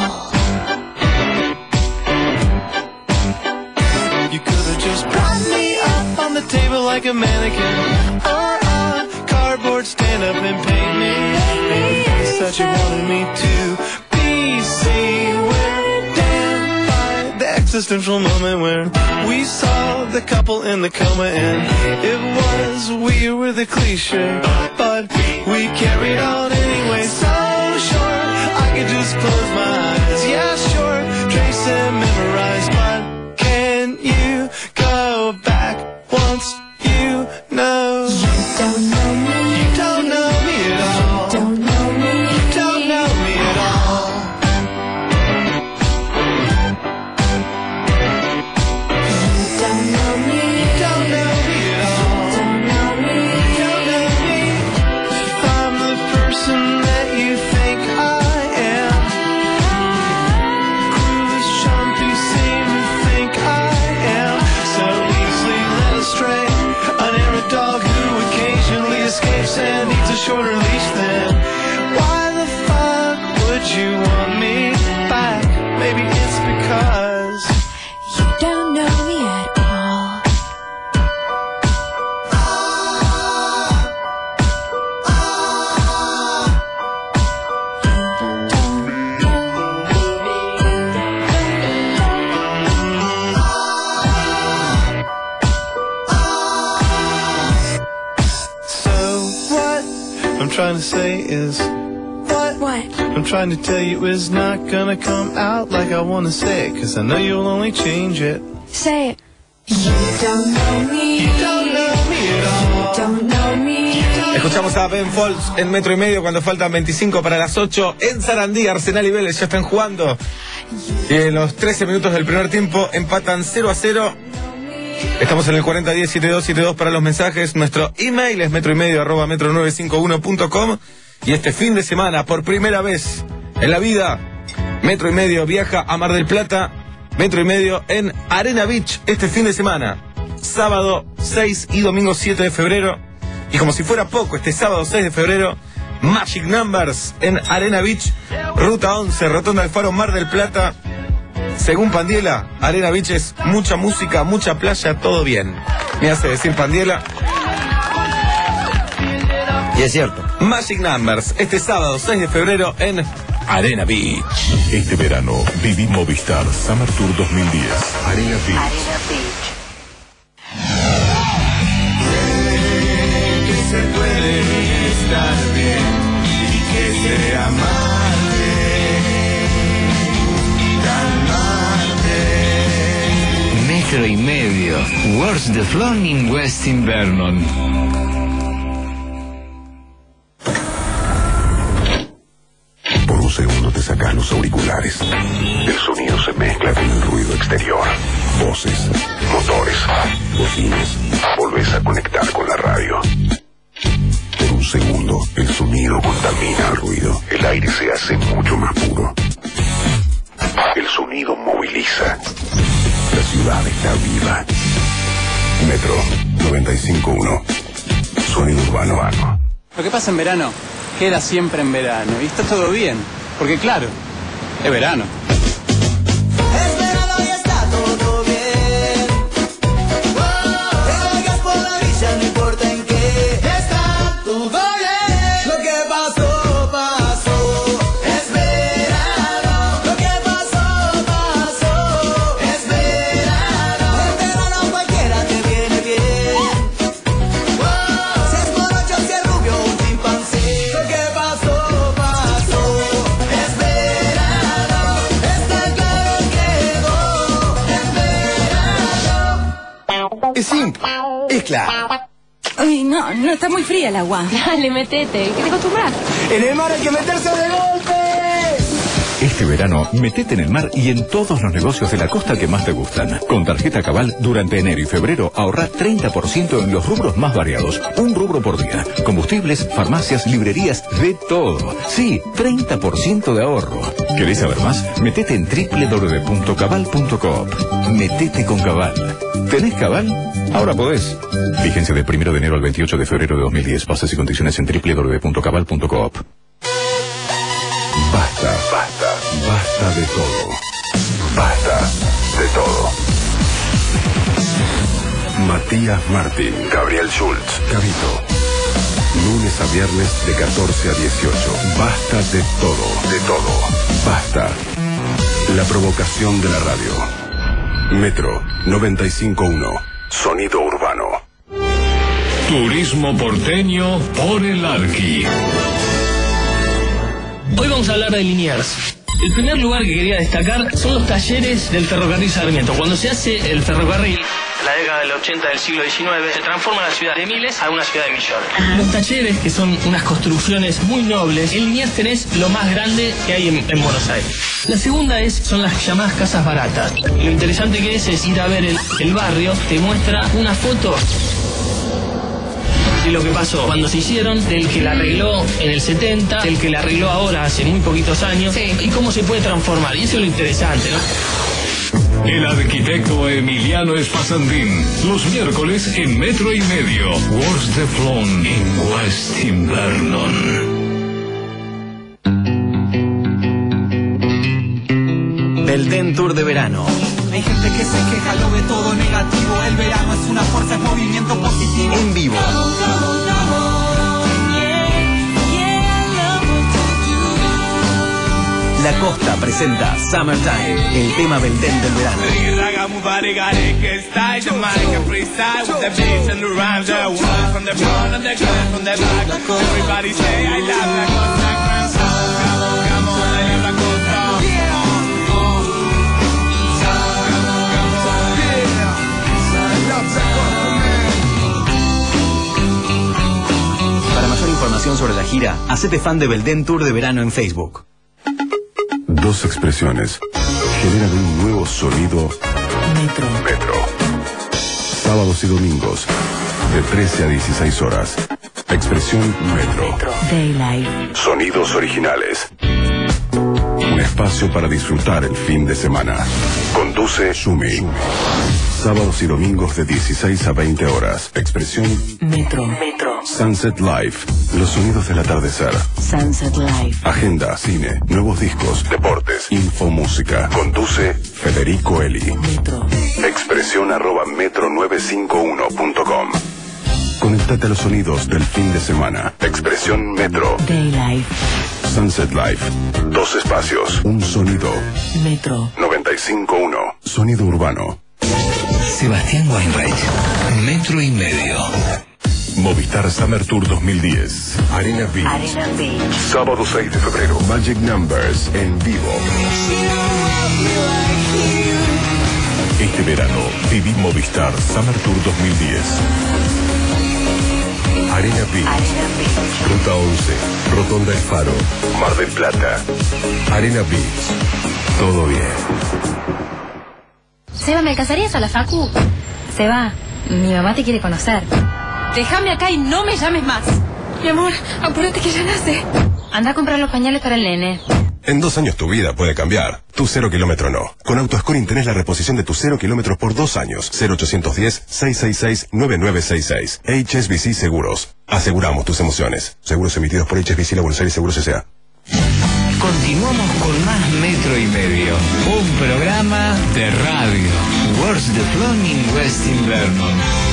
You could have just brought me up on the table like a mannequin, or a cardboard stand up and paint me the face that you wanted me to be. See, we're damned by the existential moment where we saw the couple in the coma, and it was we were the cliche, but we carried on anyway. So sure, I could just close my eyes. Yeah, sure, trace and memorize, but can you go back once you know? You don't know me. You don't know me at all. Don't know me. You don't know me at all. Don't know me. You don't know me shorter leash then. Why the fuck would you want me back? Maybe it's because You don't know me at all. I'm trying to say is What? What? I'm trying to tell you is not gonna come out like I wanna say it, cause I know you'll only change it. Say it. You don't know me. You don't know me at all. You don't know me. Escuchamos a Ben Folds en metro y medio cuando faltan veinticinco para las ocho. En Sarandí, Arsenal y Vélez ya están jugando. Y en los trece minutos del primer tiempo empatan cero a cero. Estamos en el cuarenta diez setenta y dos setenta y dos para los mensajes. Nuestro email es metro y medio arroba metro nueve cinco uno punto com. Y este fin de semana, por primera vez en la vida, Metro y Medio viaja a Mar del Plata. Metro y Medio en Arena Beach este fin de semana. Sábado seis y domingo siete de febrero. Y como si fuera poco, este sábado seis de febrero, Magic Numbers en Arena Beach. Ruta once, Rotonda del Faro, Mar del Plata. Según Pandiela, Arena Beach es mucha música, mucha playa, todo bien. Me hace decir Pandiela. Y es cierto. Magic Numbers, este sábado seis de febrero en Arena Beach. Este verano viví Movistar Summer Tour dos mil diez. Arena Beach. Arena Beach. Que se puede estar bien y que se amarte, calmarte. Metro y medio. Where's the Flown in Westin Vernon? Por un segundo te sacas los auriculares. El sonido se mezcla con el ruido exterior. Voces, motores, bocinas. Volvés a conectar con la radio. Por un segundo, el sonido contamina el ruido. El aire se hace mucho más puro. El sonido moviliza. La ciudad está viva. Metro noventa y cinco punto uno. Sonido urbano. Lo que pasa en verano queda siempre en verano. Y está todo bien. Porque claro, es verano. Es verano y está todo bien. Te vayas por la villa, no importa en qué. Está todo bien. Lo que pasó, pasó. Es verano. Lo que pasó, pasó. Es verano. En verano cualquiera te viene bien. Si es morocho, si es rubio, un chimpancé. Lo que pasó, pasó. Es verano. Está claro quedó. Es verano. Es simple. Es claro. Ay, no, no, está muy fría el agua. Dale, metete, que te acostumbras. En el mar hay que meterse de golpe. Este verano, metete en el mar y en todos los negocios de la costa que más te gustan. Con tarjeta Cabal, durante enero y febrero, ahorra treinta por ciento en los rubros más variados. Un rubro por día. Combustibles, farmacias, librerías, de todo. Sí, treinta por ciento de ahorro. ¿Querés saber más? Metete en doble u doble u doble u punto cabal punto coop. Metete con Cabal. ¿Tenés Cabal? Ahora podés. Vigencia del primero de enero al veintiocho de febrero de dos mil diez. Bases y condiciones en doble u doble u doble u punto cabal punto coop. Basta, basta, basta de todo. Basta de todo. Matías Martín, Gabriel Schultz, Gabito. Lunes a viernes de catorce a dieciocho. Basta de todo, de todo. Basta. La provocación de la radio. Metro noventa y cinco punto uno. Sonido urbano. Turismo porteño por el Arqui. Hoy vamos a hablar de Liniers. El primer lugar que quería destacar son los talleres del ferrocarril Sarmiento. Cuando se hace el ferrocarril, en la década del ochenta del siglo diecinueve, se transforma la ciudad de miles a una ciudad de millones. Los talleres, que son unas construcciones muy nobles, en Liniers tenés lo más grande que hay en, en Buenos Aires. La segunda es, son las llamadas casas baratas. Lo interesante que es es ir a ver el, el barrio, te muestra una foto de lo que pasó cuando se hicieron, del que la arregló en el setenta, del que la arregló ahora hace muy poquitos años, sí, y cómo se puede transformar. Y eso es lo interesante, ¿no? el arquitecto Emiliano Espasandín. Los miércoles en Metro y Medio. Wars de Flon en West Invernon. Belden Tour de verano. Hay gente que se queja, lo ve todo negativo. El verano es una fuerza, es movimiento positivo. En vivo. La Costa presenta Summertime, el tema Belden del verano. Para mayor información sobre la gira, hacete fan de Belden Tour de verano en Facebook. Dos expresiones generan un nuevo sonido. Metro. Metro. Sábados y domingos, de trece a dieciséis horas. Expresión Metro. Metro. Daylight. Sonidos originales. Un espacio para disfrutar el fin de semana. Conduce Shumi. Sábados y domingos de dieciséis a veinte horas. Expresión Metro. Metro. Sunset Live. Los sonidos del atardecer. Sunset Live. Agenda, cine, nuevos discos, deportes, info, música. Conduce Federico Eli. Metro. Expresión arroba metro nueve cinco uno punto com. Conectate a los sonidos del fin de semana. Expresión Metro. Daylight. Sunset Live. Dos espacios. Un sonido. Metro. noventa y cinco punto uno. Sonido urbano. Sebastián Weinreich, Metro y Medio. Movistar Summer Tour dos mil diez. Arena Beach. Arena Beach. Sábado seis de febrero. Magic Numbers en vivo. Este verano, viví Movistar Summer Tour dos mil diez. Arena Beach. Arena Beach. Ruta once. Rotonda El Faro. Mar del Plata. Arena Beach. Todo bien. Seba, ¿me alcanzarías a la facu? Seba, mi mamá te quiere conocer. Déjame acá y no me llames más. Mi amor, apúrate que ya nace. Anda a comprar los pañales para el nene. En dos años tu vida puede cambiar. Tu cero kilómetro no. Con AutoScoring tenés la reposición de tus cero kilómetros por dos años. cero ochocientos diez, seiscientos sesenta y seis, noventa y nueve sesenta y seis. H S B C Seguros. Aseguramos tus emociones. Seguros emitidos por H S B C, la Buenos Aires Seguros S A. Continuamos con más Metro y Medio, un programa de radio. Wars de Flon in West Invernon.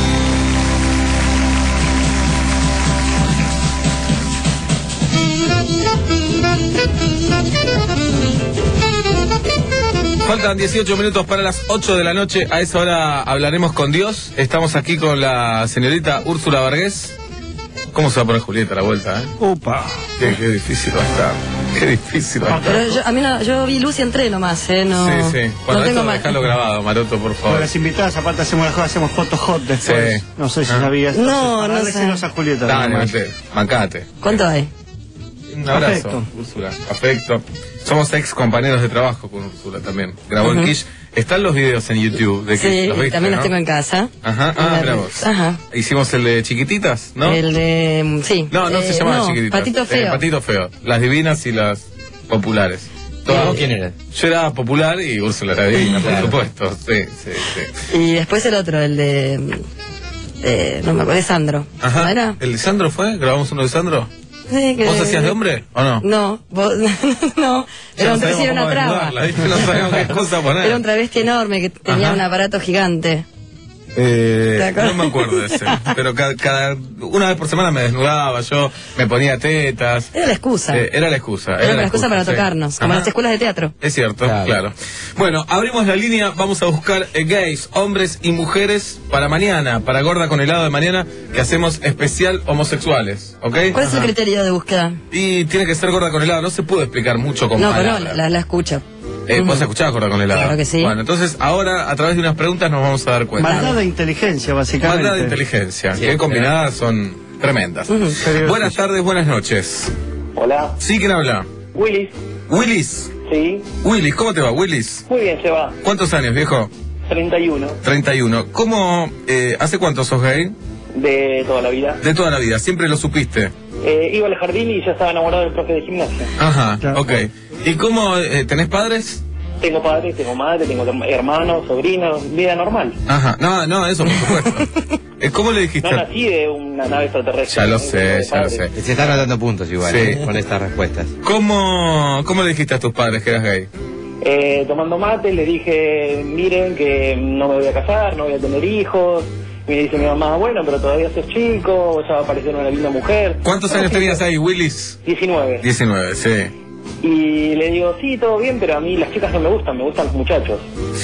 Faltan dieciocho minutos para las ocho de la noche. A esa hora hablaremos con Dios. Estamos aquí con la señorita Úrsula Vargés. ¿Cómo se va a poner Julieta a la vuelta, eh? Opa. Qué, qué difícil va a estar. Qué difícil va a estar. Pero yo, a mí no, yo vi luz y entré nomás, ¿eh? No, Sí, sí. Bueno, no tengo esto más. dejalo grabado, Maroto, por Con favor. las invitadas, aparte hacemos las cosas, hacemos fotos hot después. Sí. No sé si Ah. sabías. No, no sé. Désenos a Julieta. Dale, nomás. vete, mancate. ¿Cuánto hay? Un abrazo, Afecto. Úrsula. Afecto. Somos ex compañeros de trabajo con Úrsula también. Grabó Ujú. en Kish. Están los videos en YouTube de Kish. Sí, ¿Los viste, también no? los tengo en casa. Ajá, En ah, la- mira vos. Ajá. Hicimos el de chiquititas, ¿no? El de... Sí. No, no Eh, se llamaba no, chiquititas. Patito Eh, Feo. Patito Feo. Las divinas y las populares. Todas- ¿Vos quién eras? Yo era popular y Úrsula era divina, por supuesto. Sí, sí, sí. Y después el otro, el de... eh, no me acuerdo, de Sandro. ¿No Ajá. era? ¿El de Sandro fue? ¿Grabamos uno de Sandro? Sí, que- ¿Vos hacías de hombre o no? No, vos, no, Ya era no un, sabemos sí, era una cómo traba. desnudarla, ¿viste? No sabemos qué cosa poner. Era un travesti enorme que tenía Ajá. un aparato gigante. Eh, ¿Te acuerdas? no me acuerdo de ese. Pero cada, cada- una vez por semana me desnudaba, yo me ponía tetas. Era la excusa. Eh, era la excusa. Era, la excusa para sí. tocarnos, como Ajá. las escuelas de teatro. Es cierto, claro. Claro. Bueno, abrimos la línea, vamos a buscar eh, gays, hombres y mujeres para mañana, para Gorda con helado de mañana, que hacemos especial homosexuales, ¿ok? ¿Cuál es el criterio de búsqueda? Y tiene que ser Gorda con helado, no se puede explicar mucho con No, pero no, palabras. la, la escucho. Eh, ¿Vos escuchabas Gorda con helado? Claro que sí. Bueno, entonces ahora a través de unas preguntas nos vamos a dar cuenta. Maldad de inteligencia, básicamente. Maldad de inteligencia, Sí, que combinadas son tremendas. Ujú. Buenas tardes, buenas noches. Hola, ¿Sí, quién habla? Willis. Willis. Sí, Willis, ¿cómo te va, Willis? muy bien, se va. ¿Cuántos años, viejo? treinta y uno, treinta y uno. ¿Cómo, eh, hace cuánto sos gay? de toda la vida. De toda la vida, siempre lo supiste. Eh, iba al jardín y ya estaba enamorado del profe de gimnasia. Ajá, Claro. ok. ¿Y cómo, eh, tenés padres? tengo padres, tengo madre, tengo hermanos, sobrinos, vida normal. Ajá, no, no, eso por supuesto. Eh, ¿Cómo le dijiste? No nací de una nave extraterrestre. Ya lo sé, ya lo sé. Se están anotando puntos igual, Sí. ¿eh? Con estas respuestas. ¿Cómo, ¿Cómo le dijiste a tus padres que eras gay? Eh, tomando mate, le dije, miren que no me voy a casar, no voy a tener hijos. Y me dice mi mamá, bueno, pero todavía sos chico, ya va a aparecer una linda mujer. ¿Cuántos años tenías ahí, Willis? diecinueve. diecinueve, sí. Y le digo, sí, todo bien, pero a mí las chicas no me gustan, me gustan los muchachos.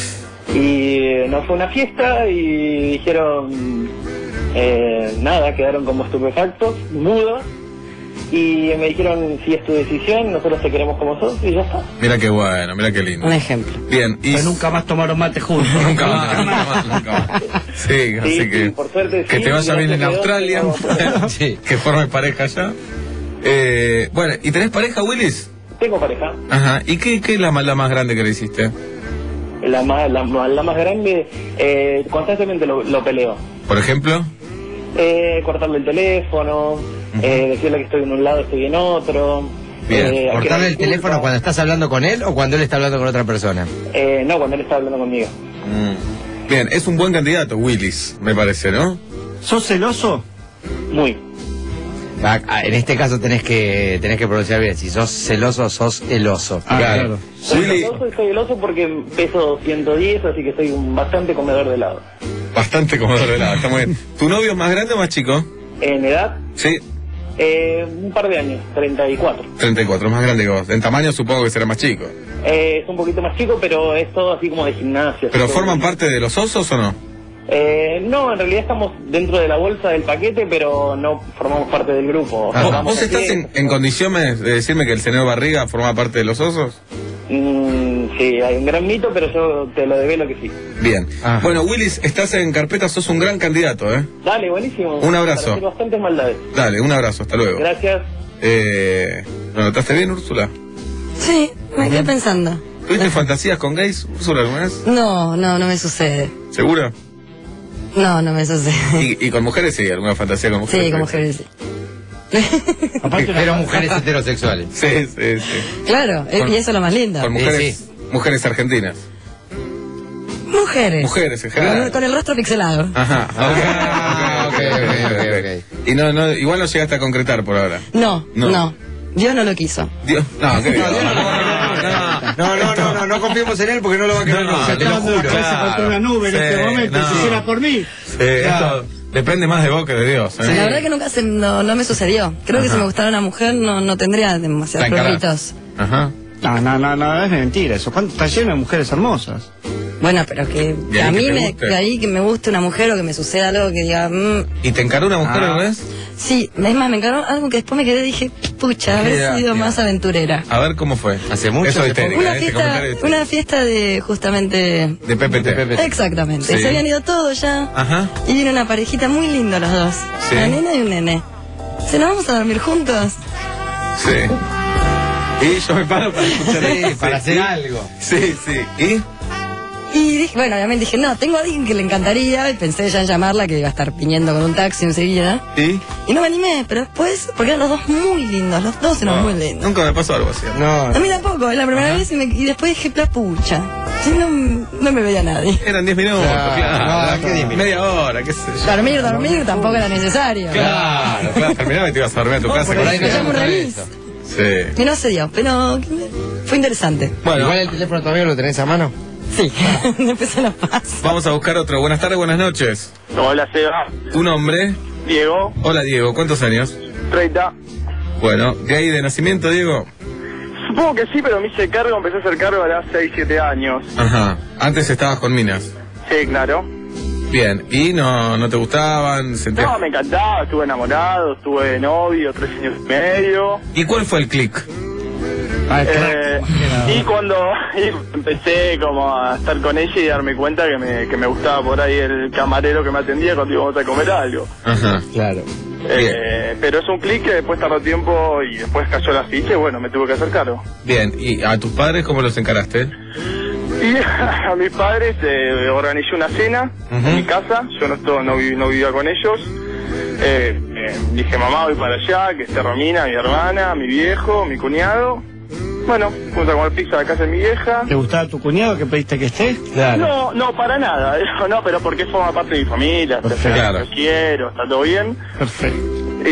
Y eh, nos fue una fiesta y dijeron, eh, nada, quedaron como estupefactos, mudos. Y me dijeron, si es tu decisión, nosotros te queremos como sos, y ya está. Mira qué bueno, mira qué lindo. Un ejemplo. Bien, y... Pero nunca más tomaron mate juntos. nunca más, nunca más, nunca más. Sí, así Sí, que... sí, por suerte, que sí, te vaya y bien en gracias a Australia. Dios, tengo- Sí. Que formes pareja ya. Eh, bueno, ¿y tenés pareja, Willis? Tengo pareja. Ajá. ¿Y qué, qué es la maldad más grande que le hiciste? La más, la, la más grande, eh, constantemente lo, lo peleo. Por ejemplo... Eh, cortarle el teléfono, eh, decirle que estoy en un lado, estoy en otro. Bien. Eh, ¿Cortarle el disculpa. teléfono cuando estás hablando con él o cuando él está hablando con otra persona? Eh, no, cuando él está hablando conmigo. Mm. Bien, es un buen candidato, Willis, me parece, ¿no? ¿Sos celoso? Muy. Ah, ah, en este caso tenés que tenés que pronunciar bien. Si sos celoso, sos el oso. Ah, claro. Soy celoso y soy el oso porque peso ciento diez, así que soy un bastante comedor de helado. Bastante comedor de helado, está muy bien. ¿Tu novio es más grande o más chico? En edad, Sí, eh, un par de años, treinta y cuatro. treinta y cuatro, más grande que vos. En tamaño supongo que será más chico. Eh, es un poquito más chico, pero es todo así como de gimnasio. ¿Pero así forman como- parte de los osos o no? Eh, no, en realidad estamos dentro de la bolsa del paquete, pero no formamos parte del grupo. ¿Vos, Jugamos vos estás así, en, en condiciones de decirme que el señor Barriga forma parte de los osos? Mm, sí, hay un gran mito, pero yo te lo develo que sí. Bien. Ah. Bueno, Willis, estás en carpeta, sos un gran candidato, ¿eh? Dale, buenísimo. Un abrazo. Para hacer bastantes maldades. Dale, un abrazo, hasta luego. Gracias. Eh, ¿Lo notaste bien, Úrsula? Sí, me quedé pensando. ¿Tuviste fantasías con gays, Úrsula, alguna vez? No, no, no me sucede. ¿Seguro? No, no me sucede. ¿Y, y con mujeres sí? ¿Alguna fantasía con mujeres? Sí, con mujeres sí. Pero mujeres heterosexuales. Sí, sí, sí. Claro, eh, Con- y eso es lo más lindo. Con mujeres, mujeres argentinas. Mujeres. Mujeres en Con, general. con el rostro pixelado. Ajá. Ah, ok, ok, ok, ok. Y no, no, igual no llegaste a concretar por ahora. No, No. no, Dios no lo quiso. Dios, no, qué bien. No, no, no, no, no confiemos en él porque no lo va a querer nunca, te lo juro. Contra una nube en Sí, este momento, no. si hiciera por mí. Sí, esto depende más de vos que de Dios. ¿eh? La verdad que nunca se, no, no me sucedió. Creo que Ajá. si me gustara una mujer no, no tendría demasiados La encarás. perritos. Ajá. No, no, no, no, es mentira eso. ¿Cuánto está lleno de mujeres hermosas? Bueno, pero que, ¿Y que ahí a que mí te me, guste? que ahí que me guste una mujer o que me suceda algo que diga, mm, ¿Y te encaró una mujer Ah. alguna vez? sí, es más, me encargó algo que después me quedé y dije, pucha, haber Ya, sido ya. más aventurera. A ver cómo fue. Hace mucho, Eso hace es histérica, Una ¿eh? Ese fiesta, comentario es una fiesta de justamente... de P P T. Exactamente. Sí. Se habían ido todos ya. Ajá. Y vino una parejita muy linda los dos. Sí. Una nena y un nene. ¿Se nos vamos a dormir juntos? Sí. Y yo me paro para escuchar Sí, eso. para hacer algo. Sí, sí. ¿Y? Y dije, bueno, obviamente dije, no, tengo a alguien que le encantaría. Y pensé ya en llamarla, que iba a estar piñendo con un taxi enseguida. ¿Y? Y no me animé, pero después, porque eran los dos muy lindos, los dos eran muy lindos. Nunca me pasó algo así. No, A mí tampoco, es la primera vez y, me- y después dije, la pucha. Si no, no me veía nadie. Eran diez minutos, Claro, claro. no, ¿qué diez minutos? Media hora, qué sé yo. Dormir, dormir tampoco era necesario. Claro, claro. Terminaba y te ibas a dormir a tu No, casa. por con ahí la me llamo gente. remis. Sí. Y no se dio, pero fue interesante. Bueno, Igual el teléfono todavía lo tenés a mano. Sí, después se la paso. vamos a buscar otro. Buenas tardes, buenas noches. Hola, Seba. ¿Tu nombre? Diego, Hola, Diego. ¿Cuántos años? treinta. Bueno, ¿de ahí de nacimiento, Diego? Supongo que sí, pero me hice cargo, empecé a hacer cargo a las seis, siete años. Ajá. Antes estabas con minas. Sí, claro. Bien. ¿Y no, no te gustaban? ¿Sentías- No, me encantaba, estuve enamorado, estuve de novio, tres años y medio. ¿Y cuál fue el click? Eh, y cuando y empecé como a estar con ella y darme cuenta que me, que me gustaba por ahí el camarero que me atendía cuando íbamos a comer algo. Ajá. Claro. Eh, pero es un clic que después tardó tiempo y después cayó la ficha y bueno, me tuve que hacer cargo. Bien. ¿Y a tus padres cómo los encaraste? Y a mis padres eh, organizé una cena Ujú. en mi casa, yo no, esto- no, vi- no vivía con ellos. Eh, eh, dije, mamá, voy para allá, que esté Romina, mi hermana, mi viejo, mi cuñado. bueno, fuimos a comer pizza a la casa de mi vieja. ¿Te gustaba tu cuñado que pediste que esté? No, no, para nada. No, pero porque forma parte de mi familia. Perfecto. Claro. Lo quiero, está todo bien. Perfecto.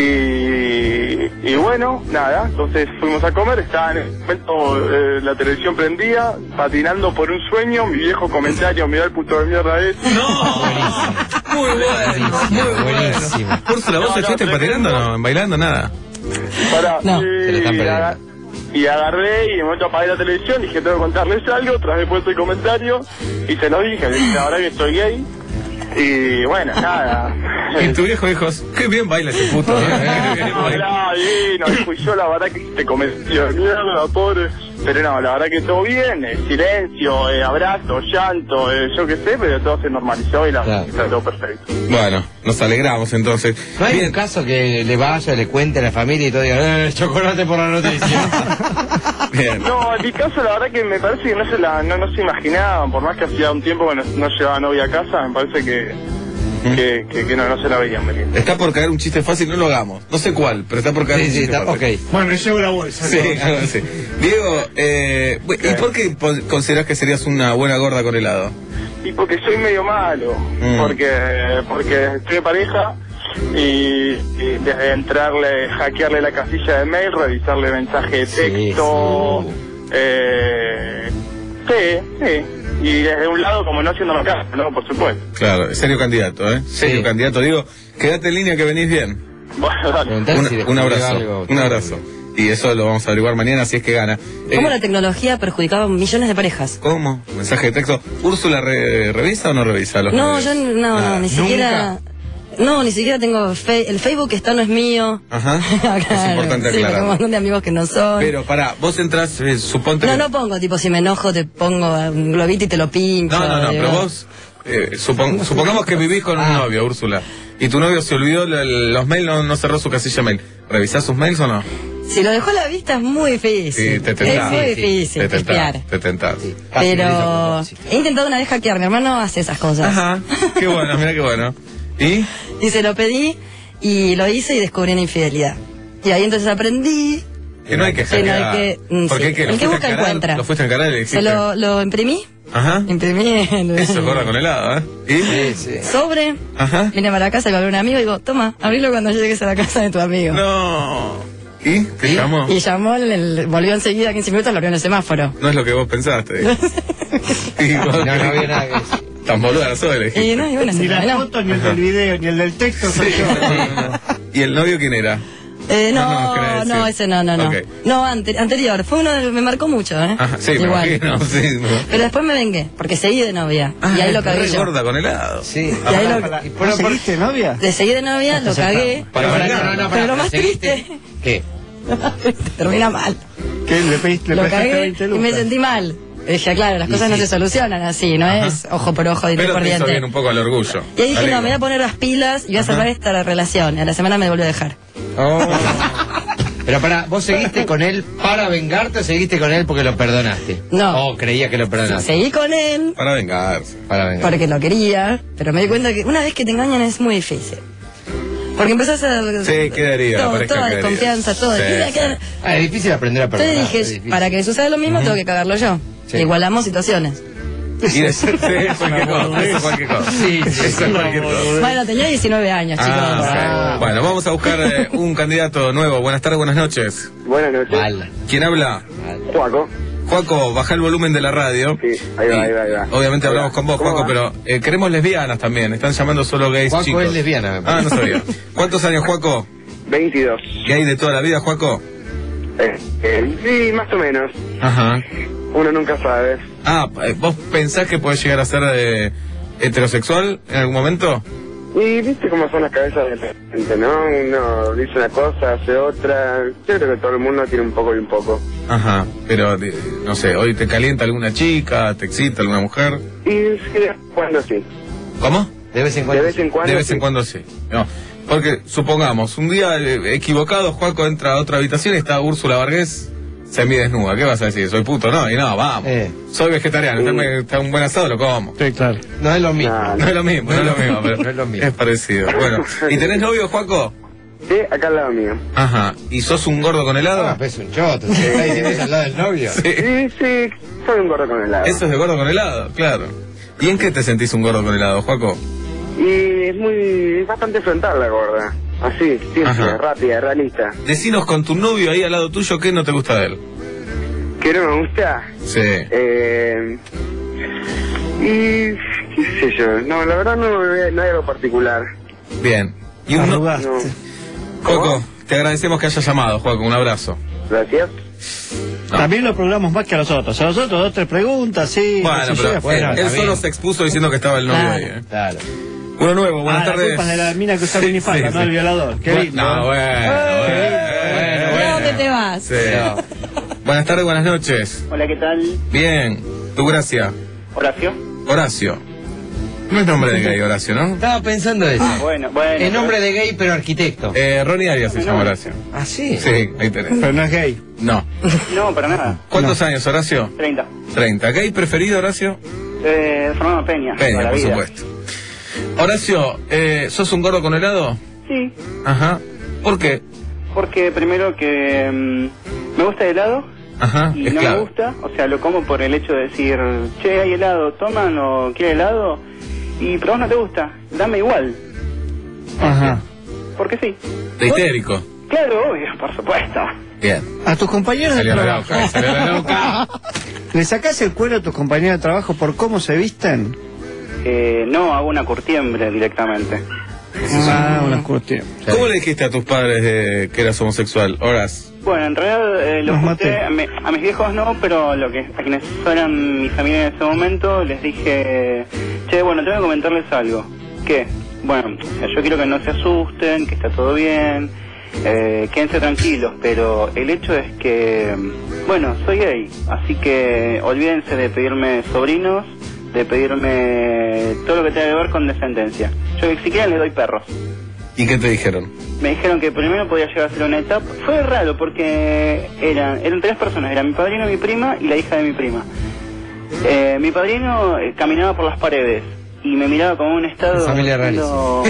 Y, y bueno, nada, entonces fuimos a comer, estaba en el momento eh, la televisión prendía, patinando por un sueño, mi viejo comentario, mirá el puto de mierda es. ¡No! Muy bueno, muy bueno. Úrsula, ¿vos No, no, estuviste tremendo. patinando o no? ¿Bailando? Nada. Pará, No. y, Se lo están perdiendo. aga- y agarré y de momento apagué la televisión, dije tengo que contarles algo, tras después el comentario y se lo dije, le dije la verdad que soy gay. Y bueno, nada. Y tu viejo dijo, qué bien baila ese puto. ¿eh? Qué bien baila. Hola, divino, y fui yo, la verdad que te convenció de mierda, pobre. Pero no, la verdad que todo bien, eh, silencio, eh, abrazo, llanto, eh, yo qué sé, pero todo se normalizó y la verdad que está todo perfecto. Bueno, nos alegramos entonces. ¿No hay un caso que le vaya, le cuente a la familia y todo diga, eh, chocolate por la noticia? Bien. No, en mi caso la verdad que me parece que no se la, no, no se imaginaban, por más que hacía un tiempo que no, no llevaba novia a casa, me parece que, que, que, que no, no se la veían venir. Está por caer un chiste fácil, no lo hagamos. No sé cuál, pero está por caer Sí, un sí, chiste está, fácil. ok. Bueno, llevo la bolsa. Sí, claro, sí. Diego, eh, ¿y por qué pon- considerás que serías una buena gorda con helado? Y porque soy medio malo, Mm. porque porque estoy de pareja y, y desde entrarle, hackearle la casilla de mail, revisarle mensaje de texto, eh, sí, sí, y desde un lado como no haciéndolo caso, ¿no? Por supuesto. Claro, serio candidato, ¿eh? Serio candidato. Diego, quédate en línea que venís bien. Bueno, dale. Un, un abrazo, un abrazo. Y eso lo vamos a averiguar mañana si es que gana. ¿Cómo Eh, la tecnología perjudicaba a millones de parejas? ¿Cómo? ¿Mensaje de texto? ¿Úrsula re- revisa o no revisa los No, medios? yo no, no, Nada. ni siquiera... No, ni siquiera tengo... fe- el Facebook está no es mío. Ajá. Claro, Es importante sí, tengo un aclarar. montón de amigos que no son. Pero pará, vos entras, eh, suponte No, que... no pongo, tipo, si me enojo te pongo un globito y te lo pincho. No, no, no, digo. pero vos, eh, supon- supongamos que vivís con un Ah. novio, Úrsula, y tu novio se olvidó la- los mails, no, no cerró su casilla mail. ¿Revisás sus mails o no? Si lo dejó a la vista es muy difícil. Sí, te es tentás. muy Sí, difícil Te tentás, espiar. te tentás. Pero he intentado una vez hackear, mi hermano hace esas cosas. Ajá, qué bueno, mira qué bueno. ¿Y? Y se lo pedí y lo hice y descubrí una infidelidad. Y ahí entonces aprendí. Que no hay que Que no hay hackear. que- mm, ¿Por sí. qué? ¿Qué? ¿Lo El que fuiste a busca encarar? encuentra. ¿Lo fuiste a encarar y le Se dijiste? lo, lo imprimí. Ajá. Imprimí el Eso, gorda con helado, ¿eh? ¿Y? sobre. Ajá. Vine para la casa y va a ver un amigo y digo, toma, abrilo cuando llegues a la casa de tu amigo. No. ¿Y? ¿Te llamó? Y llamó, el- el- volvió enseguida, quince minutos, lo abrió en el semáforo. No es lo que vos pensaste. Y vos- No, no había nada que decir. Tan boluda sos, le dijiste. Y no, y bueno, se Ni la terminó. foto, ni el del video, ni el del texto soy yo. ¿Y el novio quién era? Eh, No, no, no, quería no, decir. ese no, no, no. Ok. No, ante- anterior. Fue uno que me marcó mucho, ¿eh? Ajá, sí, me Igual. imagino, sí. Pero después me vengué, porque seguí de novia. Ah, y ahí lo es cagué re yo. gorda con helado. Sí. Y ahí lo, Para- ¿Vos seguiste novia? de seguir de novia, lo cagué. Para Pero, bailar. no, no, Pero pará, lo más ¿seguiste? triste, ¿Qué? termina mal. ¿Qué? ¿Le, pediste, le Lo prestaste cagué veinte y me lucas? sentí mal. Y dije, claro, las Y cosas no sí. se solucionan así, no es ojo por ojo, diente Pero por te hizo diente. bien un poco al orgullo. Y ahí dije, Alegre. no, me voy a poner las pilas y voy a Ajá. salvar esta relación. Y a la semana me volvió a dejar. Oh. Pero para, ¿vos seguiste con él para vengarte o seguiste con él porque lo perdonaste? No. Oh, creía que lo perdonaste. Seguí con él Para vengarse. Para vengarte. porque lo quería, pero me di cuenta que una vez que te engañan es muy difícil. Porque empezás a... Sí, quedaría, la todo, pareja toda quedaría. desconfianza, todo. Sí, Y me sí. queda- Ah, es difícil aprender a perdonar. Entonces es dije, difícil. para que suceda lo mismo tengo que cagarlo yo. Sí. Igualamos situaciones. Y de- sí, cualquier cosa, eso es cualquier cosa. Sí, sí, Eso es cualquier cosa. Bueno, tenía diecinueve años, chicos. Ah, ok. Bueno, vamos a buscar eh, un candidato nuevo. Buenas tardes, buenas noches. Buenas noches. Mal. ¿Quién habla? Juaco. Juaco, baja el volumen de la radio. Sí, ahí va, ahí va, ahí va. Obviamente Hola. hablamos con vos, ¿Cómo Juaco, va? pero eh, queremos lesbianas también. Están llamando solo gays Juaco chicos. es lesbiana. Ah, no sabía. ¿Cuántos años, Juaco? veintidós. ¿Qué hay de toda la vida, Juaco? Eh, eh, sí, más o menos. Ajá. Uno nunca sabe. Ah, eh, ¿vos pensás que podés llegar a ser eh, heterosexual en algún momento? Y viste cómo son las cabezas de la gente, ¿no? Uno dice una cosa, hace otra. Yo creo que todo el mundo tiene un poco y un poco. Ajá, pero eh, no sé, ¿hoy te calienta alguna chica, te excita alguna mujer? Y sí, de vez en cuando sí. ¿Cómo? De vez en De cuando. vez en cuando De vez sí. en cuando sí. No, porque supongamos, un día eh, equivocado, Juaco entra a otra habitación y está Úrsula Vargés semidesnuda. ¿Qué vas a decir? ¿Soy puto? No, y no, vamos. Eh. Soy vegetariano, está, está un buen asado, lo como. Sí, claro. No es lo mismo. Nah, No es lo mismo, no es lo mismo, pero No es lo mismo. es parecido. Bueno, ¿y tenés novio, Juaco? Sí, acá al lado mío. Ajá. ¿Y sos un gordo con helado? Ah, pues un choto. ¿Se está diciendo eso al lado del novio? Sí. Sí, sí, soy un gordo con helado. Eso es de gordo con helado, claro. ¿Y en qué te sentís un gordo con helado, Joaco? Y es muy, es bastante frontal la gorda. Así, simple, Ajá. rápida, realista. Decinos con tu novio ahí al lado tuyo, ¿qué no te gusta de él? ¿Qué no me gusta? Sí. Eh... Y... qué sé yo, no, la verdad no, no hay algo particular. Bien. Y un no... Arrugaste. Joaco, te agradecemos que hayas llamado, Joaco, un abrazo. Gracias. También lo programamos más que a los otros. A los otros dos, tres preguntas, sí. Bueno, qué sé pero yo, afuera. él, él solo se expuso diciendo que estaba el novio Claro. ahí. ¿eh? Claro. Uno nuevo, buenas Ah, la tardes. culpa es de la mina que usa minifalda, Sí, no sí. el violador. Qué Bu- lindo. No, bueno, bueno, bueno, bueno. ¿Dónde te vas? Sí. Buenas tardes, buenas noches. Hola, ¿qué tal? Bien, tu gracia. Horacio. Horacio. No es nombre de gay, Horacio, ¿no? Estaba pensando eso. Bueno, bueno. El nombre de gay, pero arquitecto. Eh, Ronnie Arias se llama Horacio. ¿Ah, sí? Sí, ahí tenés. Pero no es gay. No. No, para nada. ¿Cuántos años, Horacio? treinta. treinta. ¿Gay preferido, Horacio? Eh, Fernando Peña. toda Peña, la por vida. supuesto. Horacio, eh, ¿sos un gordo con helado? Sí, Ajá. ¿Por qué? porque primero que mm, me gusta el helado Ajá, y es no clave. me gusta, o sea, lo como por el hecho de decir, che, hay helado, toman o quiere helado, y pero a vos no te gusta, dame igual, Ajá. porque sí. De histérico. Claro, obvio, por supuesto. Bien. A tus compañeros de Salió la trabajo. loca, salió la loca. ¿Le sacás el cuero a tus compañeros de trabajo por cómo se visten? Eh, no hago una curtiembre directamente. Ah, una curtiembre. ¿Cómo le dijiste a tus padres de que eras homosexual? Horas. Bueno, en realidad eh, lo Los junté, maté. a, mi- a mis viejos no, pero lo que a quienes eran mi familia en ese momento les dije, che, bueno, tengo que comentarles algo. ¿Qué? Bueno, o sea, yo quiero que no se asusten, que está todo bien, eh, quédense tranquilos, pero el hecho es que, bueno, soy gay, así que olvídense de pedirme sobrinos, de pedirme todo lo que tenga que ver con descendencia. Yo si quieren les doy perros. ¿Y qué te dijeron? Me dijeron que primero podía llegar a ser una etapa. Fue raro porque eran, eran tres personas. Era mi padrino, mi prima y la hija de mi prima. Eh, mi padrino eh, caminaba por las paredes y me miraba como un estado... Familia diciendo-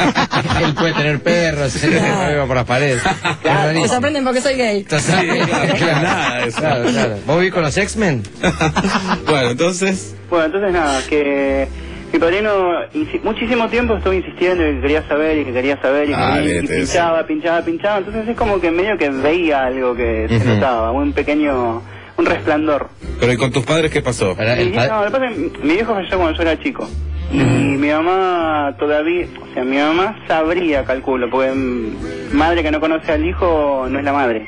Él puede tener perros, él va por las paredes. Me sorprenden porque soy gay. Nada, eso. Claro, claro. ¿Vos vivís con los X-Men? Bueno, entonces. Bueno, entonces nada, que mi padrino insi- muchísimo tiempo estuvo insistiendo y que quería saber y que quería saber y, que Ah, quería- y vete, pinchaba, pinchaba, pinchaba. Entonces es como que medio que veía algo que se Ujú. notaba, un pequeño, un resplandor. Pero ¿y con tus padres qué pasó? Y, no, lo que pasa es que mi viejo falleció cuando yo era chico. Y mi mamá todavía, o sea, mi mamá sabría, calculo, porque mm, madre que no conoce al hijo no es la madre.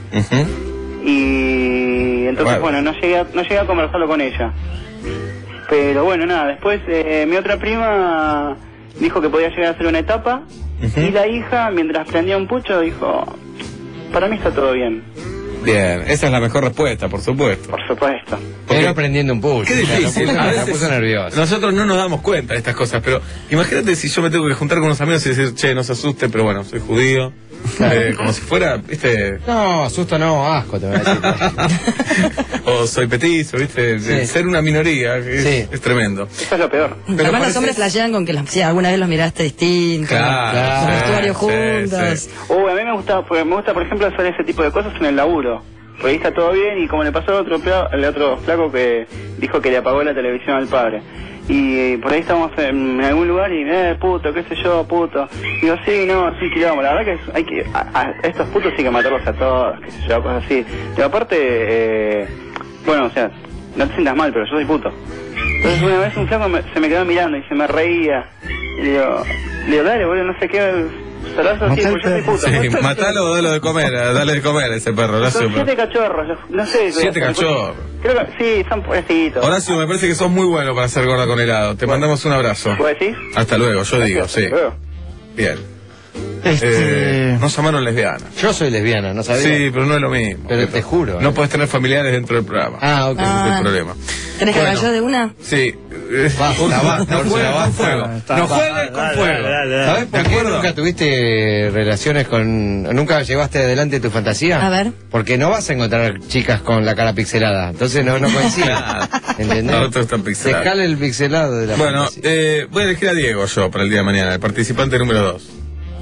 Y entonces, bueno, no llegué, a, no llegué a conversarlo con ella. Pero bueno, nada, después eh, mi otra prima dijo que podía llegar a ser una etapa. Y la hija, mientras prendía un pucho, dijo, para mí está todo bien. Bien, esa es la mejor respuesta, por supuesto. Por supuesto. Pero aprendiendo un pucho. Qué difícil. Me A puso, me veces puso nervioso. nosotros no nos damos cuenta de estas cosas, pero imagínate si yo me tengo que juntar con unos amigos y decir, che, no se asuste, pero bueno, soy judío. Eh, como si fuera, viste, No, susto no, asco te voy a decir. o soy petizo, viste, de Sí. ser una minoría, es, Sí. es tremendo. Eso es lo peor. Pero Además parece- los hombres flashean con que los, sí, alguna vez los miraste distintos. Claro, Con sí, vestuario sí, juntos. sí. Uh, a mí me gusta, porque me gusta, por ejemplo, hacer ese tipo de cosas en el laburo. Porque ahí está todo bien y como le pasó al otro, pla- al otro flaco que dijo que le apagó la televisión al padre. Y eh, por ahí estamos en, en algún lugar y, eh, puto, qué sé yo, puto. Digo, sí, no, sí, quilombo. La verdad que es- hay que, a, a estos putos hay que matarlos a todos, qué sé yo, cosas así. Pero aparte, eh, bueno, o sea, no te sientas mal, pero yo soy puto. Entonces una vez un flaco me- se me quedó mirando y se me reía. Y le digo, le digo, dale, boludo, no sé qué, salazo así, porque yo soy puto. Sí, matalo o dale de comer, dale de comer a ese perro, Horacio. Son siete cachorros, no sé. Siete cachorros. Creo que sí, son pobrecitos. Horacio, me parece que sos muy bueno para ser gorda con helado. Te mandamos un abrazo. ¿Vos decís? Hasta luego, yo digo, sí. Hasta luego. Bien. Este... Eh, nos llamaron lesbianas. Yo soy lesbiana, ¿no sabía? Sí, pero no es lo mismo. Pero te juro. No eh. puedes tener familiares dentro del programa. Ah, ok. Ese es Ah. el problema. ¿Tenés que Bueno. hablar yo de una? Sí. Eh, Basta, basta, no Úrsula, jueguen con basta. fuego. Está, No va, jueguen con dale, fuego. dale, dale, dale. ¿Sabes por ¿De qué acuerdo? nunca tuviste relaciones con... nunca llevaste adelante tu fantasía? A ver. Porque no vas a encontrar chicas con la cara pixelada. Entonces no, no coincide. ¿Entendés? No, otros están pixelados. Dejale el pixelado de la Bueno, fantasía. eh, voy a elegir a Diego yo para el día de mañana, el participante número dos.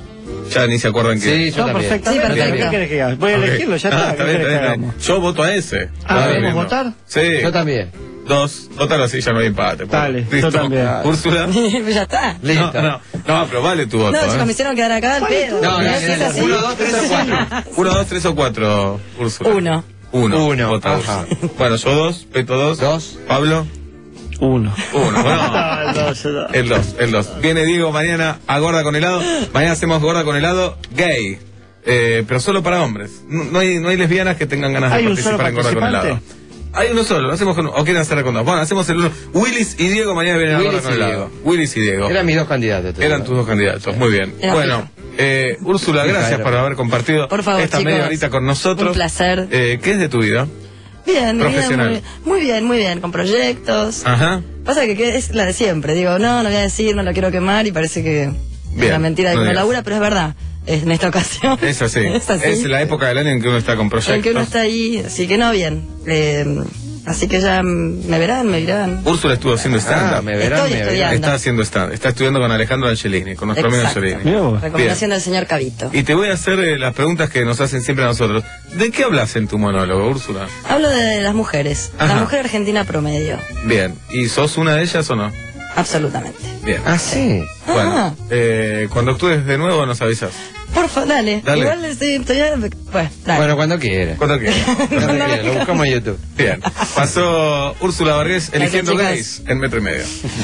Ya ni se acuerdan que. Sí, yo No, también. perfectamente. Sí, perfecto. ¿Qué querés que haga? Voy a Ok. elegirlo, ya Ah, está. está ¿Qué bien, querés está que bien, hagamos? Yo voto a ese. Ah, Estaba ¿debemos viendo. votar? Sí. Yo también. Dos. Votalo así, ya no hay empate. Dale, Listo. yo también. Úrsula. ya está. Listo. No, no, no, pero vale tu voto. No, chicos, ¿eh? me hicieron quedar acá al pedo. No, no, Mirá no, si es no, así. uno, dos, tres o cuatro. Uno, dos, tres o cuatro, Úrsula. Uno. Uno. Uno, Vota ajá. Úrsula. Bueno, yo dos, Peto dos. Dos. Pablo. Uno. Uno. Bueno, No, el dos, el dos. el dos, el dos. Viene Diego mañana a Gorda con helado. Mañana hacemos Gorda con helado gay. Eh, pero solo para hombres. No, no hay, no hay lesbianas que tengan ganas de ¿Hay un solo participar en Gorda con helado. participante? Hay uno solo, lo hacemos con, o quieren hacer con dos. Bueno, hacemos el uno. Willis y Diego mañana vienen a Willis Gorda con y helado. Willis y Diego. Eran mis dos candidatos. Eran tus dos candidatos, muy bien. Era Bueno, eh, Úrsula, gracias Era. por haber compartido Por favor, esta chicos. media horita con nosotros. Un placer. Eh, ¿Qué es de tu vida? Bien, mi vida Profesional. muy, muy bien, muy bien, con proyectos. Ajá. Pasa que, que es la de siempre. Digo, no, no voy a decir, no lo quiero quemar y parece que es Bien, una mentira de no que uno digas. labura, pero es verdad. Es en esta ocasión. Es así. Es así. Es la época del año en que uno está con En que uno proyectos. está ahí, así que no, bien. Eh, así que ya mm, me verán, me dirán. Úrsula estuvo haciendo stand-up. Ah, me verán, Estoy me verán. estudiando. Está haciendo stand Está estudiando con Alejandro Angelini, con nuestro amigo Exacto. Angelini. Mirá vos. Recomendación del señor Cabito. Y te voy a hacer eh, las preguntas que nos hacen siempre a nosotros. ¿De qué hablas en tu monólogo, Úrsula? Hablo de las mujeres. Ajá. La mujer argentina promedio. Bien. ¿Y sos una de ellas o no? Absolutamente. Bien. Ah, sí. Bueno, Ah. eh, cuando actúes de nuevo nos avisas. Porfa, dale. Dale. Igual estoy, estoy bueno, dale. Bueno, cuando quiera. Cuando quieras. Cuando quiera. Lo buscamos en YouTube. Bien. Pasó Úrsula Vargas eligiendo chicas. gays en metro y medio.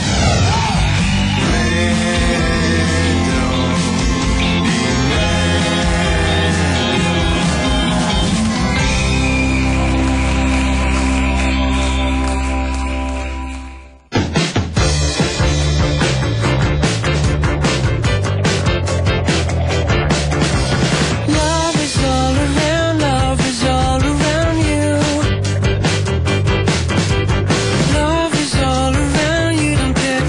Love is all around, love is all around you. Love is all around you, don't care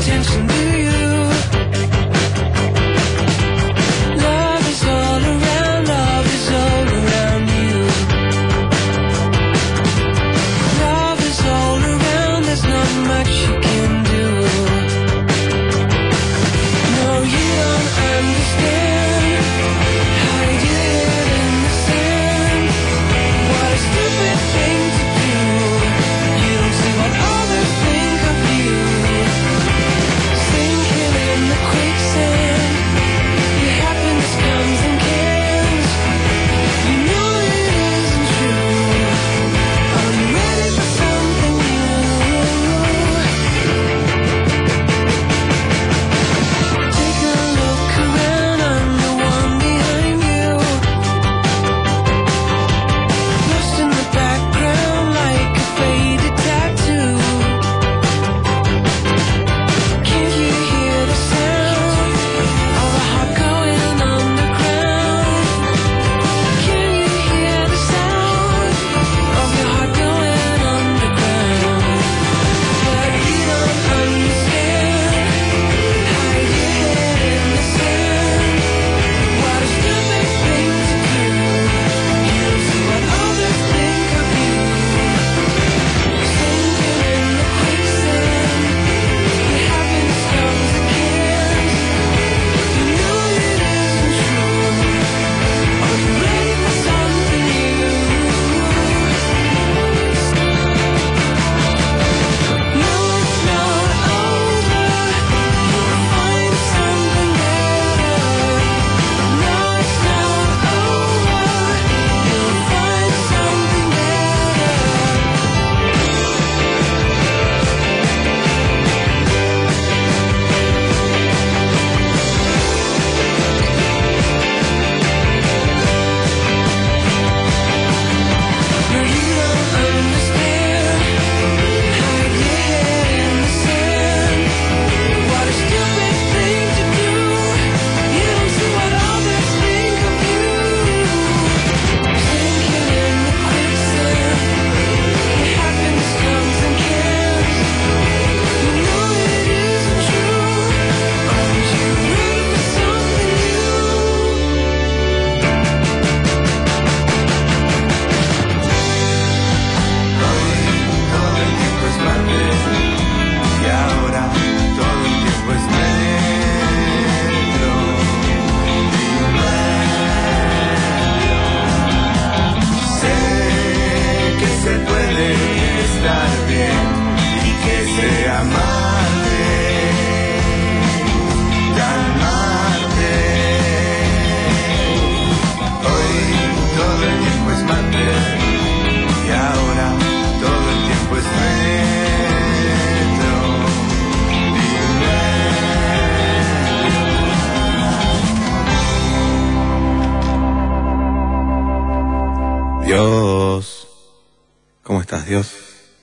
Dios.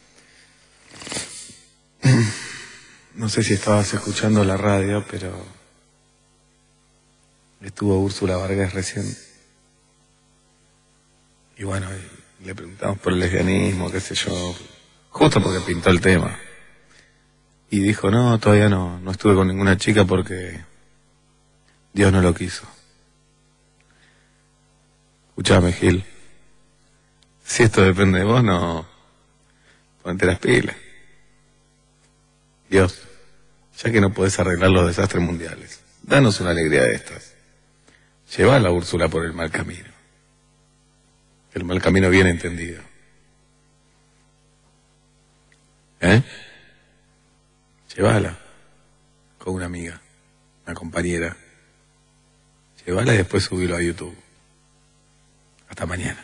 No sé si estabas escuchando la radio, pero estuvo Úrsula Vargas recién. Y bueno, y le preguntamos por el lesbianismo, qué sé yo, justo porque pintó el tema. Y dijo, no, todavía no, no estuve con ninguna chica porque Dios no lo quiso. Escuchame, Gil. Si esto depende de vos, no... Ponte las pilas. Dios, ya que no podés arreglar los desastres mundiales, danos una alegría de estas. Llevá a la Úrsula por el mal camino. El mal camino bien entendido. ¿Eh? Llévala con una amiga, una compañera. Llévala y después subilo a YouTube. Hasta mañana.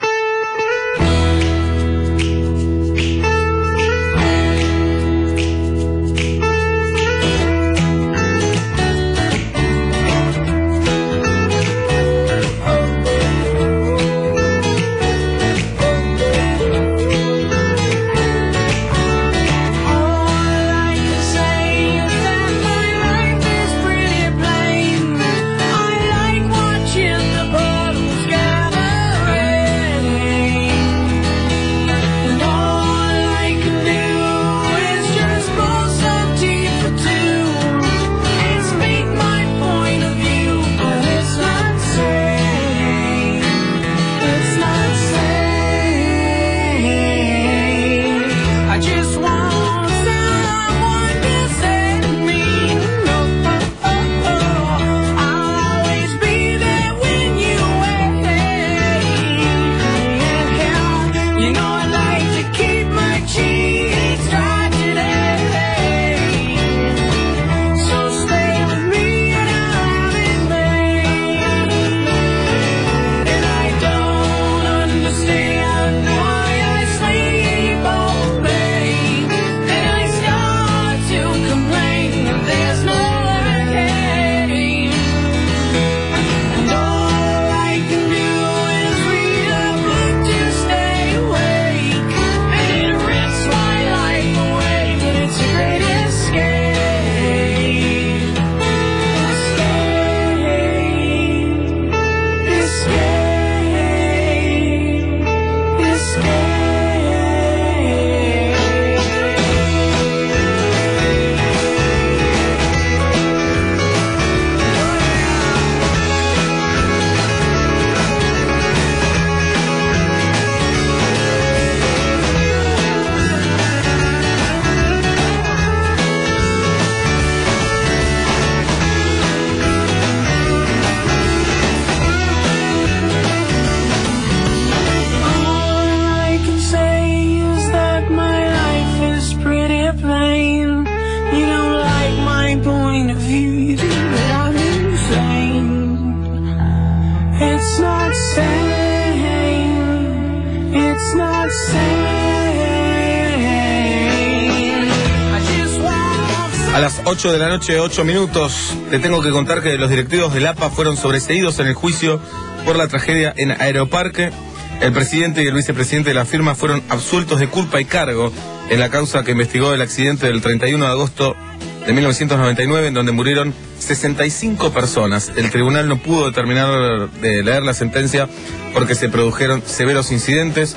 A las ocho de la noche, ocho minutos, te tengo que contar que los directivos del A P A fueron sobreseídos en el juicio por la tragedia en Aeroparque. El presidente y el vicepresidente de la firma fueron absueltos de culpa y cargo en la causa que investigó el accidente del treinta y uno de agosto de mil novecientos noventa y nueve, en donde murieron sesenta y cinco personas. El tribunal no pudo determinar de leer la sentencia porque se produjeron severos incidentes.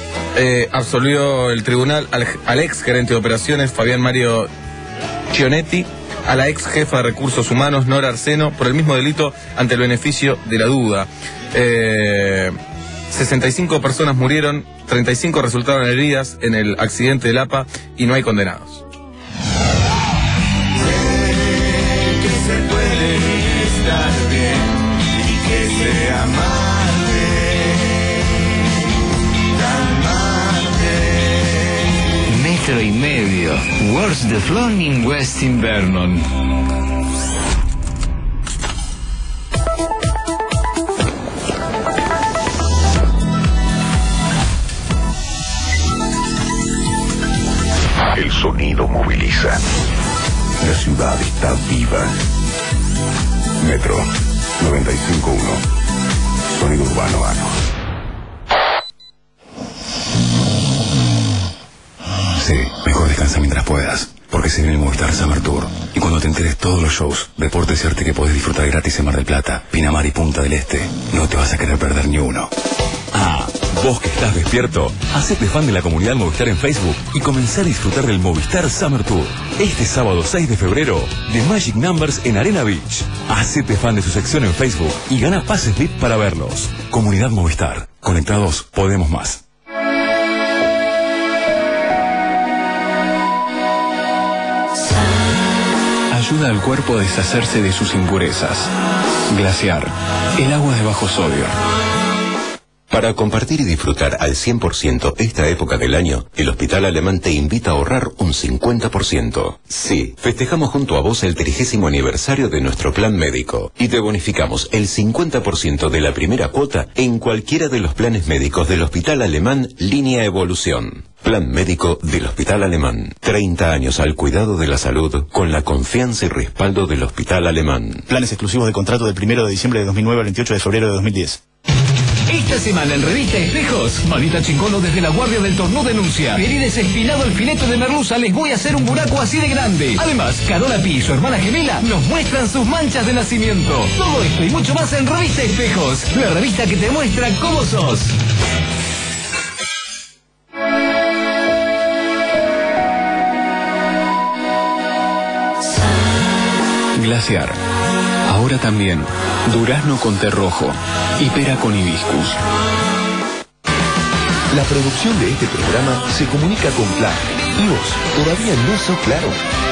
Eh, absolvió el tribunal al, al ex gerente de operaciones, Fabián Mario Chionetti, a la ex jefa de recursos humanos, Nora Arseno, por el mismo delito ante el beneficio de la duda. Eh, sesenta y cinco personas murieron, treinta y cinco resultaron heridas en el accidente del A P A y no hay condenados. Que se puede estar bien y que sea amable, calmarte. Metro y medio. Words the Flown in Westin Vernon. El sonido moviliza. La ciudad está viva. Metro noventa y cinco punto uno. Sonido urbano. C, mejor descansa mientras puedas, porque se viene el Movistar Summer Tour. Y cuando te enteres todos los shows, reportes y arte que podés disfrutar gratis en Mar del Plata, Pinamar y Punta del Este, no te vas a querer perder ni uno. Ah, vos que estás despierto, hacete fan de la comunidad Movistar en Facebook y comenzá a disfrutar del Movistar Summer Tour. Este sábado seis de febrero, The Magic Numbers en Arena Beach. Hacete fan de su sección en Facebook y gana pases V I P para verlos. Comunidad Movistar. Conectados, podemos más. Ayuda al cuerpo a deshacerse de sus impurezas. Glaciar, el agua de bajo sodio. Para compartir y disfrutar al cien por ciento esta época del año, el Hospital Alemán te invita a ahorrar un cincuenta por ciento. Sí, festejamos junto a vos el trigésimo aniversario de nuestro plan médico y te bonificamos el cincuenta por ciento de la primera cuota en cualquiera de los planes médicos del Hospital Alemán Línea Evolución. Plan médico del Hospital Alemán. treinta años al cuidado de la salud con la confianza y respaldo del Hospital Alemán. Planes exclusivos de contrato del primero de diciembre de dos mil nueve al veintiocho de febrero de dos mil diez. Esta semana en Revista Espejos, Manita Chingolo desde la Guardia del Tornú denuncia: Felides espinado el filete de merluza, les voy a hacer un buraco así de grande. Además, Carola Pi y su hermana gemela nos muestran sus manchas de nacimiento. Todo esto y mucho más en Revista Espejos, la revista que te muestra cómo sos. Glaciar. Ahora también, durazno con té rojo y pera con hibiscus. La producción de este programa se comunica con Claro. ¿Y vos todavía no sos Claro?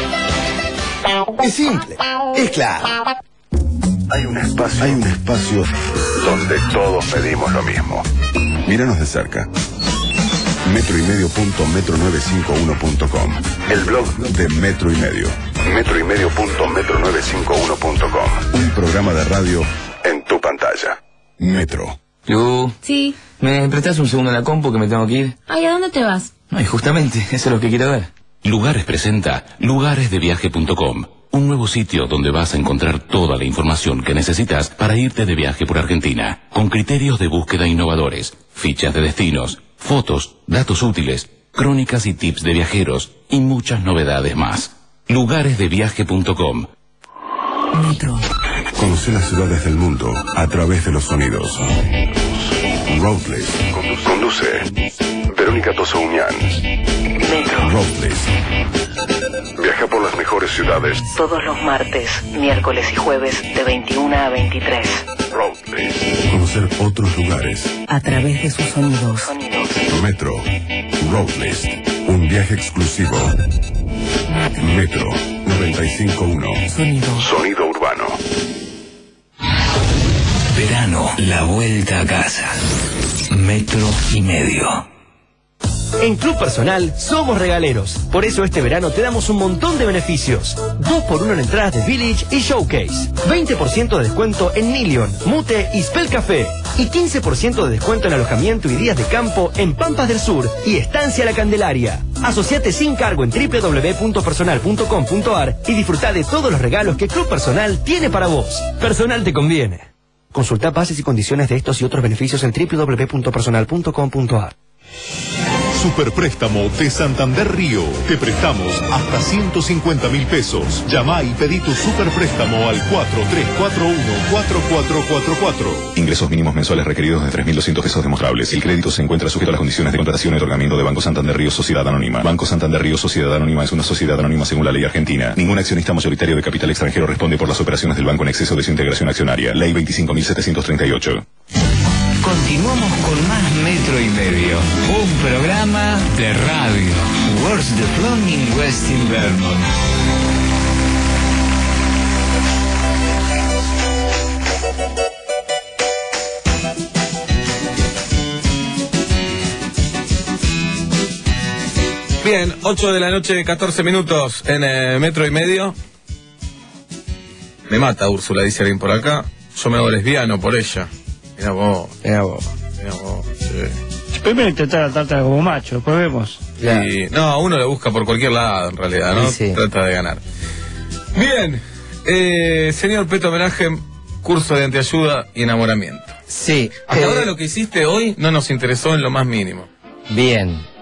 Es simple, es Claro. Hay un espacio, hay un espacio donde todos pedimos lo mismo. Míranos de cerca. metro y medio punto metro novecientos cincuenta y uno punto com. El blog de Metro y Medio. metro y medio punto metro novecientos cincuenta y uno punto com. Un programa de radio en tu pantalla. Metro. Lu. Sí. ¿Me prestás un segundo en la compu que me tengo que ir? Ay, ¿a dónde te vas? Ay, justamente, eso es lo que quiero ver. Lugares presenta lugares de viaje punto com, un nuevo sitio donde vas a encontrar toda la información que necesitas para irte de viaje por Argentina, con criterios de búsqueda innovadores, fichas de destinos, fotos, datos útiles, crónicas y tips de viajeros y muchas novedades más. lugares de viaje punto com. Metro. Conoce las ciudades del mundo a través de los sonidos. Roadless. Conduce Verónica Toso Uñán. Metro. Roadless. Viaja por las mejores ciudades. Todos los martes, miércoles y jueves de veintiuna a veintitrés. Roadless. Conocer otros lugares A través de sus sonidos. Metro. Roadless. Un viaje exclusivo. Metro noventa y cinco punto uno. Sonido. Sonido urbano. Verano, la vuelta a casa. Metro y medio. En Club Personal somos regaleros. Por eso este verano te damos un montón de beneficios. dos por uno en entradas de Village y Showcase. veinte por ciento de descuento en Nilion, Mute y Spell Café. Y quince por ciento de descuento en alojamiento y días de campo en Pampas del Sur y Estancia La Candelaria. Asociate sin cargo en doble u doble u doble u punto personal punto com punto a r y disfruta de todos los regalos que Club Personal tiene para vos. Personal te conviene. Consulta bases y condiciones de estos y otros beneficios en doble u doble u doble u punto personal punto com punto a r. Superpréstamo de Santander Río. Te prestamos hasta ciento cincuenta mil pesos. Llama y pedí tu superpréstamo al cuatro tres cuatro uno cuatro cuatro cuatro cuatro. Ingresos mínimos mensuales requeridos de tres mil doscientos pesos demostrables. El crédito se encuentra sujeto a las condiciones de contratación y otorgamiento de Banco Santander Río Sociedad Anónima. Banco Santander Río Sociedad Anónima es una sociedad anónima según la ley argentina. Ningún accionista mayoritario de capital extranjero responde por las operaciones del banco en exceso de su integración accionaria. Ley veinticinco mil setecientos treinta y ocho. Continuamos con más Metro y Medio, un programa de radio. Where's the Flown in West Inverno. Bien, ocho de la noche, catorce minutos en eh, Metro y Medio. Me mata Úrsula, dice alguien por acá. Yo me hago lesbiano por ella. Mira vos, mira vos, mira vos, sí. Primero intentar tratártela como macho, después vemos. Y, no, uno lo busca por cualquier lado en realidad, ¿no? Sí, sí. Trata de ganar. Bien, eh, señor Peto Homenaje, curso de antiayuda y enamoramiento. Sí. Hasta eh, ahora lo que hiciste hoy no nos interesó en lo más mínimo. Bien.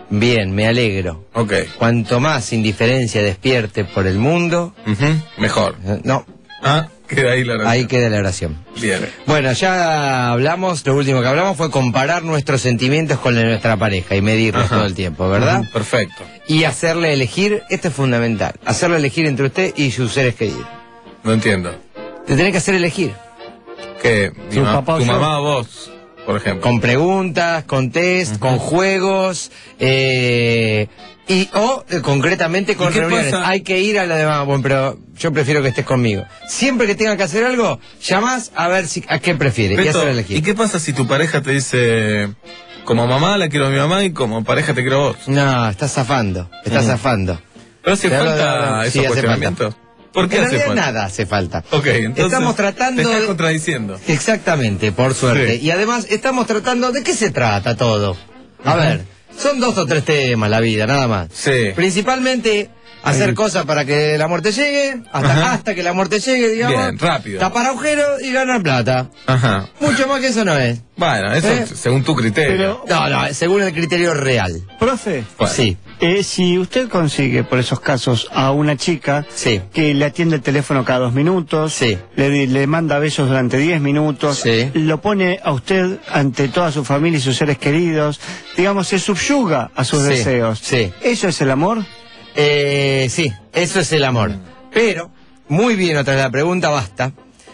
Bien, me alegro. Ok. Cuanto más indiferencia despierte por el mundo, Ujú, mejor. eh, no, Ah, queda ahí la oración. ahí queda la oración. Bien. Bueno, ya hablamos, lo último que hablamos fue comparar nuestros sentimientos con la de nuestra pareja y medirlos Ajá. todo el tiempo, ¿verdad? Ujú, perfecto. Y hacerle elegir, esto es fundamental, hacerle elegir entre usted y sus seres queridos. No entiendo. Te tenés que hacer elegir. ¿Qué? Mi ¿Tu ma- papá o ¿Tu yo? mamá o vos, por ejemplo? Con preguntas, con test, Ujú. con juegos, eh, y o eh, concretamente con ¿Y qué reuniones. pasa? Hay que ir a la de ah, bueno, pero yo prefiero que estés conmigo. Siempre que tenga que hacer algo, llamás a ver si a qué prefiere y Beto, hacer ¿y elegir. qué pasa si tu pareja te dice, como mamá la quiero a mi mamá y como pareja te quiero a vos? No, estás zafando, estás Ujú. zafando. Pero hace Te hablo de- falta sí, esos hace cuestionamientos. ¿Por qué En hace realidad falta? nada hace falta. Ok, entonces Estamos tratando te estás de- contradiciendo. Exactamente, por suerte. Sí. Y además estamos tratando, ¿de qué se trata todo? A Ujú. ver, son dos o tres temas la vida, nada más. Sí. Principalmente hacer Ay. cosas para que la muerte llegue, hasta, Ajá. hasta que la muerte llegue, digamos. Bien, rápido. Tapar agujeros y ganar plata. Ajá. Mucho más que eso no es. Bueno, eso ¿Eh? según tu criterio. No, no, según el criterio real. Profe, Bueno. Sí. eh, si usted consigue por esos casos a una chica Sí. que le atiende el teléfono cada dos minutos, Sí. le, di- le manda besos durante diez minutos, Sí. lo pone a usted ante toda su familia y sus seres queridos, digamos, se subyuga a sus Sí, deseos. sí. ¿Eso es el amor? Eh, sí, eso es el amor. Pero, muy bien, otra vez la pregunta, basta.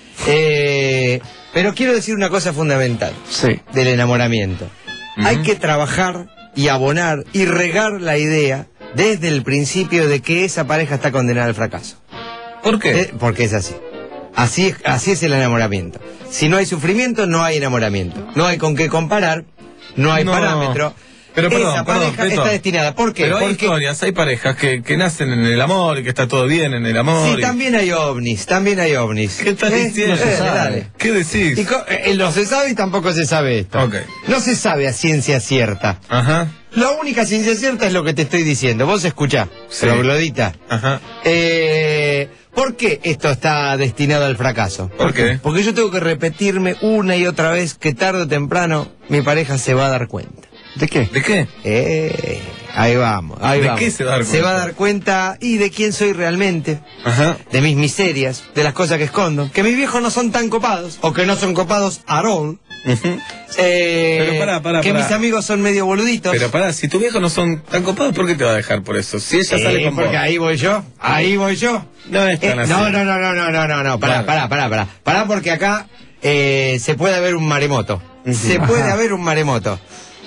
Eh, pero quiero decir una cosa fundamental Sí. del enamoramiento. Ujú. Hay que trabajar y abonar y regar la idea desde el principio de que esa pareja está condenada al fracaso. ¿Por qué? Eh, porque es así. Así es, así es el enamoramiento. Si no hay sufrimiento, no hay enamoramiento. No hay con qué comparar, no hay No. parámetro. Pero perdón, esa perdón, pareja Beto. está destinada. ¿Por qué? Pero hay Porque historias, hay parejas que, que nacen en el amor y que está todo bien en el amor. sí, y- también hay ovnis, también hay ovnis. ¿Qué estás ¿Eh? diciendo? No se sabe. ¿Qué decís? Y co- eh, no se sabe y tampoco se sabe esto. Ok. No se sabe a ciencia cierta. Ajá, La única ciencia cierta es lo que te estoy diciendo. Vos escuchá, Sí. troglodita. ajá. Eh, ¿Por qué esto está destinado al fracaso? ¿Por qué? Porque yo tengo que repetirme una y otra vez que tarde o temprano mi pareja se va a dar cuenta. ¿De qué? ¿De qué? Eh, ahí vamos, ahí ¿De vamos. qué se va a dar Se cuenta? va a dar cuenta y de quién soy realmente. Ajá. De mis miserias, de las cosas que escondo, que mis viejos no son tan copados, o que no son copados at all, Ujú. eh, Pero pará, pará, que pará. mis amigos son medio boluditos. Pero pará, si tus viejos no son tan copados, ¿por qué te va a dejar por eso? Si ella Eh, sale con porque vos. ahí voy yo, ahí voy yo. No es tan Eh, así. no, no, no, no, no, no, no, no, pará, Bueno. pará, pará, pará, pará, porque acá eh, se puede haber un maremoto, se puede Ajá. haber un maremoto.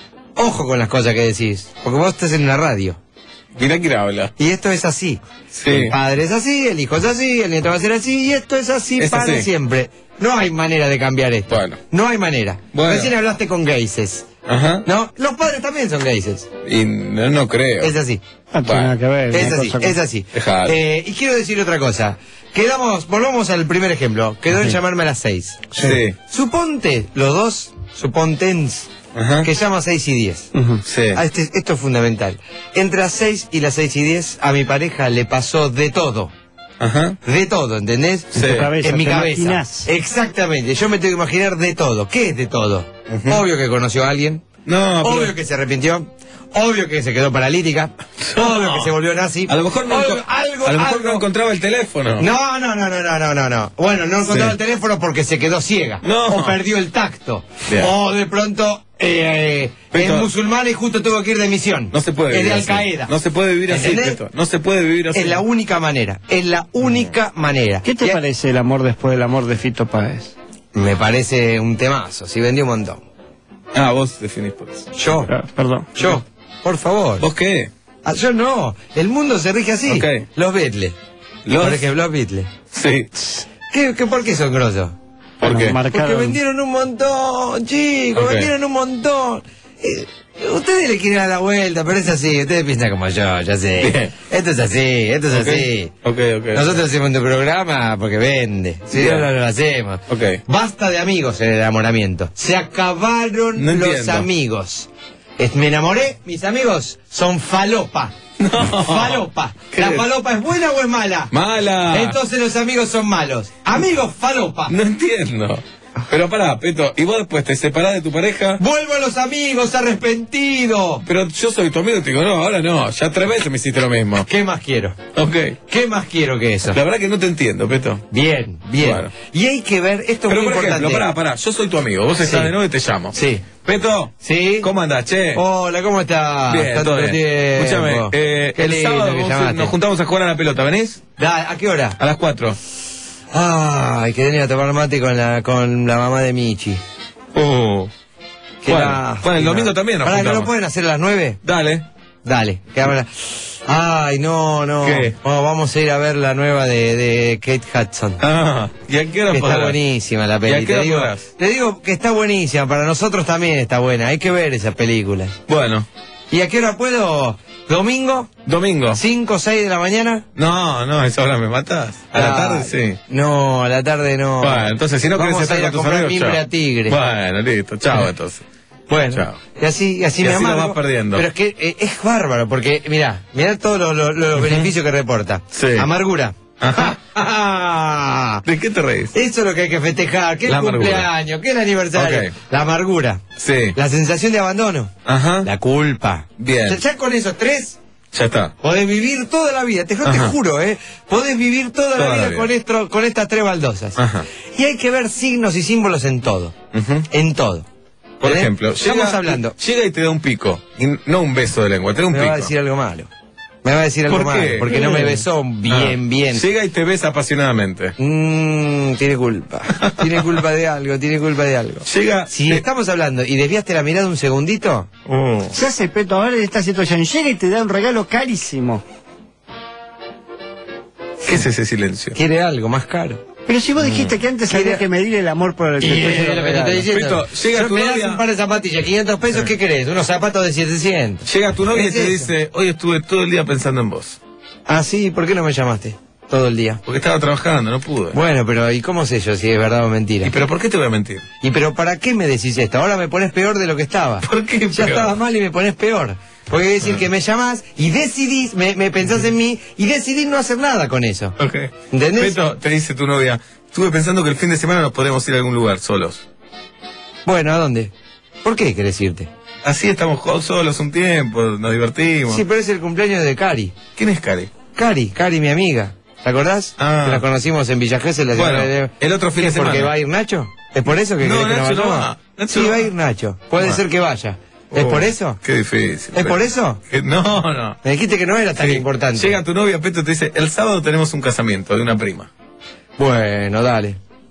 Ojo con las cosas que decís, porque vos estás en una radio. Mirá quién habla. Y esto es así. Sí. El padre es así, el hijo es así, el nieto va a ser así, y esto es así Es para así. siempre. No hay manera de cambiar esto. Bueno. No hay manera. Bueno. Recién hablaste con gayses. Ajá. ¿No? Los padres también son gayses. Y no, no creo. Es así. No tiene nada que ver. Es una así, cosa con- es así. Dejalo. Eh, y quiero decir otra cosa. Quedamos, volvamos al primer ejemplo. Quedó en llamarme a las seis. Sí. Suponte, los dos, supontens, Ajá. que llama seis y diez. Ujú. Sí. Ah, este- esto es fundamental. Entre las seis y las seis y diez, a mi pareja le pasó de todo. Ajá. De todo, ¿entendés? Sí. En tu cabeza, En mi te cabeza. imaginás. Exactamente. Yo me tengo que imaginar de todo. ¿Qué es de todo? Ujú. Obvio que conoció a alguien. No, pero- Obvio que se arrepintió. Obvio que se quedó paralítica. Obvio que se volvió nazi. A lo mejor no, Obvio- enco- algo, a lo mejor algo. no encontraba el teléfono. No, no, no, no, no, no, no, no. Bueno, no encontraba Sí. el teléfono porque se quedó ciega. No. O perdió el tacto. Bien. O de pronto eh, Beto, es musulmán y justo tuvo que ir de misión. No se puede Es de vivir Al así. Qaeda. No se puede vivir así, ¿Entendés? Beto. No se puede vivir así. Es la única manera. Es la única manera. ¿Qué te Y- parece el amor después del amor de Fito Páez? Me parece un temazo. Si vendió un montón. Ah, vos definís por eso. Yo. Ah, perdón. Yo. Por favor. ¿Vos qué? Ah, yo no. El mundo se rige así. Ok. Los Beatles. Los- Por ejemplo, los Beatles. Sí. ¿Qué, qué, ¿Por qué son grosos? ¿Por qué? Porque Marcaron. vendieron un montón, chicos, Ok. vendieron un montón. Eh, ustedes le quieren dar la vuelta, pero es así, ustedes piensan como yo, ya sé. Bien. Esto es así, esto es Ok. así. Ok, ok. Nosotros hacemos un programa porque vende. Si Bien. no, no lo hacemos. Ok. Basta de amigos en el enamoramiento. Se acabaron No los entiendo. amigos. Es- me enamoré, mis amigos son falopa. No. Falopa. ¿Qué? ¿La falopa es buena o es mala? Mala. Entonces los amigos son malos. Amigos, falopa. No entiendo. Pero pará, Peto, y vos después te separás de tu pareja. ¡Vuelvo a los amigos, arrepentido! Pero yo soy tu amigo y te digo, no, ahora no, ya tres veces me hiciste lo mismo. ¿Qué más quiero? Ok. ¿Qué más quiero que eso? La verdad que no te entiendo, Peto. Bien, bien. Bueno. Y hay que ver, esto es Pero muy por importante. ejemplo, pará, pará, yo soy tu amigo, vos estás Sí. de nuevo y te llamo. Sí. Peto, ¿Sí? ¿cómo andás, che? Hola, ¿cómo estás? Bien, Tanto todo bien. tiempo. Escúchame, eh, Qué el lindo sábado que vamos- llamaste. nos juntamos a jugar a la pelota, ¿venís? Da, ¿a qué hora? A las cuatro. Ay, que venía a tomar mate con la, con la mamá de Michi. Oh. Qué Bueno, lástima. bueno, el domingo también nos Pará, ¿no juntamos. lo pueden hacer a las nueve? Dale. Dale, quedamos la... Ay, no, no. ¿Qué? Oh, vamos a ir a ver la nueva de, de Kate Hudson. Ah, ¿y a qué hora Que está podrás? buenísima la ¿Y a peli. qué Te hora digo, podrás? te digo que está buenísima, para nosotros también está buena. Hay que ver esa película. Bueno, ¿Y a qué hora puedo? ¿Domingo? domingo. ¿cinco o seis de la mañana? No, no, a esa hora me matás. A la Ay, tarde sí. No, a la tarde no. Bueno, entonces si no querés Vamos estar a ir con a tus comprar amigos, mimbre chao. a Tigre. Bueno, listo, chao entonces. Bueno, Chao. y así, y así Y me así lo amargo. vas perdiendo. Pero es que eh, es bárbaro, porque mirá, mirá todos los lo, lo- los beneficios que reporta. Sí. Amargura. Ajá. ¿De qué te reís? Eso es lo que hay que festejar, que es La el amargura. cumpleaños, que es el aniversario. Ok. La amargura, Sí. la sensación de abandono, Ajá. la culpa. Bien. Ya, ya con esos tres Ya está. podés vivir toda la vida, te, te Ajá. juro, ¿eh? Podés vivir toda, Toda la, vida la vida. Con, esto, con estas tres baldosas. Ajá. Y hay que ver signos y símbolos en todo, Ujú. en todo. Por ¿Entendés? ejemplo, estamos llega, hablando. llega y te da un pico. Y no un beso de lengua, te da un Me pico. va a decir algo malo. Me va a decir algo ¿Por malo, qué? porque no me besó bien, Ah. bien. Llega y te besa apasionadamente. Mm, tiene culpa. Tiene culpa de algo, tiene culpa de algo. Llega. Si te- estamos hablando y desviaste la mirada un segundito, Oh. Se hace Peto ahora en esta situación. Llega y te da un regalo carísimo. ¿Qué es ese silencio? quiere algo más caro. Pero si vos dijiste que antes había que medir el amor por el que Y te es hizo lo el que te estoy regalo. diciendo. Peto, llega Yo tu me das novia- un par de zapatillas, quinientos pesos, ¿qué querés? Unos zapatos de setecientos. Llega tu novia y ¿Qué te es eso? dice, hoy estuve todo el día pensando en vos. Ah, sí, ¿por qué no me llamaste? Todo el día. Porque estaba trabajando, no pude. Bueno, pero ¿y cómo sé yo si es verdad o mentira? ¿Y pero por qué te voy a mentir? ¿Y pero para qué me decís esto? Ahora me pones peor de lo que estaba. ¿Por qué Ya peor? estaba mal y me pones peor. Porque quiere decir que me llamás y decidís, me, me pensás en mí y decidís no hacer nada con eso. Ok. ¿Entendés? Peto, te dice tu novia, estuve pensando que el fin de semana nos podemos ir a algún lugar solos. Bueno, ¿a dónde? ¿Por qué querés irte? Así estamos jo- solos un tiempo, nos divertimos. Sí, pero es el cumpleaños de Cari. ¿Quién es Cari? Cari, Cari, mi amiga. ¿Te acordás? Ah. Que la conocimos en Villa Gesell. la Bueno, semana de- el otro fin ¿Qué, de semana. ¿Porque va a ir Nacho? ¿Es por eso que No, querés que Nacho no vayamos? va. Nacho Sí, no va a va. ir Nacho. Puede Bueno. ser que vaya. ¿Es Oh, por eso? Qué difícil. ¿Es por eso? Que- No, no. Me dijiste que no era tan Sí. importante. Llega tu novia, Peto, y te dice, el sábado tenemos un casamiento de una prima. Bueno, dale.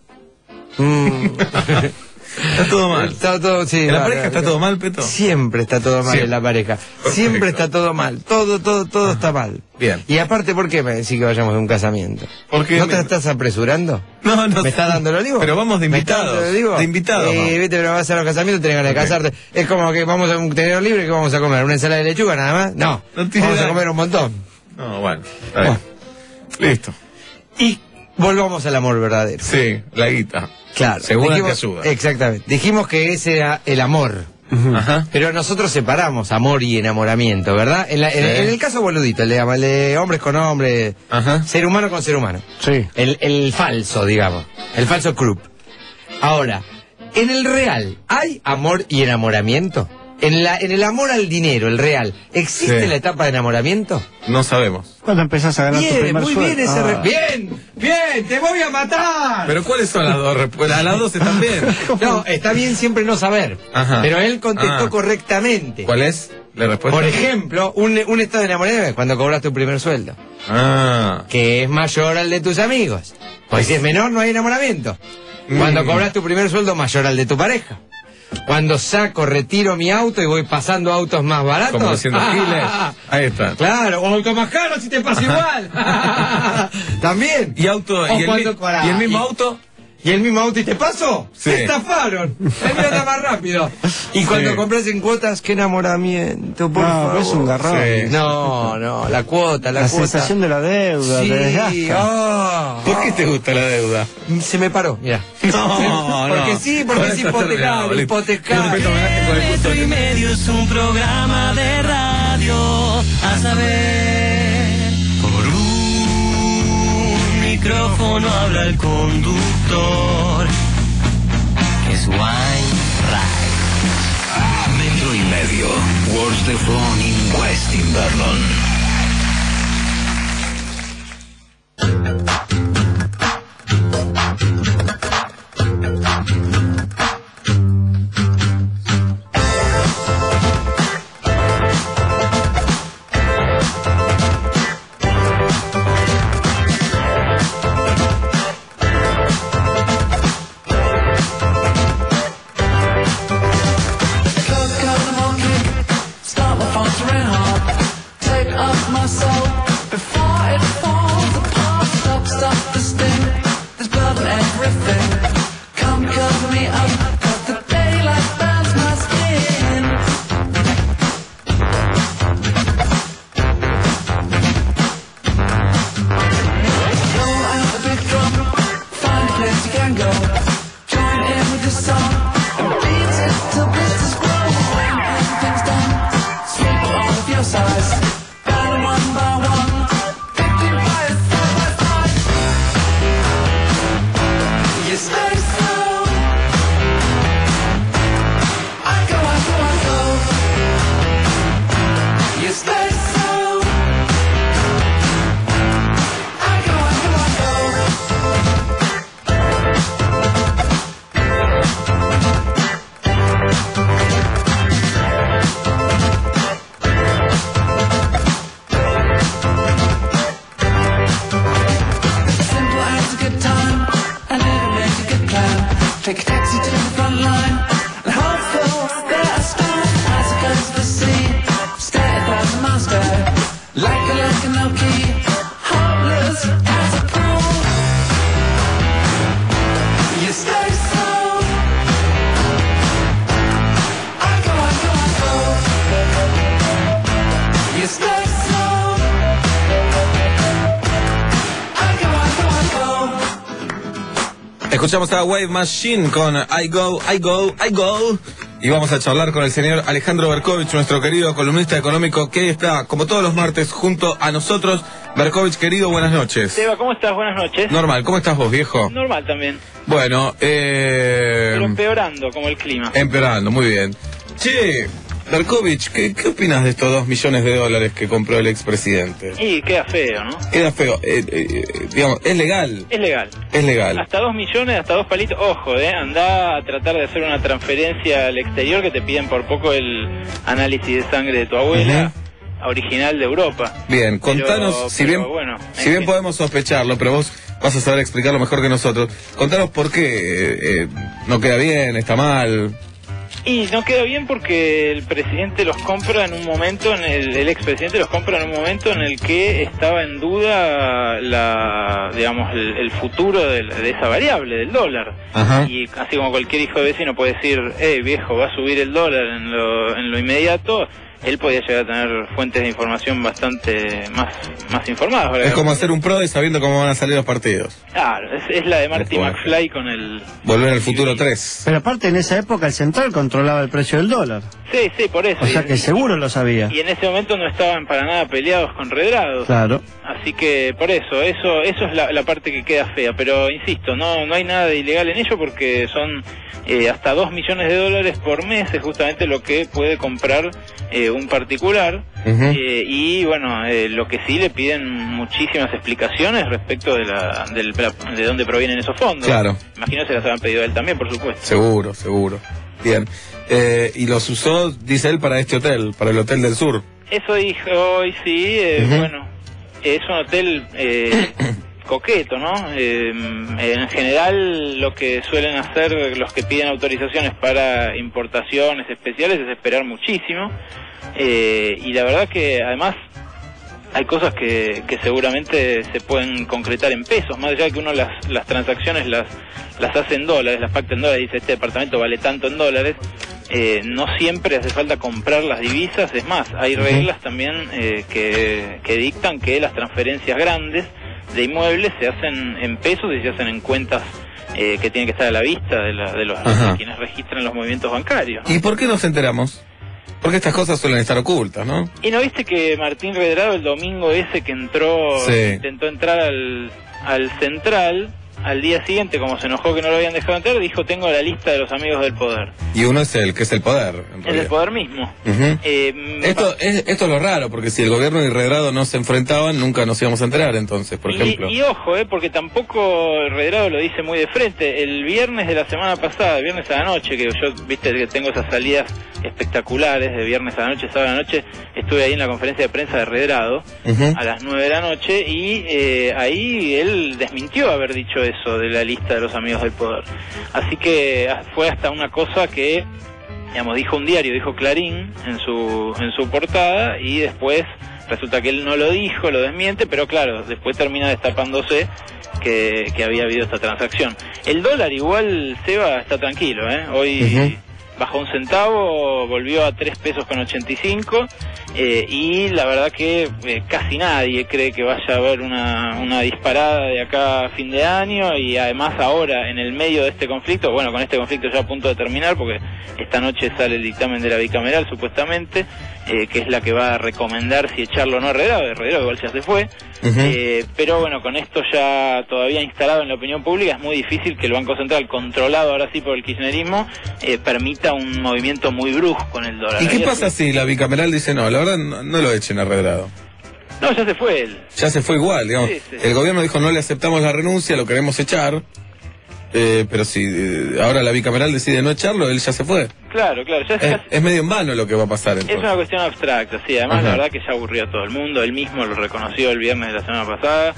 Mm. Está todo mal. Está todo, sí, ¿En la vale, pareja está vale. todo mal, Peto? Siempre está todo mal Siempre. en la pareja. Siempre Perfecto. está todo mal. Todo, todo, todo está mal. Bien. Y aparte, ¿por qué me decís que vayamos a un casamiento? Porque ¿No me- te estás apresurando? No, no. ¿Me estás dando el olivo? Pero vamos de ¿Me estás invitados. dando el olivo? De invitados. Eh, vamos. viste, pero vas a los casamientos, tenés ganas de Ok. casarte. Es como que vamos a un tenedor libre, ¿qué vamos a comer? ¿Una ensalada de lechuga nada más? No. No tiene vamos a nada. comer un montón. No, bueno. Está bien. Listo. Y volvamos al amor verdadero. Sí, la guita. Claro. Segura dijimos- te ayuda. Exactamente. Dijimos que ese era el amor. Ajá. Pero nosotros separamos amor y enamoramiento, ¿verdad? En, la- en- Sí. en el caso boludito, el de, el de hombres con hombres, Ajá. ser humano con ser humano. Sí. El, el falso, digamos. El falso club. Ahora, en el real, ¿hay amor y enamoramiento? En, la, en el amor al dinero, el real, ¿existe Sí. la etapa de enamoramiento? No sabemos. Cuando empezás a ganar tu Bien, primer muy sueldo. bien ese... re- Ah. ¡Bien! ¡Bien! ¡Te voy a matar! Pero ¿cuáles son las dos respuestas? Las dos están bien. No, está bien siempre no saber. Ajá. Pero él contestó Ah. correctamente. ¿Cuál es la respuesta? Por ejemplo, un, un estado de enamoramiento es cuando cobras tu primer sueldo, Ah. que es mayor al de tus amigos. Pues si es menor no hay enamoramiento. Cuando Mm. cobras tu primer sueldo mayor al de tu pareja. Cuando saco, retiro mi auto y voy pasando autos más baratos. Como diciendo giles. Ahí está. Claro, o auto más caro si te pasa igual. También. ¿Y auto? O ¿Y el, cuando- mi- pará, ¿y el mismo y- auto? ¿Y el mismo auto y te paso? Sí. ¡Te estafaron! El mío anda más rápido. Y cuando Sí. compras en cuotas, qué enamoramiento, por No, favor. pero es un garrón. Sí. No, no, la cuota, la, La cuota. sensación de la deuda, Sí, te desgasta. ah. ¿Por qué te gusta la deuda? Se me paró, mira. No, Porque no. sí, porque Con es eso terminado, hipotecario, listo. hipotecario. Un respeto, homenaje con el gusto. Metro y medio es un programa de radio, a saber, por un micrófono habla el conductor. Wine Ride. Metro y medio. What's the Fun in West Invernon. Escuchamos a Wave Machine con I Go, I Go, I Go. Y vamos a charlar con el señor Alejandro Berkovich, nuestro querido columnista económico, que está, como todos los martes, junto a nosotros. Berkovich, querido, buenas noches. Seba, ¿cómo estás? Buenas noches. Normal, ¿cómo estás vos, viejo? Normal también. Bueno, eh... Pero empeorando, como el clima. Empeorando, muy bien. Che, Berkovich, ¿qué, ¿qué opinas de estos dos millones de dólares que compró el expresidente? Y queda feo, ¿no? Queda feo. Eh, eh, digamos, ¿es legal? Es legal. Es legal. Hasta dos millones, hasta dos palitos. Ojo, eh, anda a tratar de hacer una transferencia al exterior que te piden por poco el análisis de sangre de tu abuela. Uh-huh. Original de Europa. Bien, contanos, pero, si pero bien bueno, si bien podemos sospecharlo, pero vos vas a saber explicarlo mejor que nosotros. Contanos por qué eh, eh, no queda bien, está mal. Y no queda bien porque el presidente los compra en un momento, en el, el expresidente los compra en un momento en el que estaba en duda la, digamos, el, el futuro de, de esa variable, del dólar. Ajá. Y así como cualquier hijo de vecino puede decir, eh viejo, va a subir el dólar en lo, en lo inmediato, él podía llegar a tener fuentes de información bastante más, más informadas. ¿Verdad? Es como hacer un pro y sabiendo cómo van a salir los partidos. Claro, es, es la de Marty McFly con el... Volver al futuro tres. Pero aparte en esa época el central controlaba el precio del dólar. Sí, sí, por eso. O sea que seguro lo sabía. Y en ese momento no estaban para nada peleados con Redrados. Claro. Así que por eso, eso eso es la, la parte que queda fea. Pero insisto, no no hay nada de ilegal en ello porque son eh, hasta dos millones de dólares por mes, es justamente lo que puede comprar eh, un particular. Uh-huh. eh, y bueno, eh, lo que sí le piden muchísimas explicaciones respecto de la, del, de dónde provienen esos fondos. Claro. Imagino se las habrán pedido a él también, por supuesto. Seguro, seguro. Bien. Eh, y los usó, dice él, para este hotel, para el Hotel del Sur. Eso dijo hoy, sí, eh, uh-huh. Bueno, es un hotel eh, coqueto, ¿no? Eh, en general lo que suelen hacer los que piden autorizaciones para importaciones especiales es esperar muchísimo, eh, y la verdad que además hay cosas que, que seguramente se pueden concretar en pesos, más allá de que uno las, las transacciones las, las hace en dólares, las pacta en dólares, dice este departamento vale tanto en dólares, eh, no siempre hace falta comprar las divisas, es más, hay reglas también eh, que, que dictan que las transferencias grandes de inmuebles se hacen en pesos y se hacen en cuentas eh, que tienen que estar a la vista de, la, de los de quienes registran los movimientos bancarios, ¿no? ¿Y por qué nos enteramos? Porque estas cosas suelen estar ocultas, ¿no? ¿Y no viste que Martín Redrado el domingo ese que entró, sí. intentó entrar al, al central, al día siguiente, como se enojó que no lo habían dejado entrar, dijo: tengo la lista de los amigos del poder. Y uno es el que es el poder. Es el poder mismo. Uh-huh. eh, esto, es, esto es lo raro, porque si el gobierno y Redrado no se enfrentaban, nunca nos íbamos a enterar entonces, por y, ejemplo. Y ojo, eh, porque tampoco Redrado lo dice muy de frente. El viernes de la semana pasada, el viernes a la noche, que yo, viste, que tengo esas salidas espectaculares de viernes a la noche, sábado a la noche, estuve ahí en la conferencia de prensa de Redrado, uh-huh, a las nueve de la noche, y eh, ahí él desmintió haber dicho eso de la lista de los amigos del poder. Así que fue hasta una cosa que, digamos, dijo un diario, dijo Clarín en su, en su portada, y después resulta que él no lo dijo, lo desmiente, pero claro, después termina destapándose que, que había habido esta transacción. El dólar igual, Seba, está tranquilo, ¿eh? Hoy... Uh-huh. Bajó un centavo, volvió a tres pesos con ochenta y cinco, eh, y la verdad que eh, casi nadie cree que vaya a haber una, una disparada de acá a fin de año, y además ahora en el medio de este conflicto, bueno, con este conflicto ya a punto de terminar, porque esta noche sale el dictamen de la bicameral supuestamente, eh, que es la que va a recomendar si echarlo o no a Redrado. Redrado igual ya se fue, uh-huh, eh, pero bueno, con esto ya todavía instalado en la opinión pública, es muy difícil que el Banco Central, controlado ahora sí por el kirchnerismo, eh, permita un movimiento muy brusco en el dólar. ¿Y qué pasa si la bicameral dice no, la verdad no, no lo echen a Redrado? No, ya se fue él. Ya se fue igual, digamos. Sí, sí. El gobierno dijo no le aceptamos la renuncia, lo queremos echar, eh, pero si eh, ahora la bicameral decide no echarlo, él ya se fue. Claro, claro. Ya, es, ya, es medio en vano lo que va a pasar entonces. Es una cuestión abstracta, sí. Además, Ajá, la verdad que ya aburrió a todo el mundo. Él mismo lo reconoció el viernes de la semana pasada.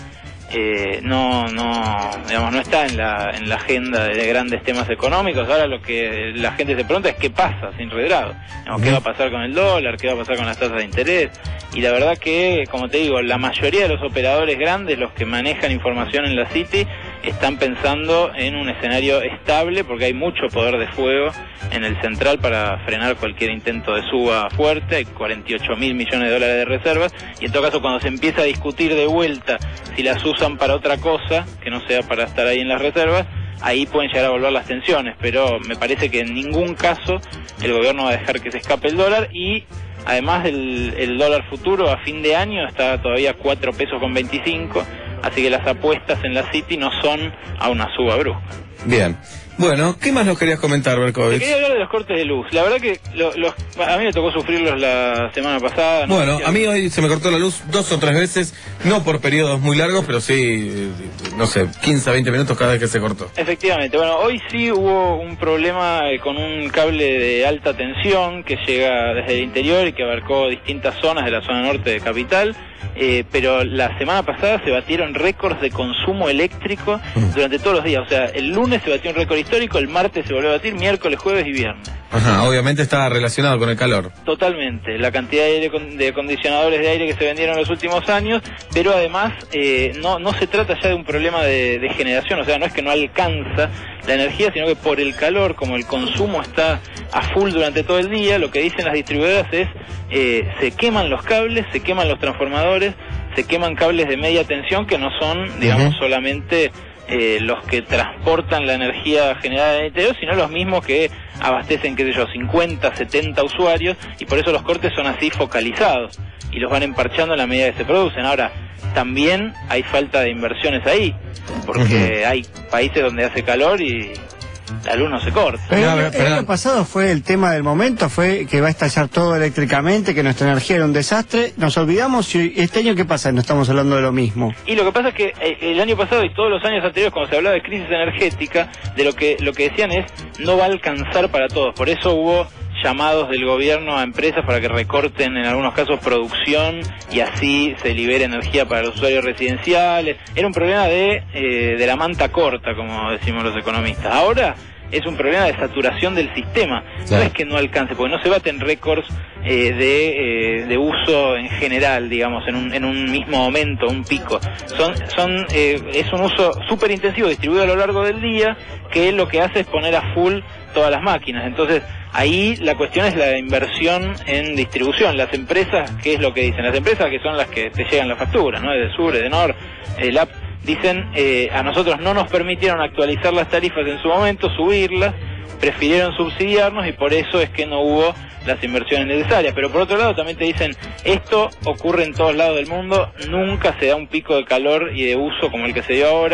Eh, no, no, digamos, no está en la, en la agenda de grandes temas económicos. Ahora lo que la gente se pregunta es qué pasa sin Redrado. Digamos, ¿qué va a pasar con el dólar? ¿Qué va a pasar con las tasas de interés? Y la verdad que, como te digo, la mayoría de los operadores grandes, los que manejan información en la City, están pensando en un escenario estable, porque hay mucho poder de fuego en el central para frenar cualquier intento de suba fuerte. Hay cuarenta y ocho mil millones de dólares de reservas, y en todo caso cuando se empieza a discutir de vuelta si las usan para otra cosa, que no sea para estar ahí en las reservas, ahí pueden llegar a volver las tensiones, pero me parece que en ningún caso el gobierno va a dejar que se escape el dólar. Y además el, el dólar futuro a fin de año está todavía cuatro pesos con veinticinco, así que las apuestas en la City no son a una suba brusca. Bien. Bueno, ¿qué más nos querías comentar, Berkovich? Te quería hablar de los cortes de luz. La verdad que lo, los, a mí me tocó sufrirlos la semana pasada. ¿no? Bueno, a mí hoy se me cortó la luz dos o tres veces, no por periodos muy largos, pero sí, no sé, quince a veinte minutos cada vez que se cortó. Efectivamente. Bueno, hoy sí hubo un problema con un cable de alta tensión que llega desde el interior y que abarcó distintas zonas de la zona norte de Capital. Eh, pero la semana pasada se batieron récords de consumo eléctrico durante todos los días. O sea, el lunes se batió un récord histórico, el martes se volvió a batir, miércoles, jueves y viernes. Ajá, obviamente está relacionado con el calor. Totalmente, la cantidad de, aire, de acondicionadores de aire que se vendieron en los últimos años, pero además eh, no, no se trata ya de un problema de, de generación, o sea, no es que no alcanza la energía, sino que por el calor, como el consumo está a full durante todo el día, lo que dicen las distribuidoras es, eh, se queman los cables, se queman los transformadores, se queman cables de media tensión que no son, digamos, uh-huh, solamente eh, los que transportan la energía generada en el interior, sino los mismos que abastecen, qué sé yo, cincuenta, setenta usuarios, y por eso los cortes son así focalizados y los van emparchando en la medida que se producen. Ahora, también hay falta de inversiones ahí, porque uh-huh, hay países donde hace calor y la luz no se corta. Pero el, el año pasado fue el tema del momento, fue que va a estallar todo eléctricamente, que nuestra energía era un desastre. Nos olvidamos, y este año ¿qué pasa? No estamos hablando de lo mismo. Y lo que pasa es que el año pasado y todos los años anteriores, cuando se hablaba de crisis energética, de lo que lo que decían es no va a alcanzar para todos. Por eso hubo llamados del gobierno a empresas para que recorten en algunos casos producción y así se libere energía para los usuarios residenciales. Era un problema de, eh, de la manta corta, como decimos los economistas. Ahora es un problema de saturación del sistema. Claro. No es que no alcance, porque no se baten récords eh, de, eh, de uso en general, digamos, en un, en un mismo momento, un pico. Son, son, eh, es un uso súper intensivo, distribuido a lo largo del día, que lo que hace es poner a full todas las máquinas. Entonces, ahí la cuestión es la inversión en distribución. Las empresas, ¿qué es lo que dicen? Las empresas que son las que te llegan las facturas, ¿no? De Sur, de Nor, el A P, dicen, eh, a nosotros no nos permitieron actualizar las tarifas en su momento, subirlas, prefirieron subsidiarnos y por eso es que no hubo las inversiones necesarias. Pero por otro lado también te dicen, esto ocurre en todos lados del mundo, nunca se da un pico de calor y de uso como el que se dio ahora,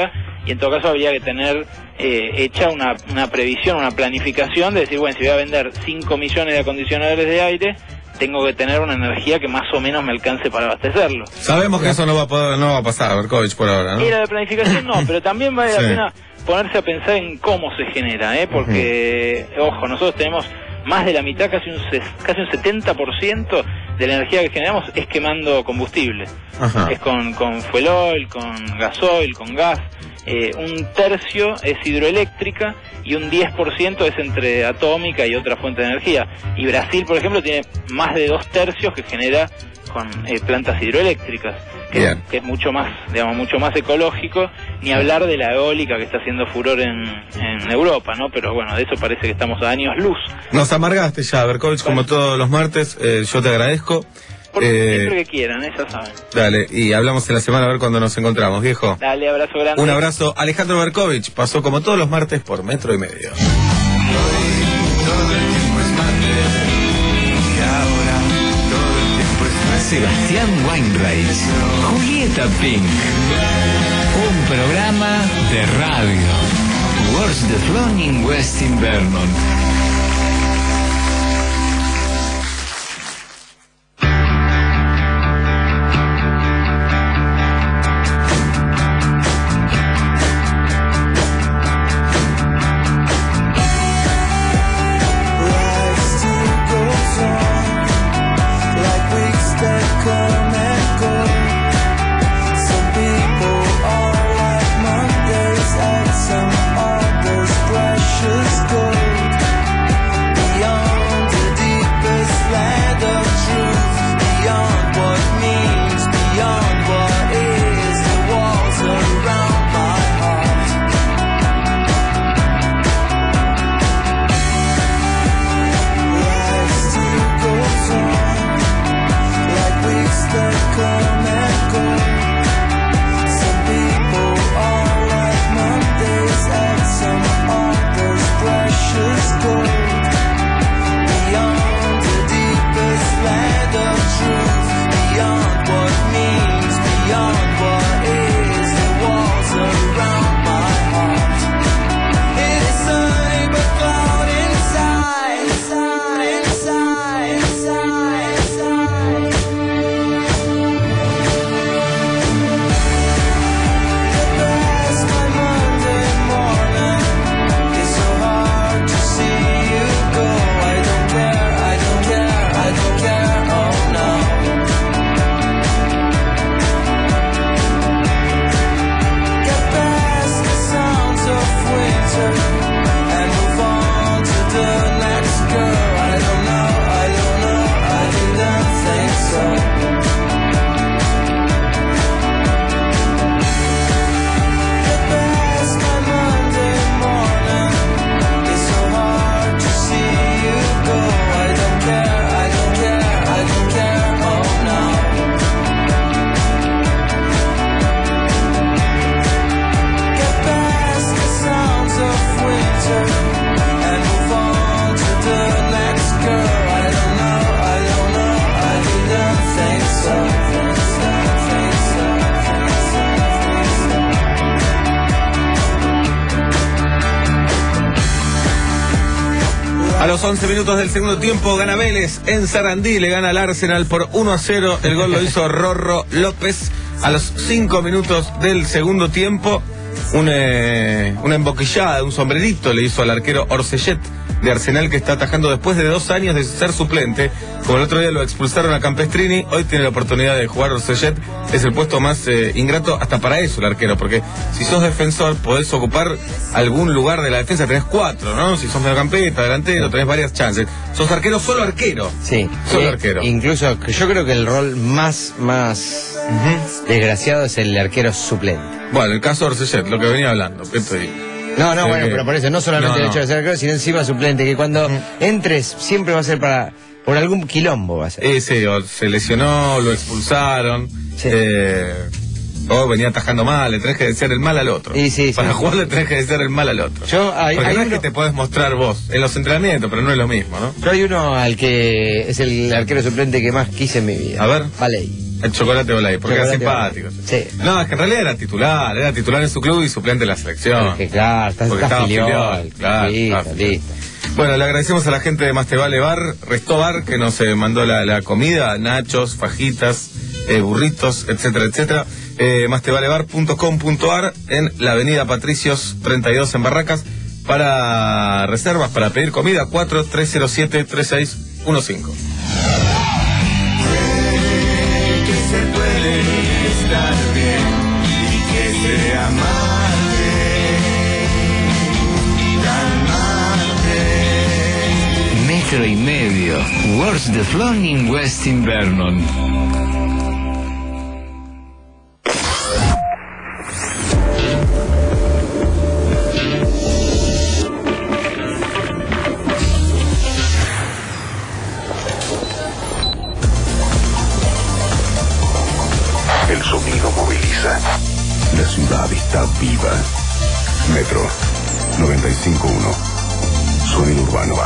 y en todo caso habría que tener eh, hecha una, una previsión, una planificación de decir, bueno, si voy a vender cinco millones de acondicionadores de aire, tengo que tener una energía que más o menos me alcance para abastecerlo. Sabemos que eso no va a poder, no va a pasar, Berkovich, por ahora, ¿no? Y la de planificación no, pero también vale Sí. la pena ponerse a pensar en cómo se genera, ¿eh? Porque, uh-huh. ojo, nosotros tenemos más de la mitad, casi un, casi un setenta por ciento de la energía que generamos es quemando combustible. Ajá. Es con, con fuel oil, con gasoil, con gas. Eh, un tercio es hidroeléctrica y un diez por ciento es entre atómica y otra fuente de energía. Y Brasil, por ejemplo, tiene más de dos tercios que genera con eh, plantas hidroeléctricas, que, que es mucho más, digamos, mucho más ecológico, ni hablar de la eólica que está haciendo furor en, en Europa, ¿no? Pero bueno, de eso parece que estamos a años luz. Nos amargaste ya, Berkovich, como todos los martes, eh, yo te agradezco. Por Eh, siempre que quieran, ¿eh? Ya saben. Dale, y hablamos en la semana a ver cuándo nos encontramos, viejo. Dale, abrazo grande. Un abrazo. Alejandro Berkovich pasó como todos los martes por Metro y Medio. Sebastián Weinreich, Julieta Pink. Un programa de radio. What's the Flown in West Vernon. A los once minutos del segundo tiempo gana Vélez en Sarandí, le gana al Arsenal por uno a cero. El gol lo hizo Rorro López. A los cinco minutos del segundo tiempo, un, eh, una emboquillada, un sombrerito le hizo al arquero Orsellet de Arsenal, que está atajando después de dos años de ser suplente. Como el otro día lo expulsaron a Campestrini, hoy tiene la oportunidad de jugar Orsellet. Es el puesto más eh, ingrato hasta para eso el arquero, porque si sos defensor podés ocupar algún lugar de la defensa, tenés cuatro, ¿no? Si sos mediocampista, delantero, tenés varias chances. Sos arquero, solo arquero. Sí. Solo Eh, arquero. Incluso, yo creo que el rol más, más uh-huh. desgraciado es el arquero suplente. Bueno, el caso de Orsellet, lo que venía hablando, estoy... No, no, Sí, bueno, que- pero por eso, no solamente No, el hecho no. de ser arquero, sino encima suplente, que cuando entres siempre va a ser para, por algún quilombo va a ser. Eh, sí, o se lesionó, lo expulsaron, eh, o venía atajando mal, le tenés que decir el mal al otro. Y sí, sí. Para jugar le tenés que decir el mal al otro. Yo, hay, Porque hay no es uno- que te podés mostrar vos, en los entrenamientos, pero no es lo mismo, ¿no? Yo hay uno al que es el arquero suplente que más quise en mi vida. A ver. Valey. El Chocolate Olay, porque Chocolate era simpático. Sí. No, es que en realidad era titular, era titular en su club y suplente en la selección. Porque, claro, está, porque está estaba filial, filial, claro, listo, estaba filial. listo. Bueno, le agradecemos a la gente de Más Te Vale Bar, Resto Bar, que nos eh, mandó la, la comida, nachos, fajitas, eh, burritos, etcétera, etcétera. Eh, más te vale bar punto com punto ar en la avenida Patricios treinta y dos en Barracas. Para reservas, para pedir comida, cuatro tres cero siete tres seis uno cinco. Que se puede estar bien y que se amarte, calmarte. Metro y medio. Words the Flown in Westin Vernon. El sonido moviliza. La ciudad está viva. Metro noventa y cinco punto uno. Sonido urbano.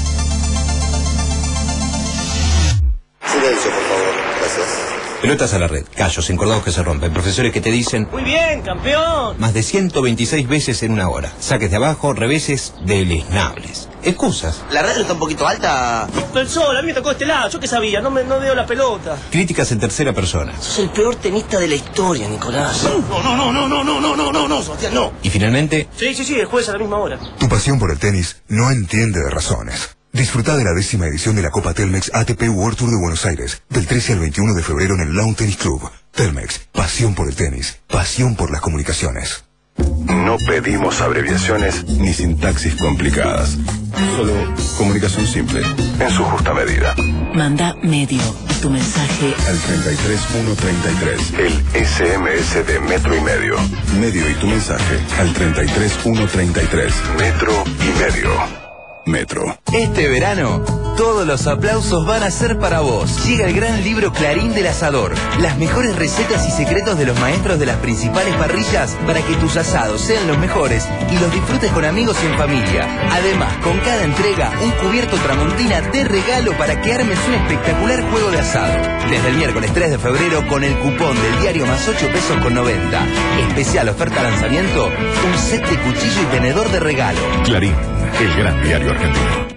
Silencio, por favor. Gracias. Pelotas a la red, callos encordados que se rompen, profesores que te dicen Muy bien, campeón. más de ciento veintiséis veces en una hora, saques de abajo, reveses deleznables, excusas, La red está un poquito alta. El sol, a mí me tocó este lado. Yo qué sabía, no, me, no veo la pelota. críticas en tercera persona Sos el peor tenista de la historia, Nicolás. No, no, no, no, no, no, no, no, no, no, Sebastián, no. y finalmente Sí, sí, sí, el jueves a la misma hora. Tu pasión por el tenis no entiende de razones. Disfruta de la décima edición de la Copa Telmex A T P World Tour de Buenos Aires, del trece al veintiuno de febrero en el Lawn Tennis Club. Telmex, pasión por el tenis, pasión por las comunicaciones. No pedimos abreviaciones ni sintaxis complicadas. Solo comunicación simple, en su justa medida. Manda medio tu mensaje Al treinta y tres uno treinta y tres. El S M S de Metro y Medio. Medio y tu mensaje al treinta y tres uno treinta y tres. Metro y Medio. Metro. Este verano, todos los aplausos van a ser para vos. Llega el gran libro Clarín del Asador. Las mejores recetas y secretos de los maestros de las principales parrillas para que tus asados sean los mejores y los disfrutes con amigos y en familia. Además, con cada entrega, un cubierto Tramontina de regalo para que armes un espectacular juego de asado. Desde el miércoles tres de febrero con el cupón del diario más ocho pesos con noventa. Especial oferta lanzamiento, un set de cuchillo y tenedor de regalo. Clarín, el gran diario argentino.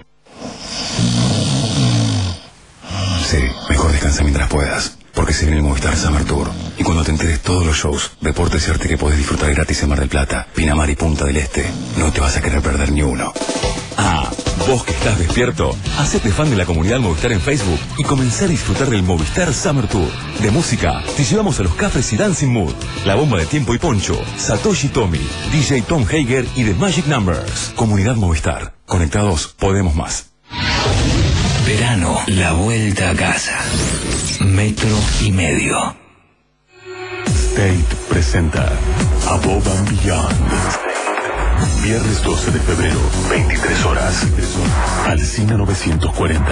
Sí, mejor descansa mientras puedas, porque se viene el Movistar Summer Tour. Y cuando te enteres todos los shows, deportes y arte que podés disfrutar gratis en Mar del Plata, Pinamar y Punta del Este, no te vas a querer perder ni uno. Ah, vos que estás despierto, hacete fan de la comunidad Movistar en Facebook y comenzá a disfrutar del Movistar Summer Tour. De música, te llevamos a los Cafres y Dancing Mood, La Bomba de Tiempo y Poncho, Satoshi Tomy, D J Tom Hager y The Magic Numbers. Comunidad Movistar. Conectados, podemos más. Verano, la vuelta a casa. Metro y medio. State presenta Above and Beyond. Viernes doce de febrero, veintitrés horas. Alsina novecientos cuarenta.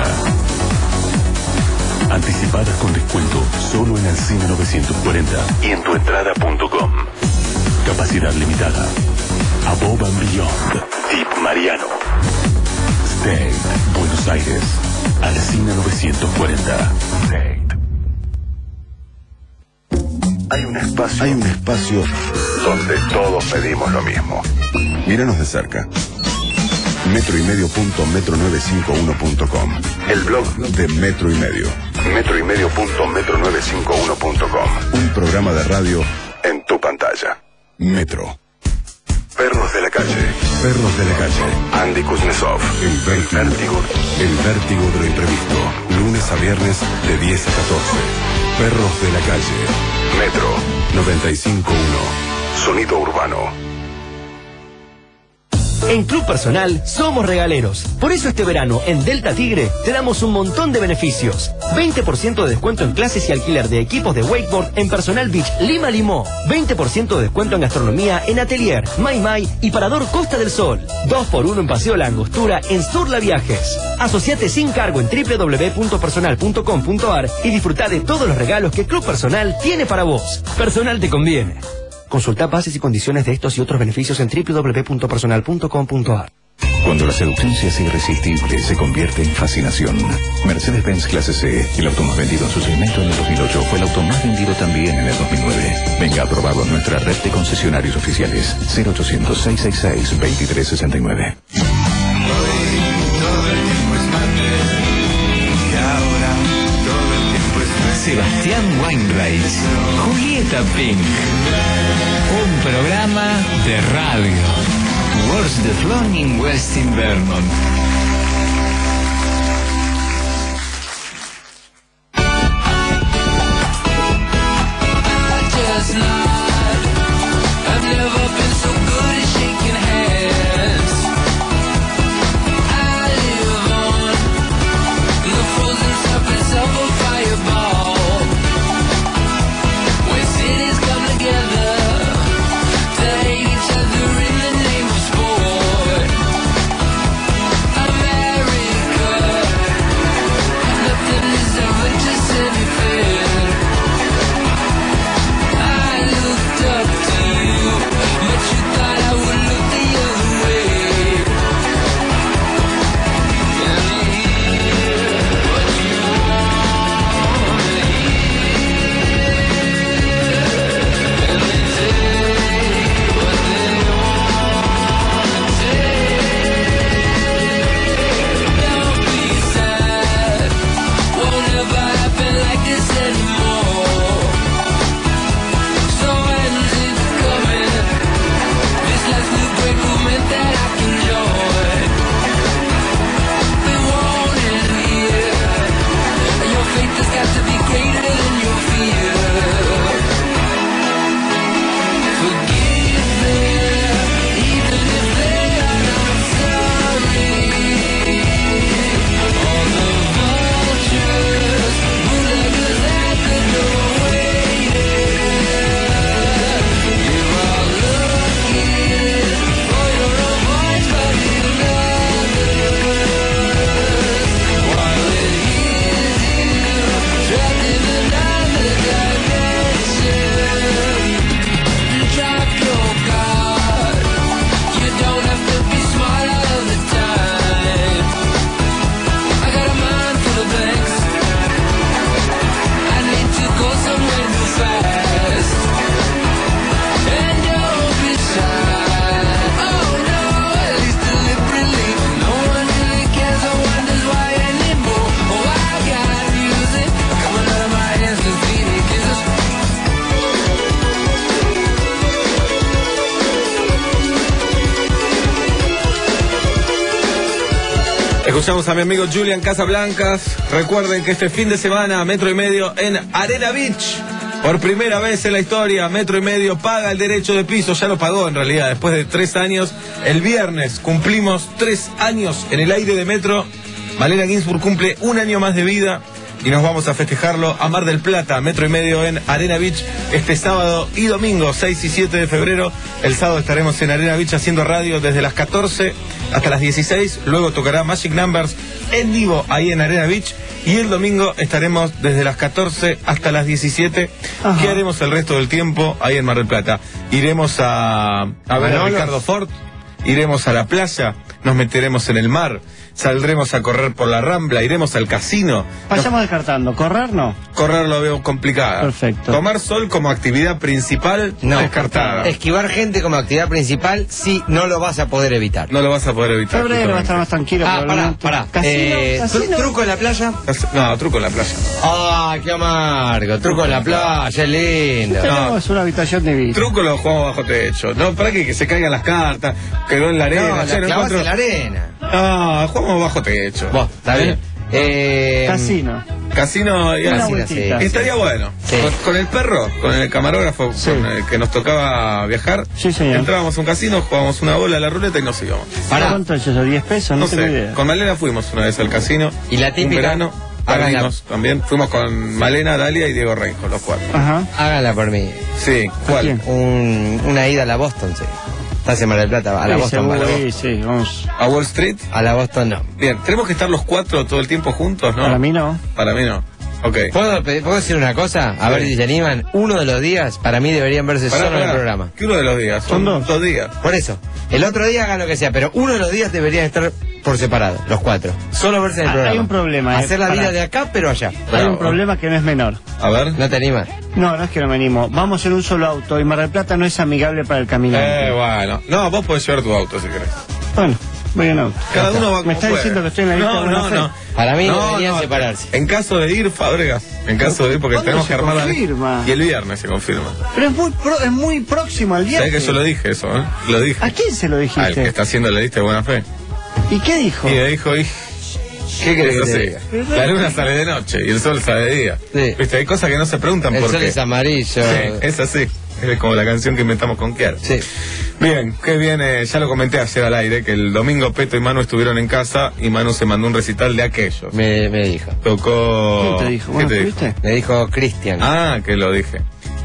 Anticipadas con descuento solo en Alsina novecientos cuarenta y en tuentrada punto com. Capacidad limitada. Above and Beyond. Tip Mariano. State, Buenos Aires. Alsina novecientos cuarenta. State. Hay un espacio. Hay un espacio donde todos pedimos lo mismo. Míranos de cerca. Metro y medio punto metro nueve cinco uno punto com. El blog de Metro y Medio. Metro y medio punto metro nueve cinco uno punto com. Un programa de radio en tu pantalla. Metro. Perros de la calle. Perros de la calle. Andy Kuznetsov. El vértigo. El vértigo, el vértigo de lo imprevisto. Lunes a viernes de diez a catorce. Perros de la calle. Metro noventa y cinco punto uno. Sonido urbano. En Club Personal somos regaleros. Por eso este verano en Delta Tigre te damos un montón de beneficios. veinte por ciento de descuento en clases y alquiler de equipos de wakeboard en Personal Beach Lima Limó. veinte por ciento de descuento en gastronomía en Atelier, Mai Mai y Parador Costa del Sol. dos por uno en Paseo La Angostura en Surla Viajes. Asociate sin cargo en doble u doble u doble u punto personal punto com punto ar y disfruta de todos los regalos que Club Personal tiene para vos. Personal te conviene. Consulta bases y condiciones de estos y otros beneficios en doble u doble u doble u punto personal punto com punto ar. Cuando la seducción se hace irresistible, se convierte en fascinación. Mercedes-Benz Clase C, el auto más vendido en su segmento en el dos mil ocho, fue el auto más vendido también en el dos mil nueve. Venga a probarlo en nuestra red de concesionarios oficiales. cero ochocientos, seiscientos sesenta y seis, veintitrés sesenta y nueve. Sebastián Weinreich, Julieta Pink. Un programa de radio. What's the Flown in West Vernon. Escuchamos a mi amigo Julian Casablancas. Recuerden que este fin de semana, Metro y Medio en Arena Beach. Por primera vez en la historia, Metro y Medio paga el derecho de piso. Ya lo pagó en realidad, después de tres años. El viernes cumplimos tres años en el aire de Metro. Malena Ginsburg cumple un año más de vida. Y nos vamos a festejarlo a Mar del Plata, Metro y Medio en Arena Beach, este sábado y domingo, seis y siete de febrero. El sábado estaremos en Arena Beach haciendo radio desde las catorce hasta las dieciséis. Luego tocará Magic Numbers en vivo ahí en Arena Beach. Y el domingo estaremos desde las catorce hasta las diecisiete. Ajá. ¿Qué haremos el resto del tiempo ahí en Mar del Plata? Iremos a, a ver a Ricardo Ford, iremos a la playa, nos meteremos en el mar. Saldremos a correr por la Rambla, iremos al casino. Vayamos no, descartando, ¿correr no? Correr lo veo complicado. Perfecto. Tomar sol como actividad principal, no. Descartada. Esquivar gente como actividad principal, sí, no lo vas a poder evitar. No lo vas a poder evitar. Febrero va a estar más tranquilo. Ah, pará, pará. ¿Casino? Eh, ¿Casino? ¿Truco en la playa? No, truco en la playa. Ah, qué amargo. Truco en la playa, es lindo. Tenemos no. una habitación de vida. Truco lo jugamos bajo techo. No, para que, que se caigan las cartas, quedó en la arena. No, la ya no clavas encuentro... en la arena. No, jugamos bajo techo. Vos, está bien. Eh, Casino. Casino, y Casino, sí, estaría sí. bueno. Sí. Con, con el perro, con el camarógrafo Sí. con el que nos tocaba viajar. Sí, señor. Entrábamos a un casino, jugábamos una bola a la ruleta y nos íbamos. Pará. ¿Cuánto es eso? ¿diez pesos? No, No tengo sé, idea. con Malena fuimos una vez al casino. Y la típica. Un verano, Háganla. perdimos también. Fuimos con Malena, Dalia y Diego Reinjo, los cuatro. Ajá. Háganla por mí. Sí, ¿cuál? quién? Un, una ida a la Boston, sí. Estás en Mar del Plata, a la Sí, Boston, seguro, a la sí, Boston. sí, vamos. ¿A Wall Street? A la Boston no. Bien, tenemos que estar los cuatro todo el tiempo juntos, ¿no? Para mí no. Para mí no. Ok. ¿Puedo, pe- ¿Puedo decir una cosa? A Sí. ver si se animan. Uno de los días, para mí, deberían verse Pará, solo en pará. el programa. ¿Qué uno de los días? Son dos, dos días. Por eso. El otro día hagan lo que sea, pero uno de los días deberían estar por separado, los cuatro. Solo verse en el Ah, programa. hay un problema, eh, Hacer la pará. vida de acá, pero allá. Hay un problema que no es menor. A ver. ¿No te animas? No, no es que no me animo. Vamos en un solo auto y Mar del Plata no es amigable para el caminante. Eh, bueno. No, vos podés llevar tu auto si querés. Bueno, voy en auto. Cada uno va como ¿Me está puede. diciendo que estoy en la lista No, de buena no, fe? no. Para mí No, deberían no, separarse. En caso de ir, Fábregas. En caso de ir, porque ¿Cuándo tenemos se que armar la confirma? Y el viernes se confirma. Pero es muy, pro- es muy próximo al viaje. ¿Sabés que yo lo dije eso, eh? Lo dije. ¿A quién se lo dijiste? Al que está haciendo la lista de buena fe. ¿Y qué dijo? Y le dijo, y... ¿Qué querés Eso que te sí. diga? La luna sale de noche y el sol sale de día. Sí. Viste, hay cosas que no se preguntan El por sol qué. es amarillo. Sí, es así. Es como la canción que inventamos con Kiara. Sí. Bien, qué bien, eh, ya lo comenté ayer al aire, que el domingo Peto y Manu estuvieron en casa y Manu se mandó un recital de aquellos. Me, me dijo. Tocó... ¿Quién te dijo? ¿Qué ¿Vos te dijo? estuviste? Me dijo Cristian. Ah, que lo dije.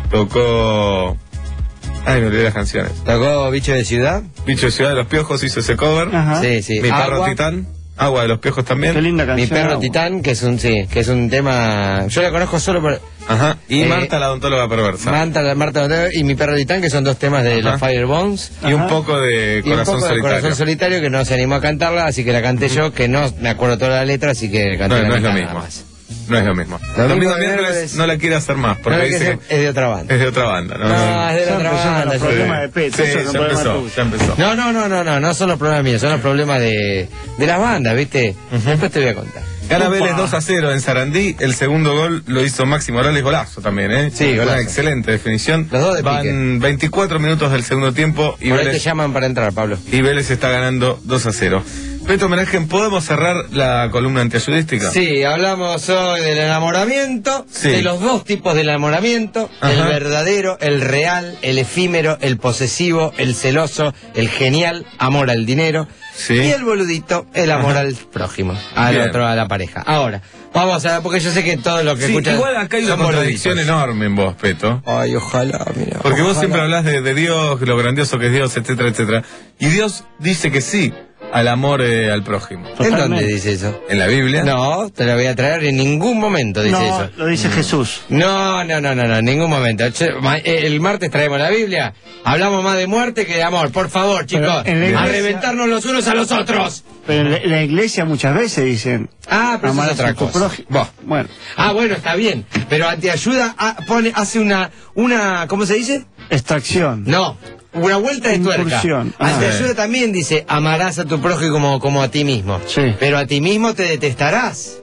Tocó... Ay, me olvidé las canciones. ¿Tocó Bicho de Ciudad? Bicho de Ciudad de los Piojos hizo ese cover. Ajá. Sí, sí. Mi perro Agua. Titán. Agua de los Piojos también. Qué linda Mi canción. perro Agua. Titán, que es un sí, que es un tema. Yo la conozco solo por Ajá. Y Eh, Marta la odontóloga perversa. Marta, Marta Montero y Mi perro Titán, que son dos temas de Ajá. los Firebones. y un Ajá. poco de Y un Corazón poco de Solitario. Corazón Solitario, que no se animó a cantarla, así que la canté yo, que no me acuerdo toda la letra, así que canté No, la no es lo mitad mismo. nada más. No es lo mismo. Domingo Domingo de miércoles miércoles no la quiere hacer más porque No, que dice es, que es de otra banda. es de otra banda. No, No, no. es de Ya otra empezó con banda. los yo- problemas de Peto. Sí, eso ya no puede empezó, más ya empezó. No, no, no, no, no, no son los problemas míos, son los problemas de, de las bandas, ¿viste? Después te voy a contar. Gana Upa. Vélez dos a cero en Sarandí. El segundo gol lo hizo Maxi Morales, golazo también, ¿eh? Sí, Una golazo. excelente definición. Los dos de Van pique. veinticuatro minutos del segundo tiempo y Por ahí te Vélez, llaman para entrar, Pablo. y Vélez está ganando dos a cero. Peto Menagen, ¿podemos cerrar la columna antiayudística? Sí, hablamos hoy del enamoramiento, Sí. de los dos tipos del enamoramiento, el Ajá. verdadero, el real, el efímero, el posesivo, el celoso, el genial, amor al dinero, Sí. y el boludito, el amor Ajá. al prójimo, al Bien. otro, a la pareja. Ahora, vamos a ver, porque yo sé que todos los que Sí, escuchan igual acá hay una son contradicción boluditos. enorme en vos, Peto. Ay, ojalá, mira. Porque vos ojalá. siempre hablas de, de Dios, lo grandioso que es Dios, etcétera, etcétera. Y Dios dice que sí al amor eh, al prójimo. ¿En dónde Totalmente. dice eso? ¿En la Biblia? No, te lo voy a traer, en ningún momento dice No, eso. lo dice Jesús. No, no, no, no, no, en ningún momento. Che, ma- eh, El martes traemos la Biblia. Hablamos más de muerte que de amor. Por favor, chicos. en la A iglesia- reventarnos los unos a los otros. Pero en la, en la iglesia muchas veces dicen. Ah, pero eso es amarás otra a tu cosa. prójimo. Vos. Bueno, Ah, bueno, está bien. Pero antiayuda ah, pone, hace una, una, ¿cómo se dice? extracción. No, una vuelta de tuerca. Incursión. Ah. Antiayuda también dice, amarás a tu prójimo como, como a ti mismo. Sí. Pero a ti mismo te detestarás.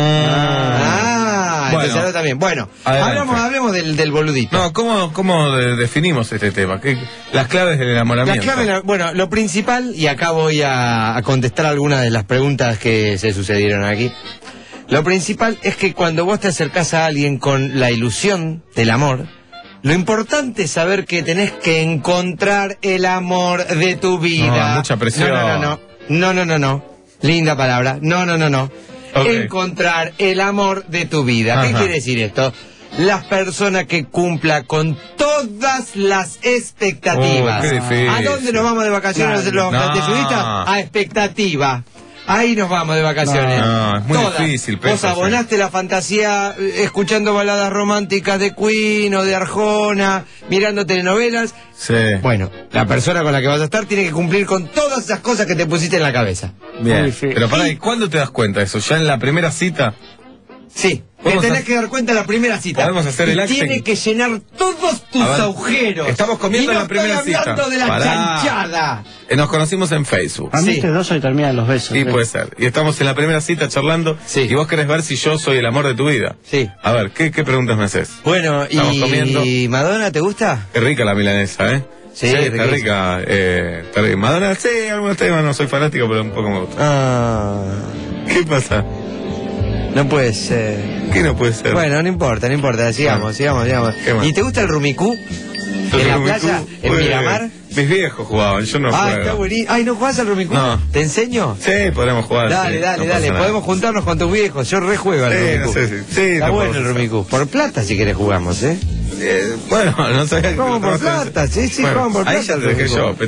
Ah, Bueno. entonces ahora también. Bueno, Adelante. hablamos, hablemos del, del boludito. No, ¿cómo, cómo de- definimos este tema? ¿Qué, las claves del La enamoramiento. clave, la- bueno, lo principal, y acá voy a, a contestar algunas de las preguntas que se sucedieron aquí. Lo principal es que cuando vos te acercás a alguien con la ilusión del amor, lo importante es saber que tenés que encontrar el amor de tu vida. No, mucha presión. No, no, no, no. No, no, no, no. Linda palabra. No, no, no, no. Ok. Encontrar el amor de tu vida. ¿Qué Ajá. quiere decir esto? La persona que cumpla con todas las expectativas. Oh, qué difícil. ¿A dónde nos vamos de vacaciones Claro. los No. antiayudistas? A expectativa. Ahí nos vamos de vacaciones. No, es muy Todas. difícil, Vos Peto, abonaste la fantasía eh, escuchando baladas románticas de Queen o de Arjona, mirando telenovelas. Sí. Bueno, la persona con la que vas a estar tiene que cumplir con todas esas cosas que te pusiste en la cabeza. Bien. Muy difícil. Pero pará, ¿y cuándo te das cuenta de eso? ¿Ya en la primera cita? Sí, te Vamos tenés a- que dar cuenta en la primera cita. Podemos hacer el Y acting. tiene que llenar todos tus A ver, agujeros. estamos comiendo y no la primera estoy cita. hablando de la Pará. chanchada. Eh, nos conocimos en Facebook. A mí Sí. este dos hoy terminan los besos. Sí, ¿eh? puede ser. Y estamos en la primera cita charlando. Sí. Y vos querés ver si yo soy el amor de tu vida. Sí. A ver, ¿qué, qué preguntas me haces? Bueno, Estamos comiendo. y Madonna, ¿te gusta? Qué rica la milanesa, ¿eh? Sí, está riquísima. rica. Eh, está rica. Madonna, sí, algunos temas, no soy fanático, pero un poco me gusta. Ah, ¿Qué pasa? no puede ser. ¿Qué no puede ser? Bueno, no importa, no importa, sigamos, Ah. sigamos, sigamos. ¿Qué más? ¿Y te gusta el rumicú? Yo ¿En la rumicú, playa? ¿En pues, Miramar? Mis viejos jugaban, yo no Ah, juego. está buenísimo. Ay, ¿no jugás al rumicú? No. ¿Te enseño? Sí, podemos jugar. Dale, sí, dale, no dale. pasa nada. Podemos juntarnos con tus viejos. Yo rejuego al Sí, rumicú. no sé si- sí, Está no bueno podemos el rumicú. Por plata, si querés, jugamos, ¿eh? Eh, bueno, no sé. Vamos por no sé. plata, sí, sí, Bueno, vamos por ahí plata, ya te dejé rumicú. yo, Petro.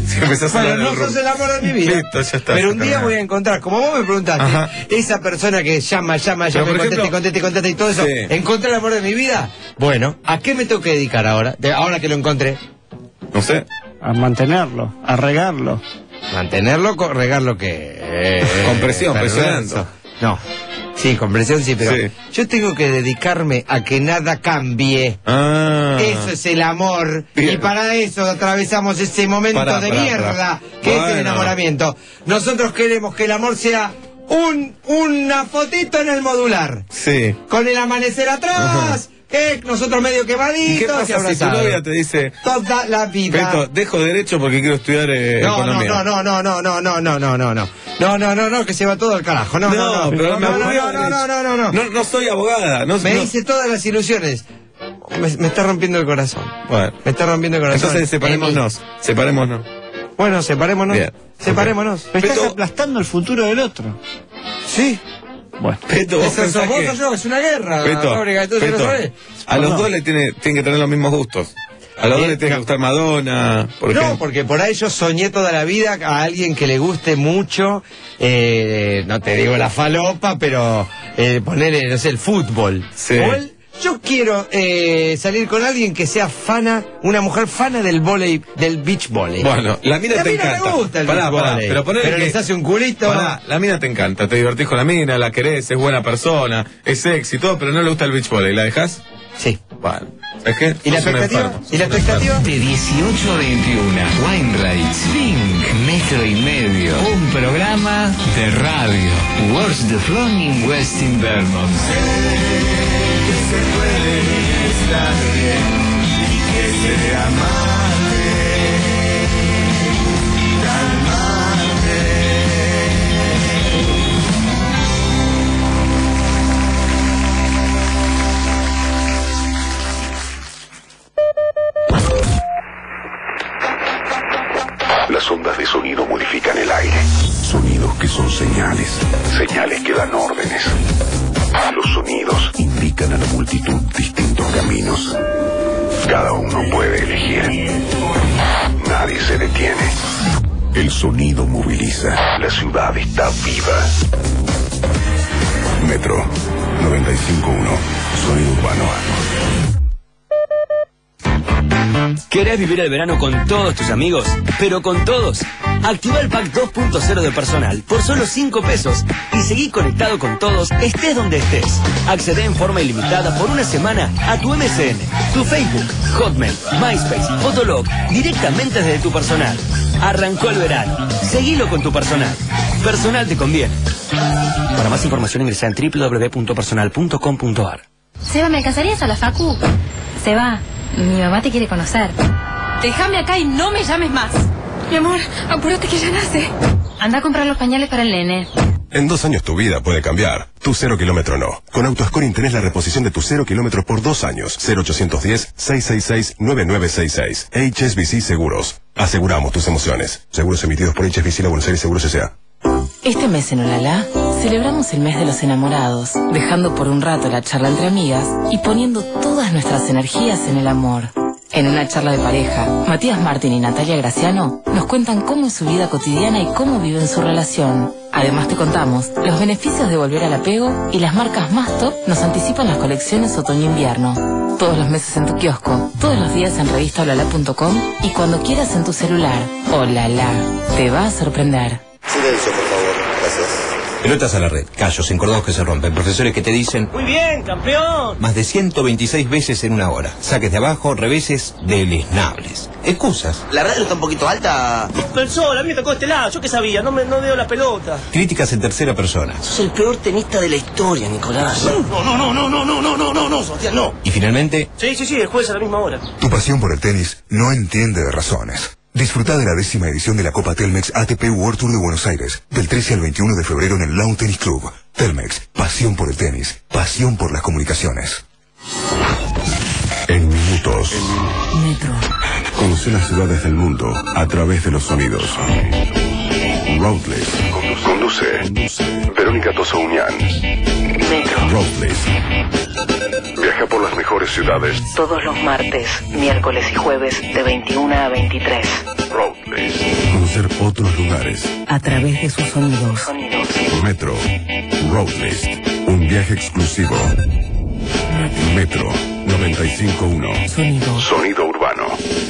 Si empezás a Bueno, hablar no del sos rumbo. el amor de mi vida. Listo, ya está. Pero ya un día terminó. voy a encontrar, como vos me preguntaste, Ajá. esa persona que llama, llama, Pero, llama, por contesta, ejemplo- contesta, contesta y todo eso, Sí. ¿encontré el amor de mi vida? Bueno, ¿a qué me tengo que dedicar ahora? De, ahora que lo encontré. No sé. A mantenerlo, a regarlo. Mantenerlo, co- regarlo que... Eh, Con presión, perverso. presionando. No. Sí, con presión sí, pero Sí. yo tengo que dedicarme a que nada cambie. Ah. Eso es el amor. Bien. Y para eso atravesamos ese momento Pará, de pará, mierda pará. que es Bueno. el enamoramiento. Nosotros queremos que el amor sea un una fotito en el modular. Sí. Con el amanecer atrás. Eh, nosotros medio ¿Y qué quemaditos y pasa si tu abrazados. novia te dice, Toda la vida. Beto, dejo derecho porque quiero estudiar eh, No, no, economía? no, no, no, no, no, no, no, no, no, no, no, no, no, no, que se va todo al carajo, no, no, No, no, pero no, me no, aburrió. no, no, no, no, no, No, no soy abogada. No, me no- hice todas las ilusiones, me, me está rompiendo el corazón, Bueno, me está rompiendo el corazón. entonces separémonos. Separémonos. Bueno, separémonos, Bien. separémonos. Me estás Beto- aplastando el futuro del otro. Sí, Bueno. Beto, vos eso sos pensás vos que... o yo, es una guerra, Beto, Fábrica, entonces Beto, lo sabés. a los No. dos le tiene, tienen que tener los mismos gustos. A los dos le tiene que gustar Madonna, por No, ejemplo. porque por ahí yo soñé toda la vida a alguien que le guste mucho, eh, no te digo la falopa, pero eh, ponerle, no sé, el fútbol. Sí. O el- yo quiero eh, salir con alguien que sea fana, una mujer fana del volei, del beach volley. Bueno, la mina Y a te mí no me encanta. gusta el Pará, beach pará, volley, pero ponele pero que- les hace un culito. Pará, la mina te encanta, te divertís con la mina, la querés, es buena persona, es sexy y todo, pero no le gusta el beach volley. ¿La dejás? Sí. Bueno, ¿es qué? ¿Y la Sos un expectativa? enfermo, sos ¿Y la un expectativa? De dieciocho a veintiuno, Wine Swing, metro y medio. Un programa de radio. What's the Fun in Westin Vermont. Las ondas de sonido modifican el aire. Sonidos que son señales. Señales que dan órdenes. Los sonidos indican a la multitud distintos caminos. Cada uno puede elegir. Nadie se detiene. El sonido moviliza. La ciudad está viva. Metro noventa y cinco punto uno. Sonido urbano. ¿Querés vivir el verano con todos tus amigos? Pero con todos. Activa el pack dos punto cero de personal por solo cinco pesos y seguí conectado con todos, estés donde estés. Accede en forma ilimitada por una semana a tu M S N, tu Facebook, Hotmail, MySpace, Fotolog, directamente desde tu personal. Arrancó el verano. Seguilo con tu personal. Personal te conviene. Para más información ingresa en doble u doble u doble u punto personal punto com punto a r. Seba, ¿me alcanzarías a la facu? Seba, mi mamá te quiere conocer. Déjame acá y no me llames más. Mi amor, apúrate que ya nace. Anda a comprar los pañales para el nene. En dos años tu vida puede cambiar. Tu cero kilómetro no. Con AutoScoring tenés la reposición de tu cero kilómetro por dos años. cero ochocientos diez, seiscientos sesenta y seis, noventa y nueve sesenta y seis. H S B C Seguros. Aseguramos tus emociones. Seguros emitidos por H S B C La Buenos Aires Seguros S A Este mes en Olala celebramos el mes de los enamorados, dejando por un rato la charla entre amigas y poniendo todas nuestras energías en el amor. En una charla de pareja, Matías Martín y Natalia Graciano nos cuentan cómo es su vida cotidiana y cómo viven su relación. Además te contamos los beneficios de volver al apego y las marcas más top nos anticipan las colecciones otoño-invierno. Todos los meses en tu kiosco, todos los días en revista olala punto com y cuando quieras en tu celular. Olala, te va a sorprender. Silencio, por favor. Gracias. Pelotas a la red, callos encordados que se rompen, profesores que te dicen Muy bien, campeón. más de ciento veintiséis veces en una hora, saques de abajo, reveses deleznables, excusas, La radio está un poquito alta. Pero el sol, a mí me tocó este lado, yo qué sabía, no me no veo la pelota. críticas en tercera persona Sos el peor tenista de la historia, Nicolás. No, no, no, no, no, no, no, no, no, no, Sebastián, no. y finalmente Sí, sí, sí, el jueves a la misma hora. Tu pasión por el tenis no entiende de razones. Disfruta de la décima edición de la Copa Telmex A T P World Tour de Buenos Aires, del trece al veintiuno de febrero en el Lawn Tennis Club. Telmex, pasión por el tenis, pasión por las comunicaciones. En minutos. Metro. Conoce las ciudades del mundo a través de los sonidos. Roadless. Conduce. Verónica Tosa Uñán. Roadless. Viaja por las mejores ciudades. Todos los martes, miércoles y jueves de veintiuna a veintitrés. Roadlist. Conocer otros lugares. A través de sus sonidos. Metro. Roadlist. Un viaje exclusivo. Metro noventa y cinco punto uno. Sonido. Sonido urbano.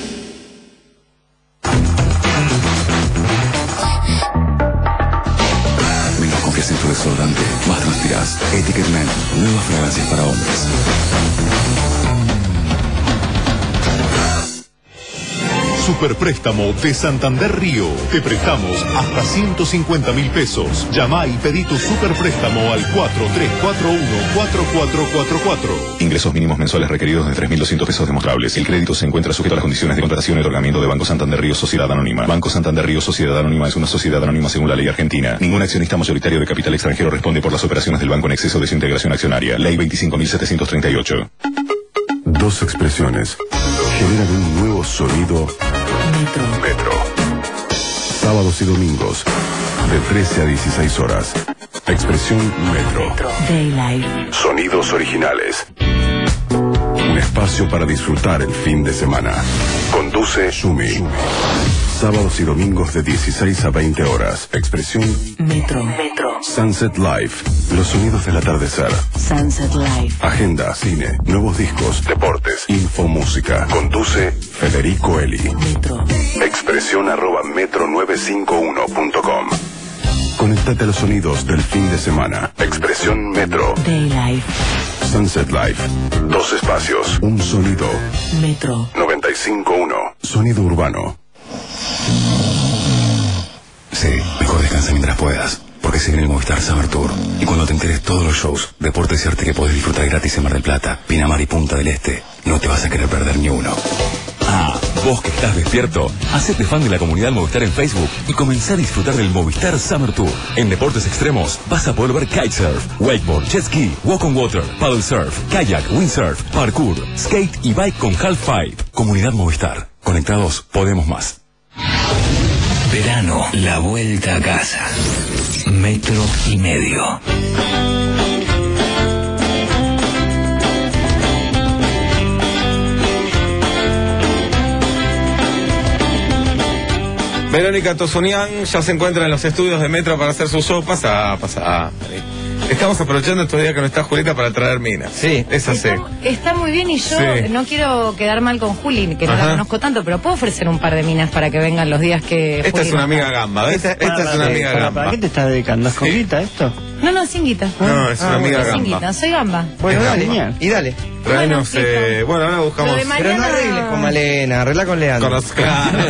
Menos confianza en tu desodorante, más transpirás. Etiquette Men, nuevas fragancias para hombres. Superpréstamo de Santander Río. Te prestamos hasta ciento cincuenta mil pesos. Llama y pedí tu superpréstamo al cuatro tres cuatro uno cuatro cuatro cuatro cuatro. Ingresos mínimos mensuales requeridos de tres mil doscientos pesos demostrables. El crédito se encuentra sujeto a las condiciones de contratación y otorgamiento de Banco Santander Río Sociedad Anónima. Banco Santander Río Sociedad Anónima es una sociedad anónima según la ley argentina. Ningún accionista mayoritario de capital extranjero responde por las operaciones del banco en exceso de su integración accionaria. Ley veinticinco mil setecientos treinta y ocho. Dos expresiones generan un nuevo sonido. Metro. Metro. Sábados y domingos, de trece a dieciséis horas. Expresión Metro. Daylight. Sonidos originales. Un espacio para disfrutar el fin de semana. Conduce Shumi. Sábados y domingos de dieciséis a veinte horas. Expresión Metro. Metro. Sunset Live. Los sonidos del atardecer. Sunset Live. Agenda, cine, nuevos discos, deportes, infomúsica. Conduce Federico Eli. Metro. Expresión arroba metro nueve cinco uno punto com. Conectate a los sonidos del fin de semana. Expresión Metro. Daylight. Sunset Live. Dos espacios. Un sonido. Metro. noventa y cinco punto uno. Sonido urbano. Sí, mejor descansa mientras puedas, porque se viene el Movistar Summer Tour. Y cuando te enteres todos los shows, deportes y arte que podés disfrutar gratis en Mar del Plata, Pinamar y Punta del Este, no te vas a querer perder ni uno. Ah, vos que estás despierto, hacete fan de la comunidad Movistar en Facebook y comenzá a disfrutar del Movistar Summer Tour. En deportes extremos vas a poder ver kitesurf, wakeboard, jet ski, walk on water, paddle surf, kayak, windsurf, parkour, skate y bike con half pipe. Comunidad Movistar. Conectados podemos más. Verano, la vuelta a casa. Metro y medio. Verónica Tozunian ya se encuentra en los estudios de Metro para hacer su show. Pasa, pasa. Estamos aprovechando estos días que no está Julita para traer minas. Sí. Es así. Está, está muy bien y yo Sí. no quiero quedar mal con Juli, que no Ajá. la conozco tanto, pero puedo ofrecer un par de minas para que vengan los días que Esta Juli es una no amiga está. gamba, ¿ves? Esta, Para, es una para, amiga para, gamba. ¿Para qué te estás dedicando? ¿Es con guita esto? No, no, sin guita. No, es una Ah, amiga bueno, sin gamba. guita, soy gamba. Bueno, Es dale. gamba. Y dale. Traenos, eh, bueno, ahora buscamos. Lo de Pero no Mariana- arregles con Malena, arregla con Leandro. Con los claros.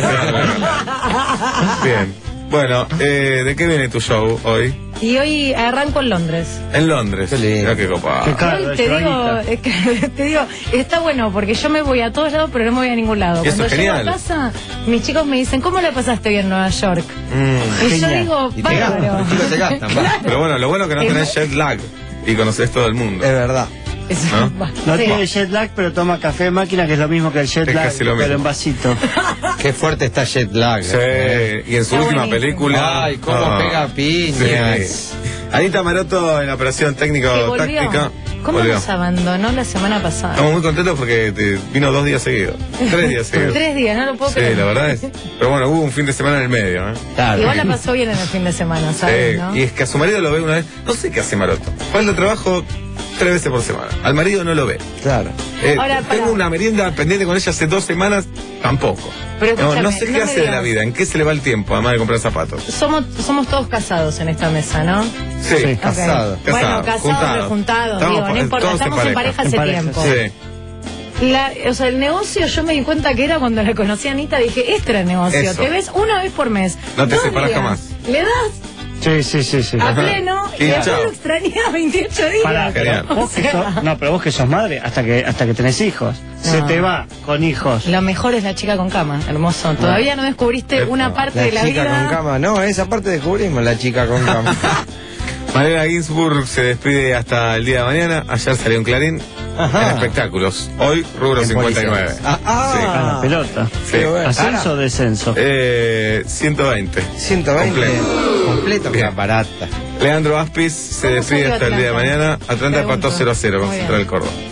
Bien. Bueno, eh, ¿de qué viene tu show hoy? Y hoy arranco en Londres. En Londres. Qué lindo. Mira qué copado. Qué caro, Hoy te eso, digo, guita. es que, te digo, está bueno porque yo me voy a todos lados, pero no me voy a ningún lado. Y eso Cuando es llego a genial. casa, mis chicos me dicen, ¿cómo la pasaste hoy en Nueva York? Mm. Y yo Genial. digo, Y te gastan, bárbaro. los chicos te gastan, va. Pero bueno, lo bueno es que no Es tenés muy- jet lag y conocés todo el mundo. Es verdad. Eso, ¿No? va. No Sí. tiene jet lag, pero toma café de máquina, que es lo mismo que el jet Es lag, casi lo pero mismo. en vasito. Qué fuerte está Jet Lag. Sí, y en su Está última buenísimo. película. Ay, cómo Ah, pega piñas. sí. Anita Maroto en la operación Que volvió. técnico-táctica. ¿Cómo volvió. nos abandonó la semana pasada? Estamos muy contentos porque te- vino dos días seguidos. Tres días seguidos. Tres días, no lo puedo Sí, creer. la verdad es. Pero bueno, hubo un fin de semana en el medio, ¿eh? Claro. Igual la pasó bien en el fin de semana, ¿sabes? Sí, ¿no? y es que a su marido lo ve una vez. No sé qué hace Maroto. Falta trabajo tres veces por semana. Al marido no lo ve. Claro. Eh, Ahora, tengo pará. una merienda pendiente con ella hace dos semanas, tampoco. Pero no, no escúchame, sé qué no me hace de la digas. vida, en qué se le va el tiempo, además de comprar zapatos. Somos, somos todos casados en esta mesa, ¿no? Sí, Sí. Ok. Casado. Bueno, Casado, casados, juntado. rejuntados, Estamos digo, no pa- importa, todos en estamos en pareja. pareja hace En pareja, tiempo. Sí. La, o sea, el negocio yo me di cuenta que era cuando la conocí a Anita, dije, este era el negocio, Eso. te ves una vez por mes. No te Dos separás días. jamás. Le das Sí, sí, sí, sí. a pleno Y y después chao. lo extrañás veintiocho días. Pará, Genial. pero vos que sos, no, pero vos que sos madre, hasta que hasta que tenés hijos. Se No. te va con hijos. Lo mejor es la chica con cama, hermoso. Todavía no descubriste Epa. una parte La de la chica vida. con cama. No, esa parte descubrimos, la chica con cama. Mariela Ginsburg se despide hasta el día de mañana. Ayer salió un Clarín Ajá. en espectáculos. Hoy, rubro En cincuenta y nueve. Ah, ah. Sí. A la pelota. Sí. ¿Ascenso o descenso? Eh, ciento veinte. ciento veinte. Completo. Completo, Bien. que barata. Leandro Aspis se ¿Cómo despide salió hasta el día de Atlanta? mañana. Atlanta Pregunto. cuatro cero cero con Muy bien. Central Córdoba.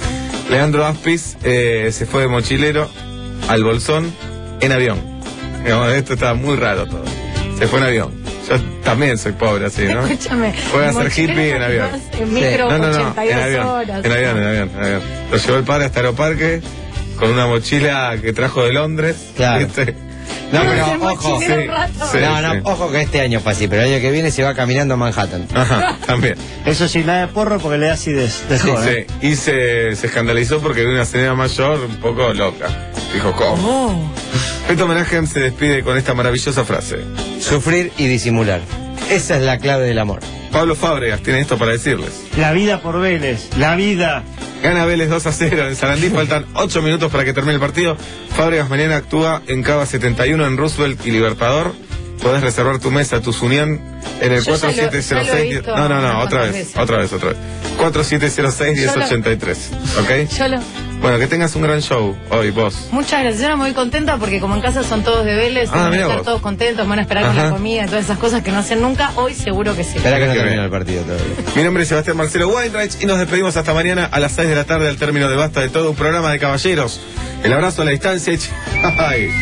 Leandro Aspis eh, se fue de mochilero al Bolsón en avión. Digamos, esto está muy raro todo. Se fue en avión. Yo también soy pobre así, ¿no? Escúchame. Voy a ser hippie en avión. En micro, no, no, no, ochenta y dos en avión, horas. en avión, en avión, en avión. Lo llevó el padre hasta Aeroparque con una mochila que trajo de Londres. Claro. ¿viste? No, Pero pero el ojo. mochilero Sí, un rato. sí, no, no, sí. ojo que este año fue así, pero el año que viene se va caminando a Manhattan. Ajá, también. Eso sí, nada de porro porque le da acidez. De Sí, joder. sí. Y se, se escandalizó porque vi una señora mayor un poco loca. Dijo, ¿cómo? Oh. Beto Menahem se despide con esta maravillosa frase. Sufrir y disimular. Esa es la clave del amor. Pablo Fábregas tiene esto para decirles. La vida por Vélez. La vida. Gana Vélez dos a cero en Sarandí, faltan ocho minutos para que termine el partido. Fábregas mañana actúa en Cava setenta y uno en Roosevelt y Libertador. Podés reservar tu mesa, tu Unión en el Yo ya cuatro siete cero lo- ya lo he seis. visto No, no, no, unas otra cuantas vez, veces. otra vez, otra vez. cuatro siete cero seis, uno cero ocho tres. ¿Ok? Yo lo... Bueno, que tengas un gran show hoy, vos. Muchas gracias, yo era muy contenta porque como en casa son todos de Vélez, Ah, van a mirá estar vos. todos contentos, van a esperar con Ajá. la comida, todas esas cosas que no hacen nunca, hoy seguro que sí. Espera que no Qué termine bien. el partido todavía. Mi nombre es Sebastián Marcelo Weinreich y nos despedimos hasta mañana a las seis de la tarde al término de Basta de todo un programa de caballeros. El abrazo a la distancia. y ch- Ay.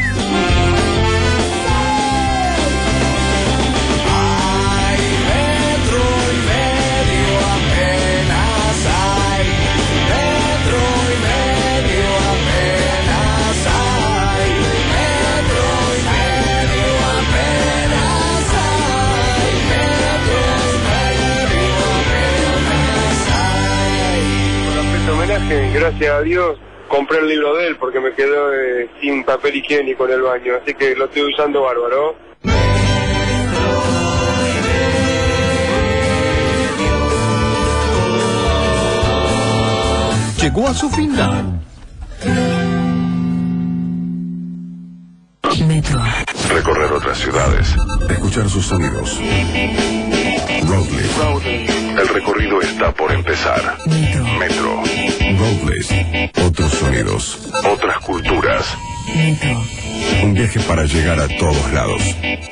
Homenaje, gracias a Dios, compré el libro de él porque me quedó eh, sin papel higiénico en el baño, así que lo estoy usando bárbaro. Llegó a su final. Metro. Recorrer otras ciudades. Escuchar sus sonidos. Roadless. El recorrido está por empezar. Metro. Metro. Roadless. Otros sonidos. Otras culturas. Metro. Un viaje para llegar a todos lados.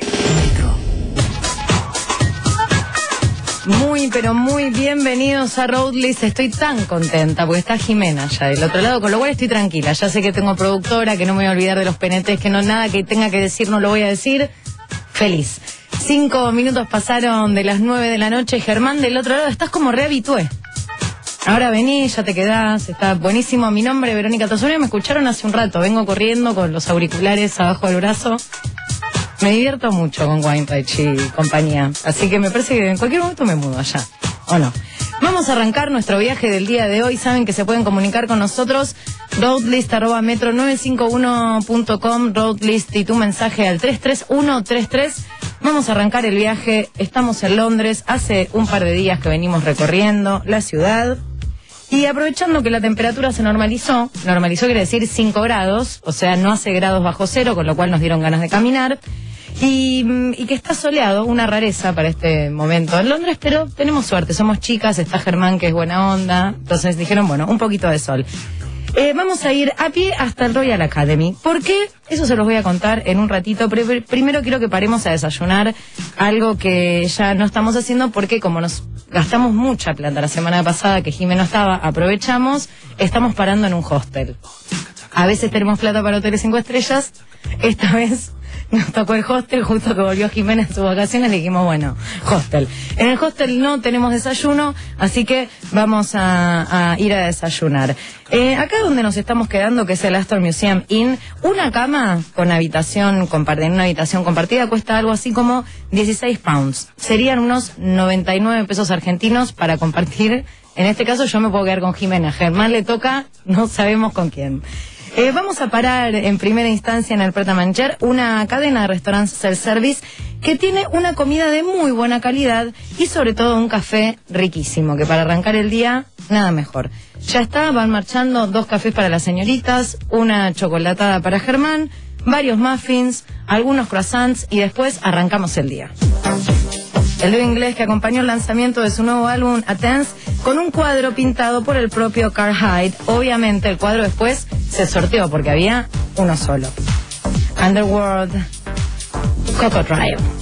Muy, pero muy bienvenidos a Roadlist. Estoy tan contenta porque está Jimena ya del otro lado, con lo cual estoy tranquila. Ya sé que tengo productora, que no me voy a olvidar de los penetes, que no nada que tenga que decir no lo voy a decir. Feliz. Cinco minutos pasaron de las nueve de la noche. Germán, del otro lado, estás como rehabitué. Ahora vení, ya te quedás, está buenísimo. Mi nombre es Verónica Tosuria, me escucharon hace un rato. Vengo corriendo con los auriculares abajo del brazo. Me divierto mucho con Weinreich y compañía, así que me parece que en cualquier momento me mudo allá, ¿o no? Vamos a arrancar nuestro viaje del día de hoy. Saben que se pueden comunicar con nosotros, roadlist arroba metro nueve cinco uno punto com, roadlist y tu mensaje al tres tres uno tres tres. Vamos a arrancar el viaje, estamos en Londres, hace un par de días que venimos recorriendo la ciudad. Y aprovechando que la temperatura se normalizó, normalizó quiere decir cinco grados, o sea, no hace grados bajo cero, con lo cual nos dieron ganas de caminar. Y, y que está soleado, una rareza para este momento en Londres, pero tenemos suerte, somos chicas, está Germán que es buena onda, entonces dijeron, bueno, un poquito de sol. Eh, vamos a ir a pie hasta el Royal Academy. ¿Por qué? Eso se los voy a contar en un ratito. Pero primero quiero que paremos a desayunar, algo que ya no estamos haciendo porque como nos gastamos mucha plata la semana pasada que Jimé no estaba, aprovechamos, estamos parando en un hostel. A veces tenemos plata para hoteles cinco estrellas, esta vez nos tocó el hostel, justo que volvió Jiménez en sus vacaciones, le dijimos, bueno, hostel. En el hostel no tenemos desayuno, así que vamos a, a ir a desayunar. Eh, acá donde nos estamos quedando, que es el Astor Museum Inn, una cama con habitación compartida, en una habitación compartida cuesta algo así como dieciséis pounds. Serían unos noventa y nueve pesos argentinos para compartir. En este caso yo me puedo quedar con Jimena. Germán le toca, no sabemos con quién. Eh, vamos a parar en primera instancia en el Pret a Manger, una cadena de restaurantes self-service que tiene una comida de muy buena calidad y sobre todo un café riquísimo, que para arrancar el día, nada mejor. Ya está, van marchando dos cafés para las señoritas, una chocolatada para Germán, varios muffins, algunos croissants y después arrancamos el día. El dúo inglés que acompañó el lanzamiento de su nuevo álbum Athens con un cuadro pintado por el propio Carl Hyde. Obviamente el cuadro después se sorteó porque había uno solo. Underworld, Cocodrile.